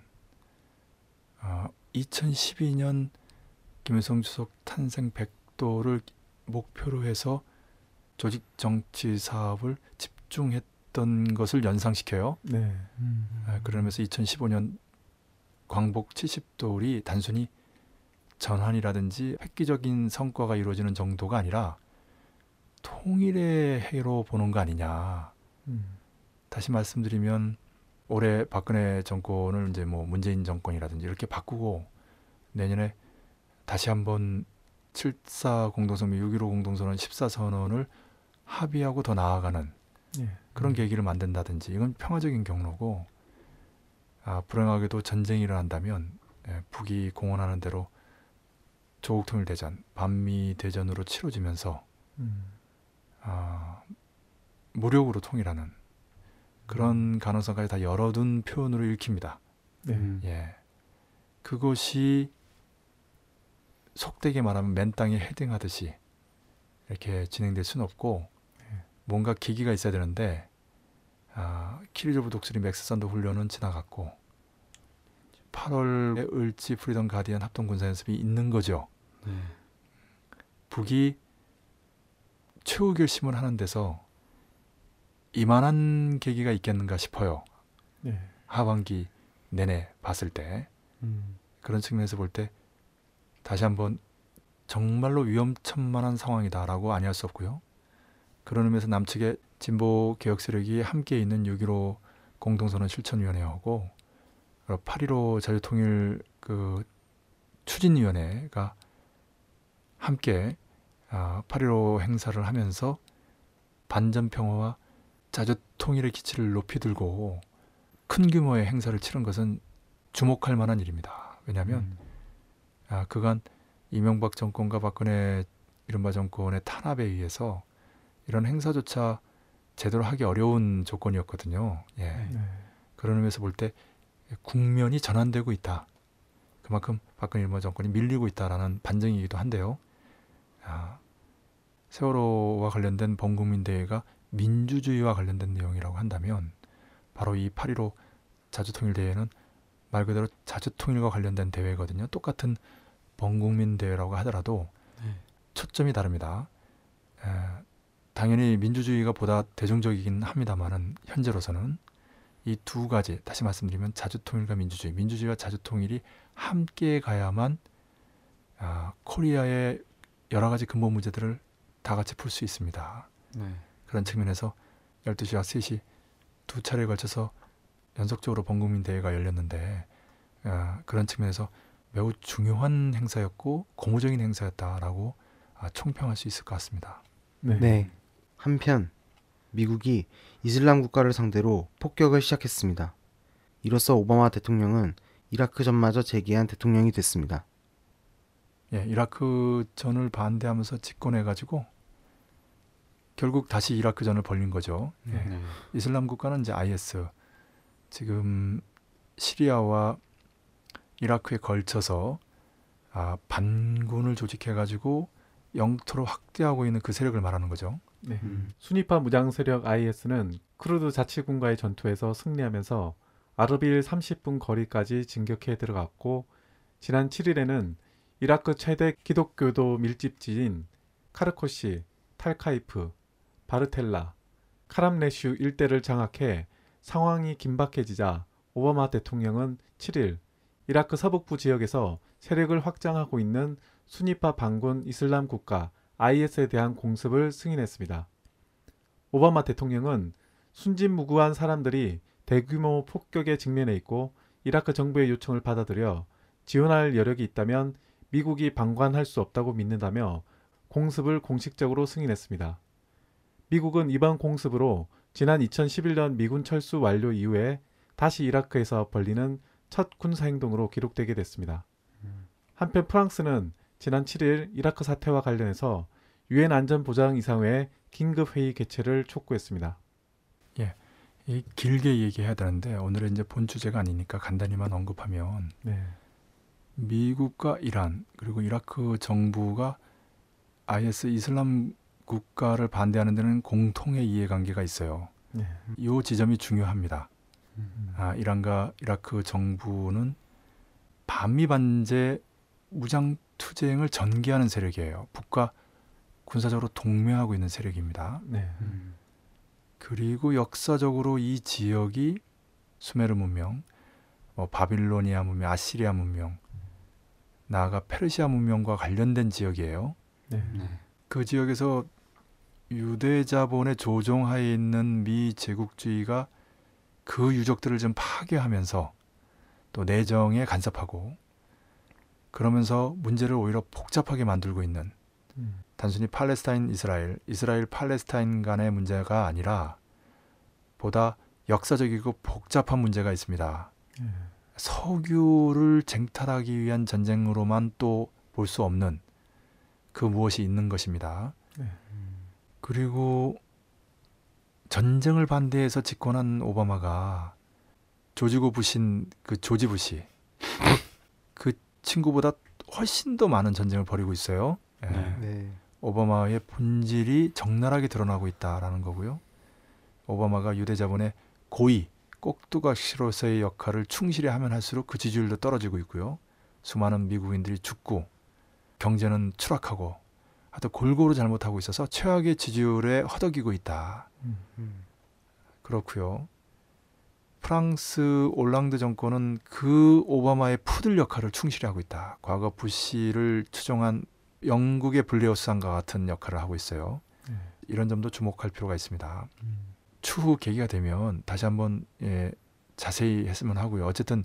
어, 이천십이 년 김일성 주석 탄생 백 도를 목표로 해서 조직 정치 사업을 집중했던 것을 연상시켜요. 네. 아, 그러면서 이천십오 년 광복 칠십 돌이 단순히 전환이라든지 획기적인 성과가 이루어지는 정도가 아니라 통일의 해로 보는 거 아니냐. 음. 다시 말씀드리면 올해 박근혜 정권을 이제 뭐 문재인 정권이라든지 이렇게 바꾸고 내년에 다시 한번 칠사 공동선언, 육일오 공동선언, 십사 선언을 합의하고 더 나아가는 네. 그런 계기를 만든다든지 이건 평화적인 경로고 아, 불행하게도 전쟁이 일어난다면 예, 북이 공언하는 대로 조국통일대전, 반미대전으로 치러지면서 음. 아, 무력으로 통일하는 그런 가능성까지 다 열어둔 표현으로 읽힙니다. 네. 음. 예, 그것이 속되게 말하면 맨 땅에 헤딩하듯이 이렇게 진행될 수는 없고 뭔가 계기가 있어야 되는데 아, 키리조브 독수리 맥스 선더 훈련은 지나갔고 팔월에 을지 프리덤 가디언 합동군사연습이 있는 거죠. 네. 북이 최후 결심을 하는 데서 이만한 계기가 있겠는가 싶어요. 네. 하반기 내내 봤을 때 음. 그런 측면에서 볼 때 다시 한번 정말로 위험천만한 상황이다라고 아니할 수 없고요. 그런 의미에서 남측의 진보 개혁 세력이 함께 있는 육일오 공동선언 실천위원회하고 팔일오 자주통일 그 추진위원회가 함께 아, 팔일오 행사를 하면서 반전평화와 자주통일의 기치를 높이 들고 큰 규모의 행사를 치른 것은 주목할 만한 일입니다. 왜냐하면 음. 아, 그간 이명박 정권과 박근혜 이른바 정권의 탄압에 의해서 이런 행사조차 제대로 하기 어려운 조건이었거든요. 예. 네. 그런 의미에서 볼 때 국면이 전환되고 있다. 그만큼 박근혜 일본 정권이 밀리고 있다라는 반증이기도 한데요. 아, 세월호와 관련된 범국민대회가 민주주의와 관련된 내용이라고 한다면 바로 이 팔일오 자주통일대회는 말 그대로 자주통일과 관련된 대회거든요. 똑같은 범국민대회라고 하더라도 네. 초점이 다릅니다. 에, 당연히 민주주의가 보다 대중적이긴 합니다만은 현재로서는 이 두 가지 다시 말씀드리면 자주통일과 민주주의, 민주주의와 자주통일이 함께 가야만 아, 코리아의 여러 가지 근본 문제들을 다 같이 풀 수 있습니다. 네. 그런 측면에서 열두 시와 세 시 두 차례에 걸쳐서 연속적으로 범국민대회가 열렸는데 아, 그런 측면에서 매우 중요한 행사였고 고무적인 행사였다라고 아, 총평할 수 있을 것 같습니다. 네. 네. 한편 미국이 이슬람 국가를 상대로 폭격을 시작했습니다. 이로써 오바마 대통령은 이라크전마저 재개한 대통령이 됐습니다. 예, 이라크전을 반대하면서 집권해가지고 결국 다시 이라크전을 벌린 거죠. 예. 네. 이슬람 국가는 이제 아이에스, 지금 시리아와 이라크에 걸쳐서 아, 반군을 조직해가지고 영토를 확대하고 있는 그 세력을 말하는 거죠. 네. 음. 순위파 무장 세력 아이에스는 쿠르드 자치군과의 전투에서 승리하면서 아르빌 삼십 분 거리까지 진격해 들어갔고 지난 칠 일에는 이라크 최대 기독교도 밀집지인 카르코시, 탈카이프, 바르텔라, 카람레슈 일대를 장악해 상황이 긴박해지자 오바마 대통령은 칠 일 이라크 서북부 지역에서 세력을 확장하고 있는 순위파 반군 이슬람 국가 아이에스에 대한 공습을 승인했습니다. 오바마 대통령은 순진무구한 사람들이 대규모 폭격에 직면해 있고 이라크 정부의 요청을 받아들여 지원할 여력이 있다면 미국이 방관할 수 없다고 믿는다며 공습을 공식적으로 승인했습니다. 미국은 이번 공습으로 지난 이천십일 년 미군 철수 완료 이후에 다시 이라크에서 벌리는 첫 군사행동으로 기록되게 됐습니다. 한편 프랑스는 지난 칠 일 이라크 사태와 관련해서 유엔 안전보장이사회의 긴급회의 개최를 촉구했습니다. 이 길게 얘기해야 되는데 오늘은 이제 본 주제가 아니니까 간단히만 언급하면 네. 미국과 이란 그리고 이라크 정부가 아이에스 이슬람 국가를 반대하는 데는 공통의 이해관계가 있어요. 네. 이 지점이 중요합니다. 음. 아, 이란과 이라크 정부는 반미 반제 무장 투쟁을 전개하는 세력이에요. 북과 군사적으로 동맹하고 있는 세력입니다. 네. 음. 그리고 역사적으로 이 지역이 수메르 문명, 뭐 바빌로니아 문명, 아시리아 문명, 나아가 페르시아 문명과 관련된 지역이에요. 네. 네. 그 지역에서 유대 자본의 조종하에 있는 미 제국주의가 그 유적들을 좀 파괴하면서 또 내정에 간섭하고 그러면서 문제를 오히려 복잡하게 만들고 있는 음. 단순히 팔레스타인 이스라엘, 이스라엘 팔레스타인 간의 문제가 아니라 보다 역사적이고 복잡한 문제가 있습니다. 네. 석유를 쟁탈하기 위한 전쟁으로만 또 볼 수 없는 그 무엇이 있는 것입니다. 네. 그리고 전쟁을 반대해서 집권한 오바마가 조지고 부신 그 조지 부시 그 친구보다 훨씬 더 많은 전쟁을 벌이고 있어요. 예. 네. 네. 오바마의 본질이 적나라하게 드러나고 있다라는 거고요. 오바마가 유대 자본의 고위 꼭두각시로서의 역할을 충실히 하면 할수록 그 지지율도 떨어지고 있고요. 수많은 미국인들이 죽고 경제는 추락하고 하여튼 골고루 잘못하고 있어서 최악의 지지율에 허덕이고 있다. 음. 음. 그렇고요. 프랑스 올랑드 정권은 그 오바마의 푸들 역할을 충실히 하고 있다. 과거 부시를 추종한 영국의 블레어스상과 같은 역할을 하고 있어요. 네. 이런 점도 주목할 필요가 있습니다. 음. 추후 계기가 되면 다시 한번 예, 자세히 했으면 하고요. 어쨌든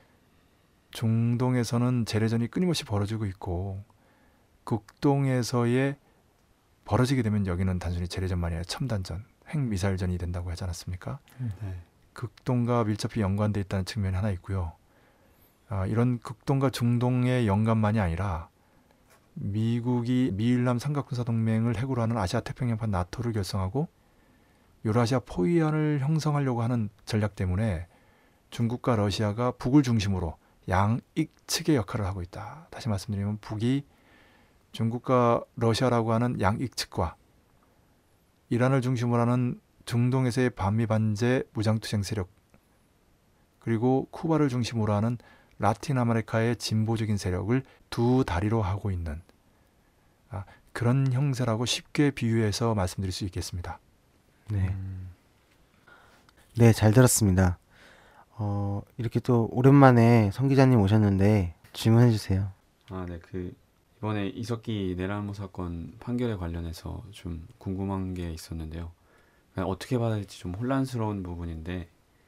중동에서는 재래전이 끊임없이 벌어지고 있고 극동에서의 벌어지게 되면 여기는 단순히 재래전만이 아니라 첨단전, 핵미사일전이 된다고 하지 않았습니까? 네. 극동과 밀접히 연관되어 있다는 측면이 하나 있고요. 아, 이런 극동과 중동의 연관만이 아니라 미국이 미일남 삼각군사동맹을 핵으로 하는 아시아태평양판 나토를 결성하고 유라시아 포위안을 형성하려고 하는 전략 때문에 중국과 러시아가 북을 중심으로 양익 측의 역할을 하고 있다. 다시 말씀드리면 북이 중국과 러시아라고 하는 양익 측과 이란을 중심으로 하는 중동에서의 반미 반제 무장투쟁 세력 그리고 쿠바를 중심으로 하는 라틴 아메리카의 진보적인 세력을 두 다리로 하고 있는 아, 그런 형세라고 쉽게 비유해서 말씀드릴 수 있겠습니다. 네. 음. 네, 잘 들었습니다. 어, 이렇게 또 오랜만에 성 기자님 오셨는데 질문해 주세요. 아, 네. 그 이번에 이석기 내란모 사건 판결에 관련해서 좀 궁금한 게 있었는데요. 그냥 어떻게 받아야 될지 좀 혼란스러운 부분인데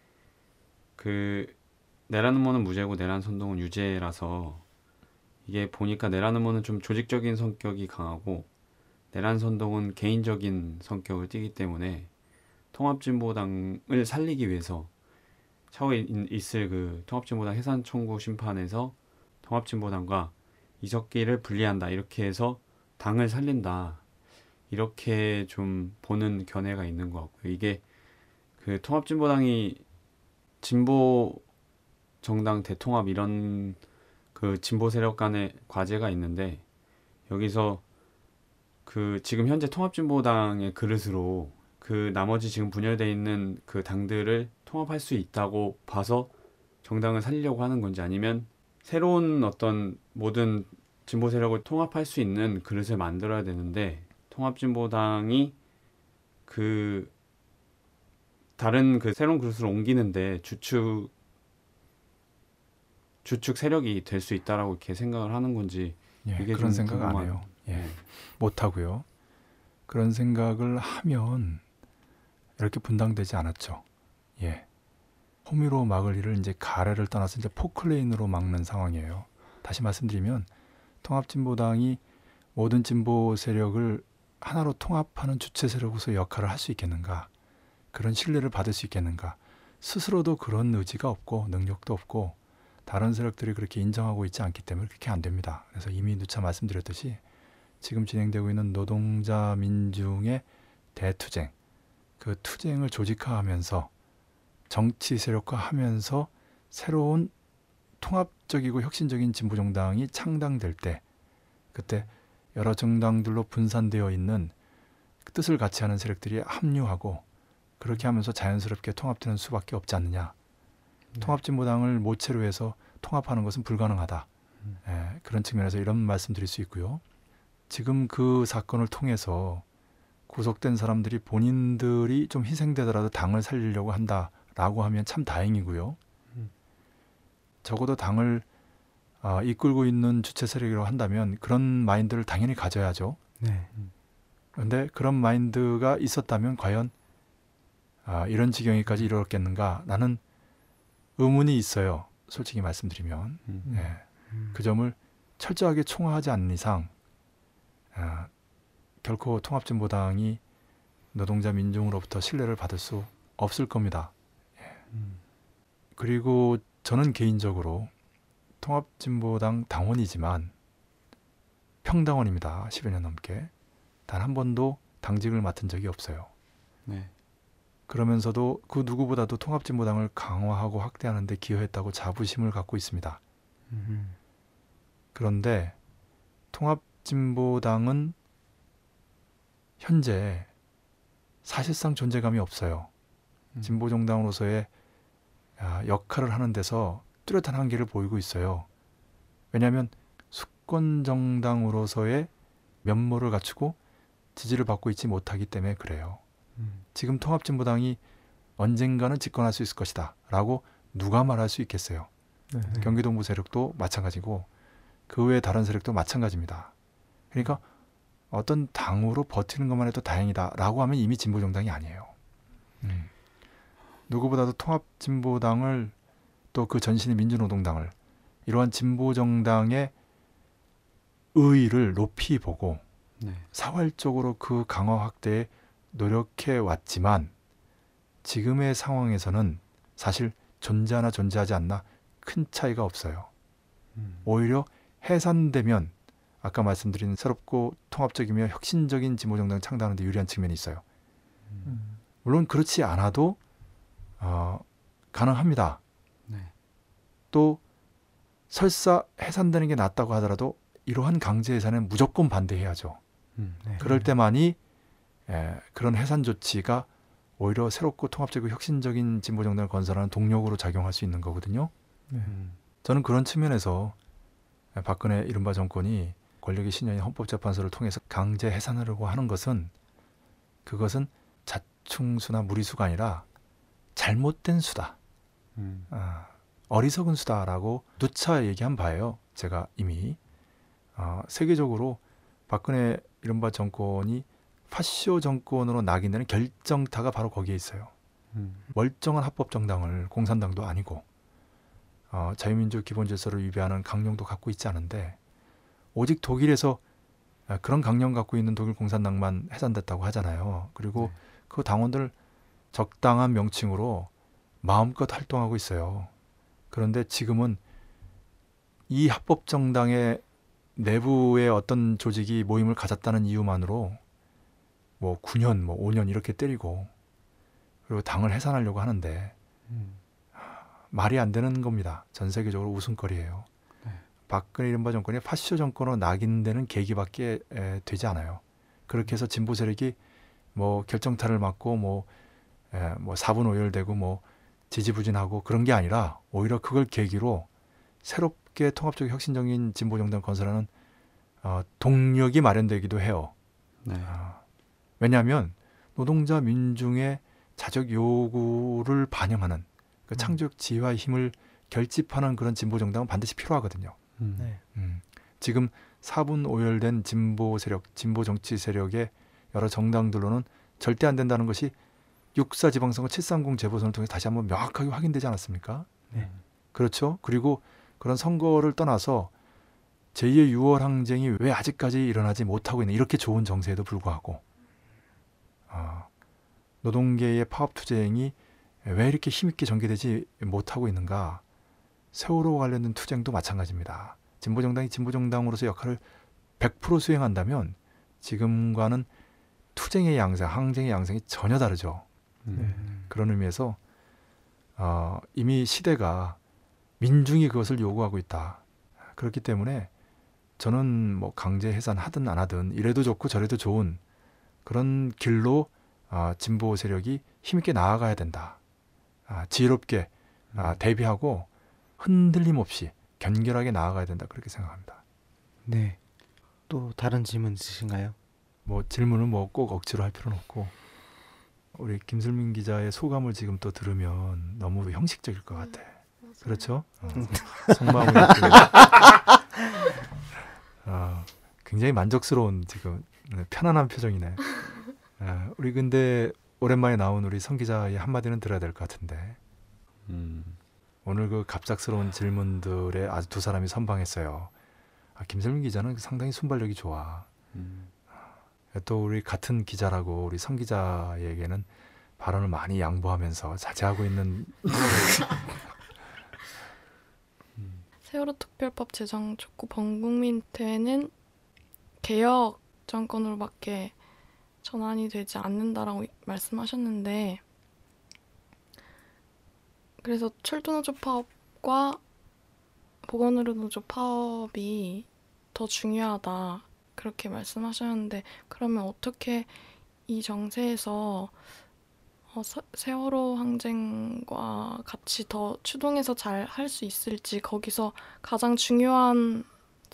그 내란 음모는 무죄고 내란 선동은 유죄라서 이게 보니까 내란 음모는 좀 조직적인 성격이 강하고 내란 선동은 개인적인 성격을 띠기 때문에 통합진보당을 살리기 위해서 차후에 있- 있을 그 통합진보당 해산 청구 심판에서 통합진보당과 이석기를 분리한다 이렇게 해서 당을 살린다 이렇게 좀 보는 견해가 있는 것 같고요. 이게 그 통합진보당이 진보 정당 대통합 이런 그 진보 세력 간의 과제가 있는데 여기서 그 지금 현재 통합진보당의 그릇으로 그 나머지 지금 분열돼 있는 그 당들을 통합할 수 있다고 봐서 정당을 살리려고 하는 건지 아니면 새로운 어떤 모든 진보 세력을 통합할 수 있는 그릇을 만들어야 되는데 통합진보당이 그 다른 그 새로운 그릇으로 옮기는데 주축 주축 세력이 될 수 있다라고 이렇게 생각을 하는 건지 예, 이게 그런 좀 생각 안 궁금한- 해요. 예, 네. 못 하고요. 그런 생각을 하면 이렇게 분당되지 않았죠. 예. 호미로 막을 일을 이제 가래를 떠나서 이제 포클레인으로 막는 상황이에요. 다시 말씀드리면 통합진보당이 모든 진보 세력을 하나로 통합하는 주체 세력으로서 역할을 할 수 있겠는가? 그런 신뢰를 받을 수 있겠는가? 스스로도 그런 의지가 없고 능력도 없고 다른 세력들이 그렇게 인정하고 있지 않기 때문에 그렇게 안 됩니다. 그래서 이미 누차 말씀드렸듯이 지금 진행되고 있는 노동자 민중의 대투쟁, 그 투쟁을 조직화하면서 정치 세력화하면서 새로운 통합적이고 혁신적인 진보정당이 창당될 때 그때 여러 정당들로 분산되어 있는 그 뜻을 같이 하는 세력들이 합류하고 그렇게 하면서 자연스럽게 통합되는 수밖에 없지 않느냐. 네. 통합진보당을 모체로 해서 통합하는 것은 불가능하다. 음. 예, 그런 측면에서 이런 말씀 드릴 수 있고요. 지금 그 사건을 통해서 구속된 사람들이 본인들이 좀 희생되더라도 당을 살리려고 한다라고 하면 참 다행이고요. 음. 적어도 당을 어, 이끌고 있는 주체 세력이라고 한다면 그런 마인드를 당연히 가져야죠. 네. 그런데 그런 마인드가 있었다면 과연 아, 이런 지경에까지 이르렀겠는가? 나는 의문이 있어요. 솔직히 말씀드리면. 음. 예. 그 점을 철저하게 총화하지 않는 이상 아, 결코 통합진보당이 노동자 민중으로부터 신뢰를 받을 수 없을 겁니다. 음. 그리고 저는 개인적으로 통합진보당 당원이지만 평당원입니다. 십여 년 넘게. 단 한 번도 당직을 맡은 적이 없어요. 네. 그러면서도 그 누구보다도 통합진보당을 강화하고 확대하는 데 기여했다고 자부심을 갖고 있습니다. 음. 그런데 통합진보당은 현재 사실상 존재감이 없어요. 음. 진보정당으로서의 아, 역할을 하는 데서 뚜렷한 한계를 보이고 있어요. 왜냐하면 수권정당으로서의 면모를 갖추고 지지를 받고 있지 못하기 때문에 그래요. 음. 지금 통합진보당이 언젠가는 집권할 수 있을 것이다 라고 누가 말할 수 있겠어요. 네. 경기동부 세력도 마찬가지고 그 외의 다른 세력도 마찬가지입니다. 그러니까 어떤 당으로 버티는 것만 해도 다행이다 라고 하면 이미 진보정당이 아니에요. 음. 누구보다도 통합진보당을 또 그 전신의 민주노동당을 이러한 진보정당의 의의를 높이 보고 네. 사활적으로 그 강화 확대에 노력해 왔지만 지금의 상황에서는 사실 존재하나 존재하지 않나 큰 차이가 없어요. 음. 오히려 해산되면 아까 말씀드린 새롭고 통합적이며 혁신적인 진보정당 창당하는 데 유리한 측면이 있어요. 음. 물론 그렇지 않아도 어, 가능합니다. 네. 또 설사 해산되는 게 낫다고 하더라도 이러한 강제 해산은 무조건 반대해야죠. 음. 네. 그럴 때만이 에, 그런 해산 조치가 오히려 새롭고 통합적이고 혁신적인 진보정당을 건설하는 동력으로 작용할 수 있는 거거든요. 네. 음. 저는 그런 측면에서 박근혜 이른바 정권이 권력의 신현인 헌법재판소를 통해서 강제 해산하려고 하는 것은 그것은 자충수나 무리수가 아니라 잘못된 수다. 음. 아, 어리석은 수다라고 누차 얘기한 바예요. 제가 이미 어, 세계적으로 박근혜 이른바 정권이 파쇼 정권으로 낙인되는 결정타가 바로 거기에 있어요. 음. 멀쩡한 합법정당을 공산당도 아니고 어, 자유민주 기본질서를 위배하는 강령도 갖고 있지 않은데 오직 독일에서 아, 그런 강령 갖고 있는 독일 공산당만 해산됐다고 하잖아요. 그리고 네. 그 당원들 적당한 명칭으로 마음껏 활동하고 있어요. 그런데 지금은 이 합법정당의 내부의 어떤 조직이 모임을 가졌다는 이유만으로 뭐 구 년, 뭐 오 년 이렇게 때리고 그리고 당을 해산하려고 하는데 음. 말이 안 되는 겁니다. 전 세계적으로 웃음거리예요. 네. 박근혜 이른바 정권이 파시쇼 정권으로 낙인되는 계기밖에 에, 되지 않아요. 그렇게 해서 진보 세력이 뭐 결정타를 맞고 뭐, 에, 뭐 사분오열되고 뭐 지지부진하고 그런 게 아니라 오히려 그걸 계기로 새롭게 통합적 혁신적인 진보 정당 건설하는 어, 동력이 마련되기도 해요. 네. 어, 왜냐하면 노동자 민중의 자적 요구를 반영하는 그 창조적 지혜와 힘을 결집하는 그런 진보 정당은 반드시 필요하거든요. 음. 네. 음, 지금 사분오열된 진보 세력, 진보 정치 세력의 여러 정당들로는 절대 안 된다는 것이 육사 지방선거 칠삼공 재보선을 통해서 다시 한번 명확하게 확인되지 않았습니까? 네. 그렇죠. 그리고 그런 선거를 떠나서 제이의 유월 항쟁이 왜 아직까지 일어나지 못하고 있는 이렇게 좋은 정세에도 불구하고 어, 노동계의 파업 투쟁이 왜 이렇게 힘있게 전개되지 못하고 있는가? 세월호 관련된 투쟁도 마찬가지입니다. 진보정당이 진보정당으로서 역할을 백 퍼센트 수행한다면 지금과는 투쟁의 양상, 항쟁의 양상이 전혀 다르죠. 음. 그런 의미에서 어, 이미 시대가 민중이 그것을 요구하고 있다. 그렇기 때문에 저는 뭐 강제 해산하든 안 하든 이래도 좋고 저래도 좋은 그런 길로 어, 진보 세력이 힘있게 나아가야 된다. 아, 지혜롭게 아, 대비하고 흔들림 없이 견결하게 나아가야 된다. 그렇게 생각합니다. 네. 또 다른 질문 있으신가요? 뭐 질문은 뭐 꼭 억지로 할 필요는 없고 우리 김슬민 기자의 소감을 지금 또 들으면 너무 형식적일 것 같아. 그렇죠? 어. 속마음을 어, 굉장히 만족스러운 지금 편안한 표정이네. 어, 우리 근데 오랜만에 나온 우리 성 기자의 한마디는 들어야 될 것 같은데 음. 오늘 그 갑작스러운 질문들에 아주 두 사람이 선방했어요. 아, 김슬민 기자는 상당히 순발력이 좋아. 음. 또 우리 같은 기자라고 우리 성 기자에게는 발언을 많이 양보하면서 자제하고 있는 세월호 특별법 제정 촉구 범국민 대회는 개혁 정권으로밖에 전환이 되지 않는다라고 말씀하셨는데 그래서 철도노조 파업과 보건의료노조 파업이 더 중요하다 그렇게 말씀하셨는데 그러면 어떻게 이 정세에서 어, 서, 세월호 항쟁과 같이 더 추동해서 잘 할 수 있을지 거기서 가장 중요한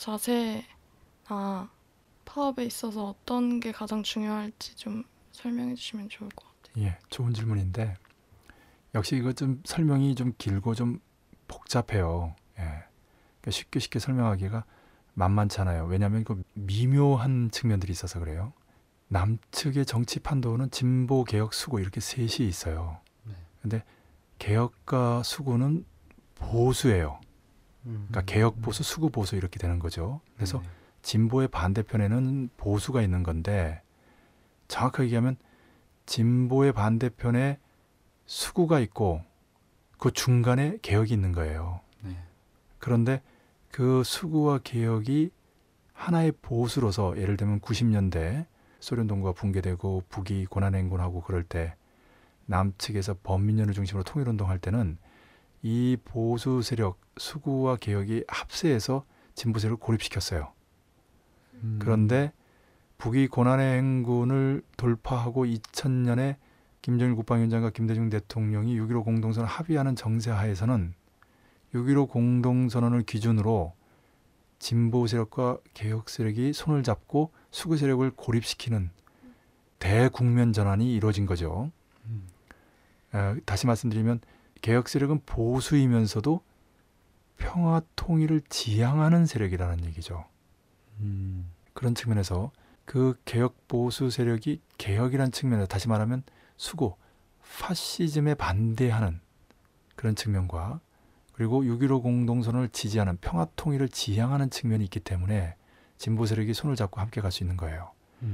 자세나 파업에 있어서 어떤 게 가장 중요할지 좀 설명해 주시면 좋을 것 같아요. 예, 좋은 질문인데 역시 이거 좀 설명이 좀 길고 좀 복잡해요. 예, 그러니까 쉽게 쉽게 설명하기가 만만찮아요. 왜냐하면 그 미묘한 측면들이 있어서 그래요. 남측의 정치 판도는 진보, 개혁, 수구 이렇게 셋이 있어요. 네. 근데 개혁과 수구는 보수예요. 음. 그러니까 개혁 보수, 수구 보수 이렇게 되는 거죠. 그래서 네. 진보의 반대편에는 보수가 있는 건데 정확하게 얘기하면 진보의 반대편에 수구가 있고 그 중간에 개혁이 있는 거예요. 네. 그런데 그 수구와 개혁이 하나의 보수로서 예를 들면 구십 년대 소련 동구가 붕괴되고 북이 고난행군하고 그럴 때 남측에서 범민련을 중심으로 통일운동할 때는 이 보수 세력 수구와 개혁이 합세해서 진보 세력을 고립시켰어요. 음. 그런데 북이 고난의 행군을 돌파하고 이천 년에 김정일 국방위원장과 김대중 대통령이 육점일오 공동선언을 합의하는 정세하에서는 육점일오 공동선언을 기준으로 진보 세력과 개혁 세력이 손을 잡고 수구 세력을 고립시키는 대국면 전환이 이루어진 거죠. 음. 에, 다시 말씀드리면 개혁 세력은 보수이면서도 평화 통일을 지향하는 세력이라는 얘기죠. 음. 그런 측면에서 그 개혁 보수 세력이 개혁이라는 측면에서 다시 말하면 수구, 파시즘에 반대하는 그런 측면과 그리고 육점일오 공동선언을 지지하는 평화 통일을 지향하는 측면이 있기 때문에 진보 세력이 손을 잡고 함께 갈 수 있는 거예요. 음.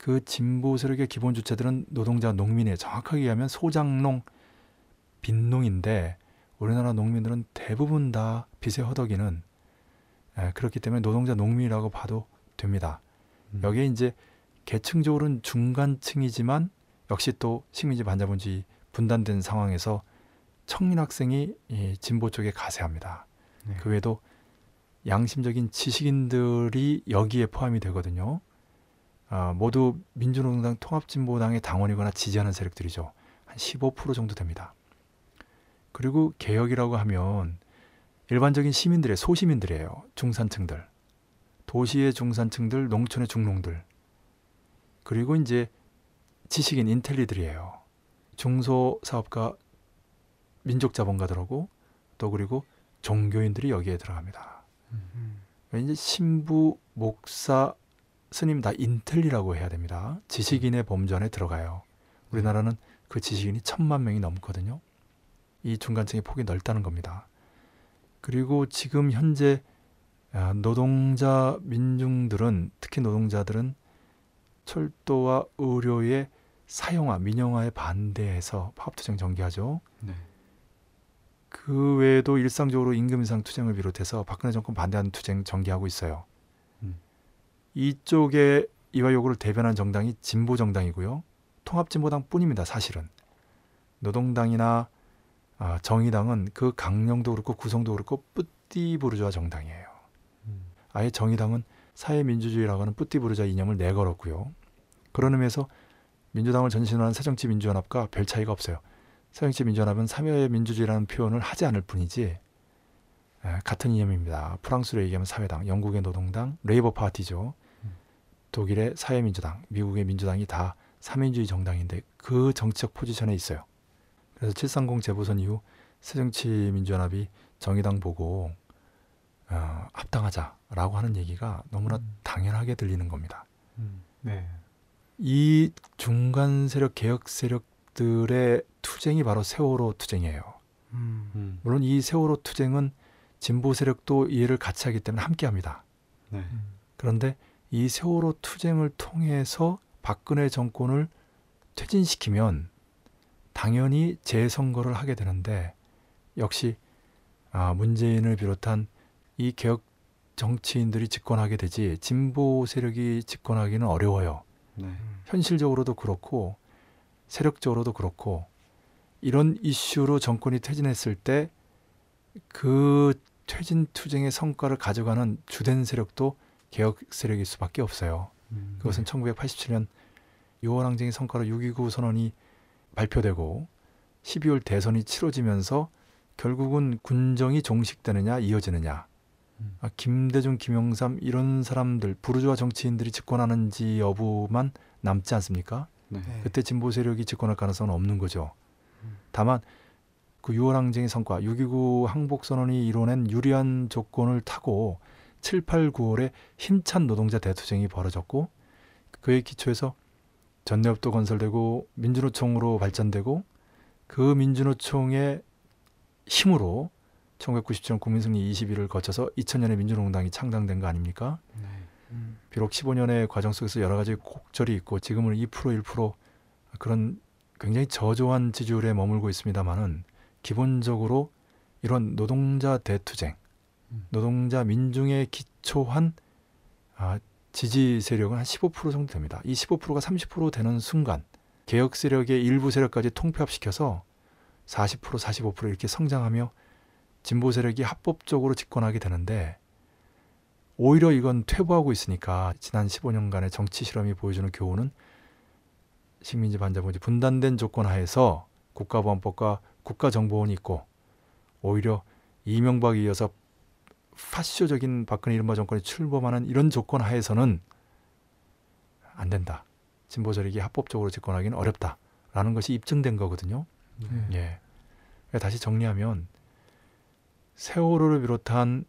그 진보 세력의 기본 주체들은 노동자, 농민이에요. 정확하게 얘기하면 소장농, 빈농인데 우리나라 농민들은 대부분 다 빚에 허덕이는 에, 그렇기 때문에 노동자, 농민이라고 봐도 됩니다. 음. 여기에 이제 계층적으로는 중간층이지만 역시 또 식민지 반자본주의 분단된 상황에서 청년 학생이 이 진보 쪽에 가세합니다. 네. 그 외에도 양심적인 지식인들이 여기에 포함이 되거든요. 아, 모두 민주노동당 통합진보당의 당원이거나 지지하는 세력들이죠. 한 십오 퍼센트 정도 됩니다. 그리고 개혁이라고 하면 일반적인 시민들의 소시민들이에요. 중산층들, 도시의 중산층들, 농촌의 중농들, 그리고 이제 지식인 인텔리들이에요. 중소사업가, 민족자본가들하고 또 그리고 종교인들이 여기에 들어갑니다. 음. 이제 신부, 목사, 스님 다 인텔리라고 해야 됩니다. 지식인의 범주 안에 들어가요. 우리나라는 그 지식인이 천만 명이 넘거든요. 이 중간층의 폭이 넓다는 겁니다. 그리고 지금 현재 노동자 민중들은, 특히 노동자들은 철도와 의료의 사형화, 민영화에 반대해서 파업투쟁 전개하죠. 네. 그 외에도 일상적으로 임금 인상 투쟁을 비롯해서 박근혜 정권 반대하는 투쟁 전개하고 있어요. 음. 이쪽에 이와 요구를 대변한 정당이 진보 정당이고요. 통합진보당 뿐입니다. 사실은. 노동당이나 아, 정의당은 그 강령도 그렇고 구성도 그렇고 뿌띠부르주아 정당이에요. 음. 아예 정의당은 사회민주주의라고 하는 뿌띠부르주아 이념을 내걸었고요. 그런 의미에서 민주당을 전신하는 새정치민주연합과 별 차이가 없어요. 새정치민주연합은 사회민주주의라는 표현을 하지 않을 뿐이지 에, 같은 이념입니다. 프랑스로 얘기하면 사회당, 영국의 노동당, 레이버 파티죠. 음. 독일의 사회민주당, 미국의 민주당이 다 사민주의 정당인데 그 정치적 포지션에 있어요. 그래서 칠삼공 재보선 이후 새정치민주연합이 정의당 보고 어, 합당하자라고 하는 얘기가 너무나 음. 당연하게 들리는 겁니다. 음. 네. 이 중간 세력, 개혁 세력들의 투쟁이 바로 세월호 투쟁이에요. 음. 음. 물론 이 세월호 투쟁은 진보 세력도 이해를 같이 하기 때문에 함께합니다. 네. 음. 그런데 이 세월호 투쟁을 통해서 박근혜 정권을 퇴진시키면 당연히 재선거를 하게 되는데 역시 아, 문재인을 비롯한 이 개혁 정치인들이 집권하게 되지 진보 세력이 집권하기는 어려워요. 네. 현실적으로도 그렇고 세력적으로도 그렇고 이런 이슈로 정권이 퇴진했을 때 그 퇴진 투쟁의 성과를 가져가는 주된 세력도 개혁 세력일 수밖에 없어요. 음. 그것은 천구백팔십칠 년 유월 항쟁의 성과로 육이구 선언이 발표되고 십이월 대선이 치러지면서 결국은 군정이 종식되느냐 이어지느냐 음. 아, 김대중, 김영삼 이런 사람들 부르주아 정치인들이 집권하는지 여부만 남지 않습니까? 네. 네. 그때 진보 세력이 집권할 가능성은 없는 거죠. 음. 다만 그 유월 항쟁의 성과, 육이구 항복 선언이 이뤄낸 유리한 조건을 타고 칠, 팔, 구월에 힘찬 노동자 대투쟁이 벌어졌고 그의 기초에서 전내협도 건설되고 민주노총으로 발전되고 그 민주노총의 힘으로 천구백구십칠 년 국민승리 이십 일을 거쳐서 이천 년에 민주노동당이 창당된 거 아닙니까? 네. 음. 비록 십오 년의 과정 속에서 여러 가지 곡절이 있고 지금은 이 퍼센트 일 퍼센트 그런 굉장히 저조한 지지율에 머물고 있습니다만은 기본적으로 이런 노동자 대투쟁, 음. 노동자 민중에 기초한 아, 지지 세력은 한 십오 퍼센트 정도 됩니다. 이 십오 퍼센트가 삼십 퍼센트 되는 순간 개혁 세력의 일부 세력까지 통폐합시켜서 사십 퍼센트, 사십오 퍼센트 이렇게 성장하며 진보 세력이 합법적으로 집권하게 되는데 오히려 이건 퇴보하고 있으니까 지난 십오 년간의 정치 실험이 보여주는 교훈은 식민지 반자본주의 분단된 조건 하에서 국가보안법과 국가정보원이 있고 오히려 이명박에 이어서 파쇼적인 박근혜 이른바 정권이 출범하는 이런 조건 하에서는 안 된다. 진보 세력이 합법적으로 집권하기는 어렵다라는 것이 입증된 거거든요. 네. 예. 그러니까 다시 정리하면 세월호를 비롯한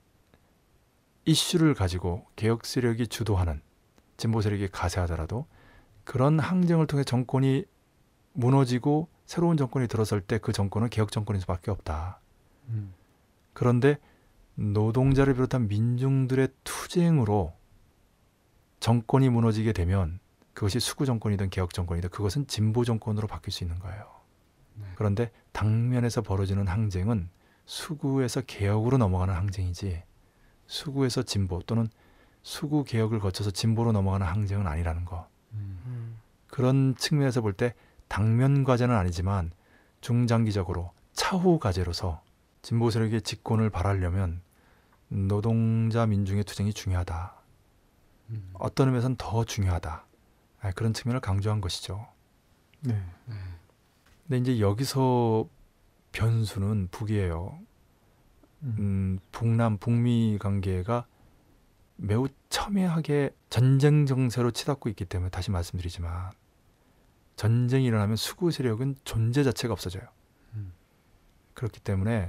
이슈를 가지고 개혁 세력이 주도하는 진보 세력이 가세하더라도 그런 항쟁을 통해 정권이 무너지고 새로운 정권이 들어설 때 그 정권은 개혁 정권일 수밖에 없다. 음. 그런데 노동자를 비롯한 민중들의 투쟁으로 정권이 무너지게 되면 그것이 수구 정권이든 개혁 정권이든 그것은 진보 정권으로 바뀔 수 있는 거예요. 네. 그런데 당면에서 벌어지는 항쟁은 수구에서 개혁으로 넘어가는 항쟁이지 수구에서 진보 또는 수구 개혁을 거쳐서 진보로 넘어가는 항쟁은 아니라는 거. 음. 그런 측면에서 볼 때 당면 과제는 아니지만 중장기적으로 차후 과제로서 진보 세력의 집권을 바라려면 노동자 민중의 투쟁이 중요하다. 음. 어떤 의미에서는 더 중요하다. 아, 그런 측면을 강조한 것이죠. 네. 근데 이제 여기서 변수는 북이에요. 음, 북남 북미 관계가 매우 첨예하게 전쟁 정세로 치닫고 있기 때문에 다시 말씀드리지만 전쟁이 일어나면 수구 세력은 존재 자체가 없어져요. 음. 그렇기 때문에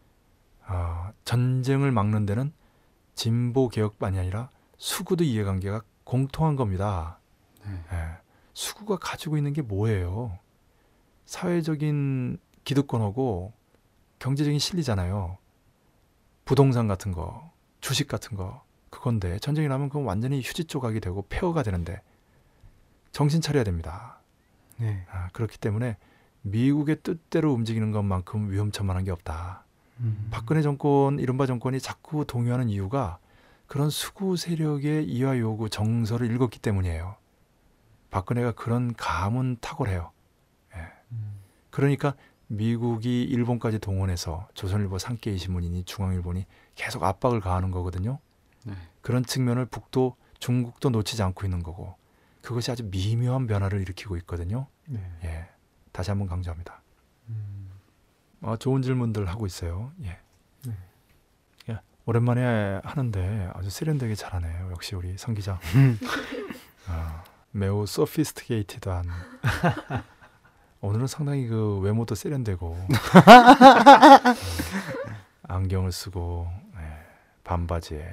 어, 전쟁을 막는 데는 진보 개혁만이 아니라 수구도 이해관계가 공통한 겁니다. 네. 예. 수구가 가지고 있는 게 뭐예요? 사회적인 기득권하고 경제적인 실리잖아요. 부동산 같은 거, 주식 같은 거 그건데 전쟁이 나면 그건 완전히 휴지 조각이 되고 폐허가 되는데 정신 차려야 됩니다. 네. 아, 그렇기 때문에 미국의 뜻대로 움직이는 것만큼 위험천만한 게 없다. 음. 박근혜 정권, 이른바 정권이 자꾸 동요하는 이유가 그런 수구 세력의 이화 요구 정서를 읽었기 때문이에요. 박근혜가 그런 감은 탁월해요. 예. 그러니까 미국이 일본까지 동원해서 조선일보 산케이 신문이니 중앙일보니 계속 압박을 가하는 거거든요. 네. 그런 측면을 북도 중국도 놓치지 않고 있는 거고 그것이 아주 미묘한 변화를 일으키고 있거든요. 네. 예. 다시 한번 강조합니다. 음. 어, 좋은 질문들 하고 있어요. 예. 네. 예. 오랜만에 하는데 아주 세련되게 잘하네요. 역시 우리 성 기자. 어, 매우 소피스티게이티드한. 오늘은 상당히 그 외모도 세련되고 어, 안경을 쓰고 예, 반바지에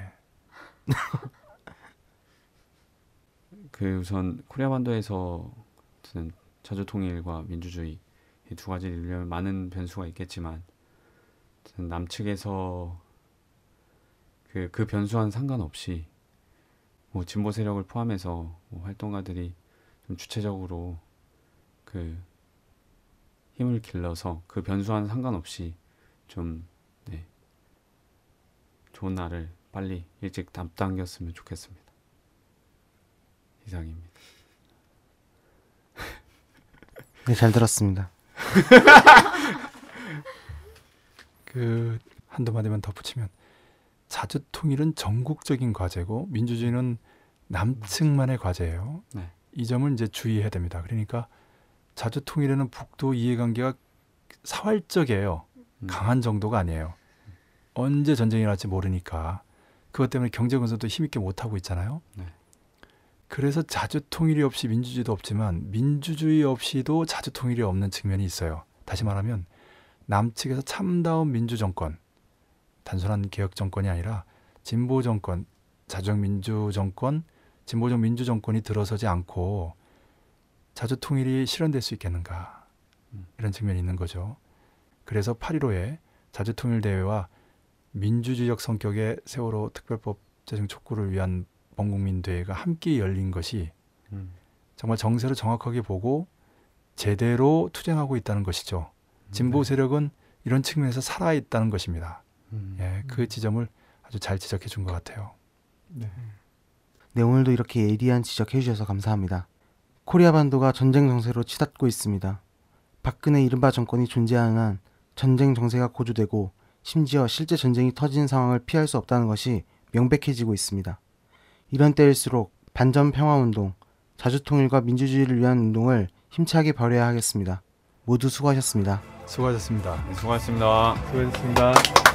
그 우선 코리아 반도에서 저는 자주 통일과 민주주의 이 두 가지를 이루려면 많은 변수가 있겠지만 저는 남측에서 그, 그 변수와는 상관없이 뭐 진보 세력을 포함해서 뭐 활동가들이 좀 주체적으로 그 힘을 길러서 그 변수와는 상관없이 좀 네, 좋은 날을 빨리 일찍 앞당겼으면 좋겠습니다. 이상입니다. 네, 잘 들었습니다. 그 한두 마디만 덧붙이면 자주통일은 전국적인 과제고 민주주의는 남측만의 과제예요. 네. 이 점을 이제 주의해야 됩니다. 그러니까 자주통일에는 북도 이해관계가 사활적이에요. 음. 강한 정도가 아니에요. 언제 전쟁이 날지 모르니까 그것 때문에 경제 건설도 힘있게 못하고 있잖아요. 네. 그래서 자주통일이 없이 민주주의도 없지만 민주주의 없이도 자주통일이 없는 측면이 있어요. 다시 말하면 남측에서 참다운 민주정권, 단순한 개혁정권이 아니라 진보정권, 자주적 민주정권, 진보적 민주정권이 들어서지 않고 자주통일이 실현될 수 있겠는가 이런 측면이 있는 거죠. 그래서 팔일오에 자주통일대회와 민주주의적 성격의 세월호 특별법 제정 촉구를 위한 범국민대회가 함께 열린 것이 음. 정말 정세를 정확하게 보고 제대로 투쟁하고 있다는 것이죠. 진보 세력은 이런 측면에서 살아있다는 것입니다. 음. 예, 그 지점을 아주 잘 지적해 준 것 같아요. 네. 네, 오늘도 이렇게 예리한 지적해 주셔서 감사합니다. 코리아 반도가 전쟁 정세로 치닫고 있습니다. 박근혜 이른바 정권이 존재하는 한 전쟁 정세가 고조되고 심지어 실제 전쟁이 터진 상황을 피할 수 없다는 것이 명백해지고 있습니다. 이런 때일수록 반전 평화운동, 자주통일과 민주주의를 위한 운동을 힘차게 벌여야 하겠습니다. 모두 수고하셨습니다. 수고하셨습니다. 네, 수고하셨습니다. 수고하셨습니다.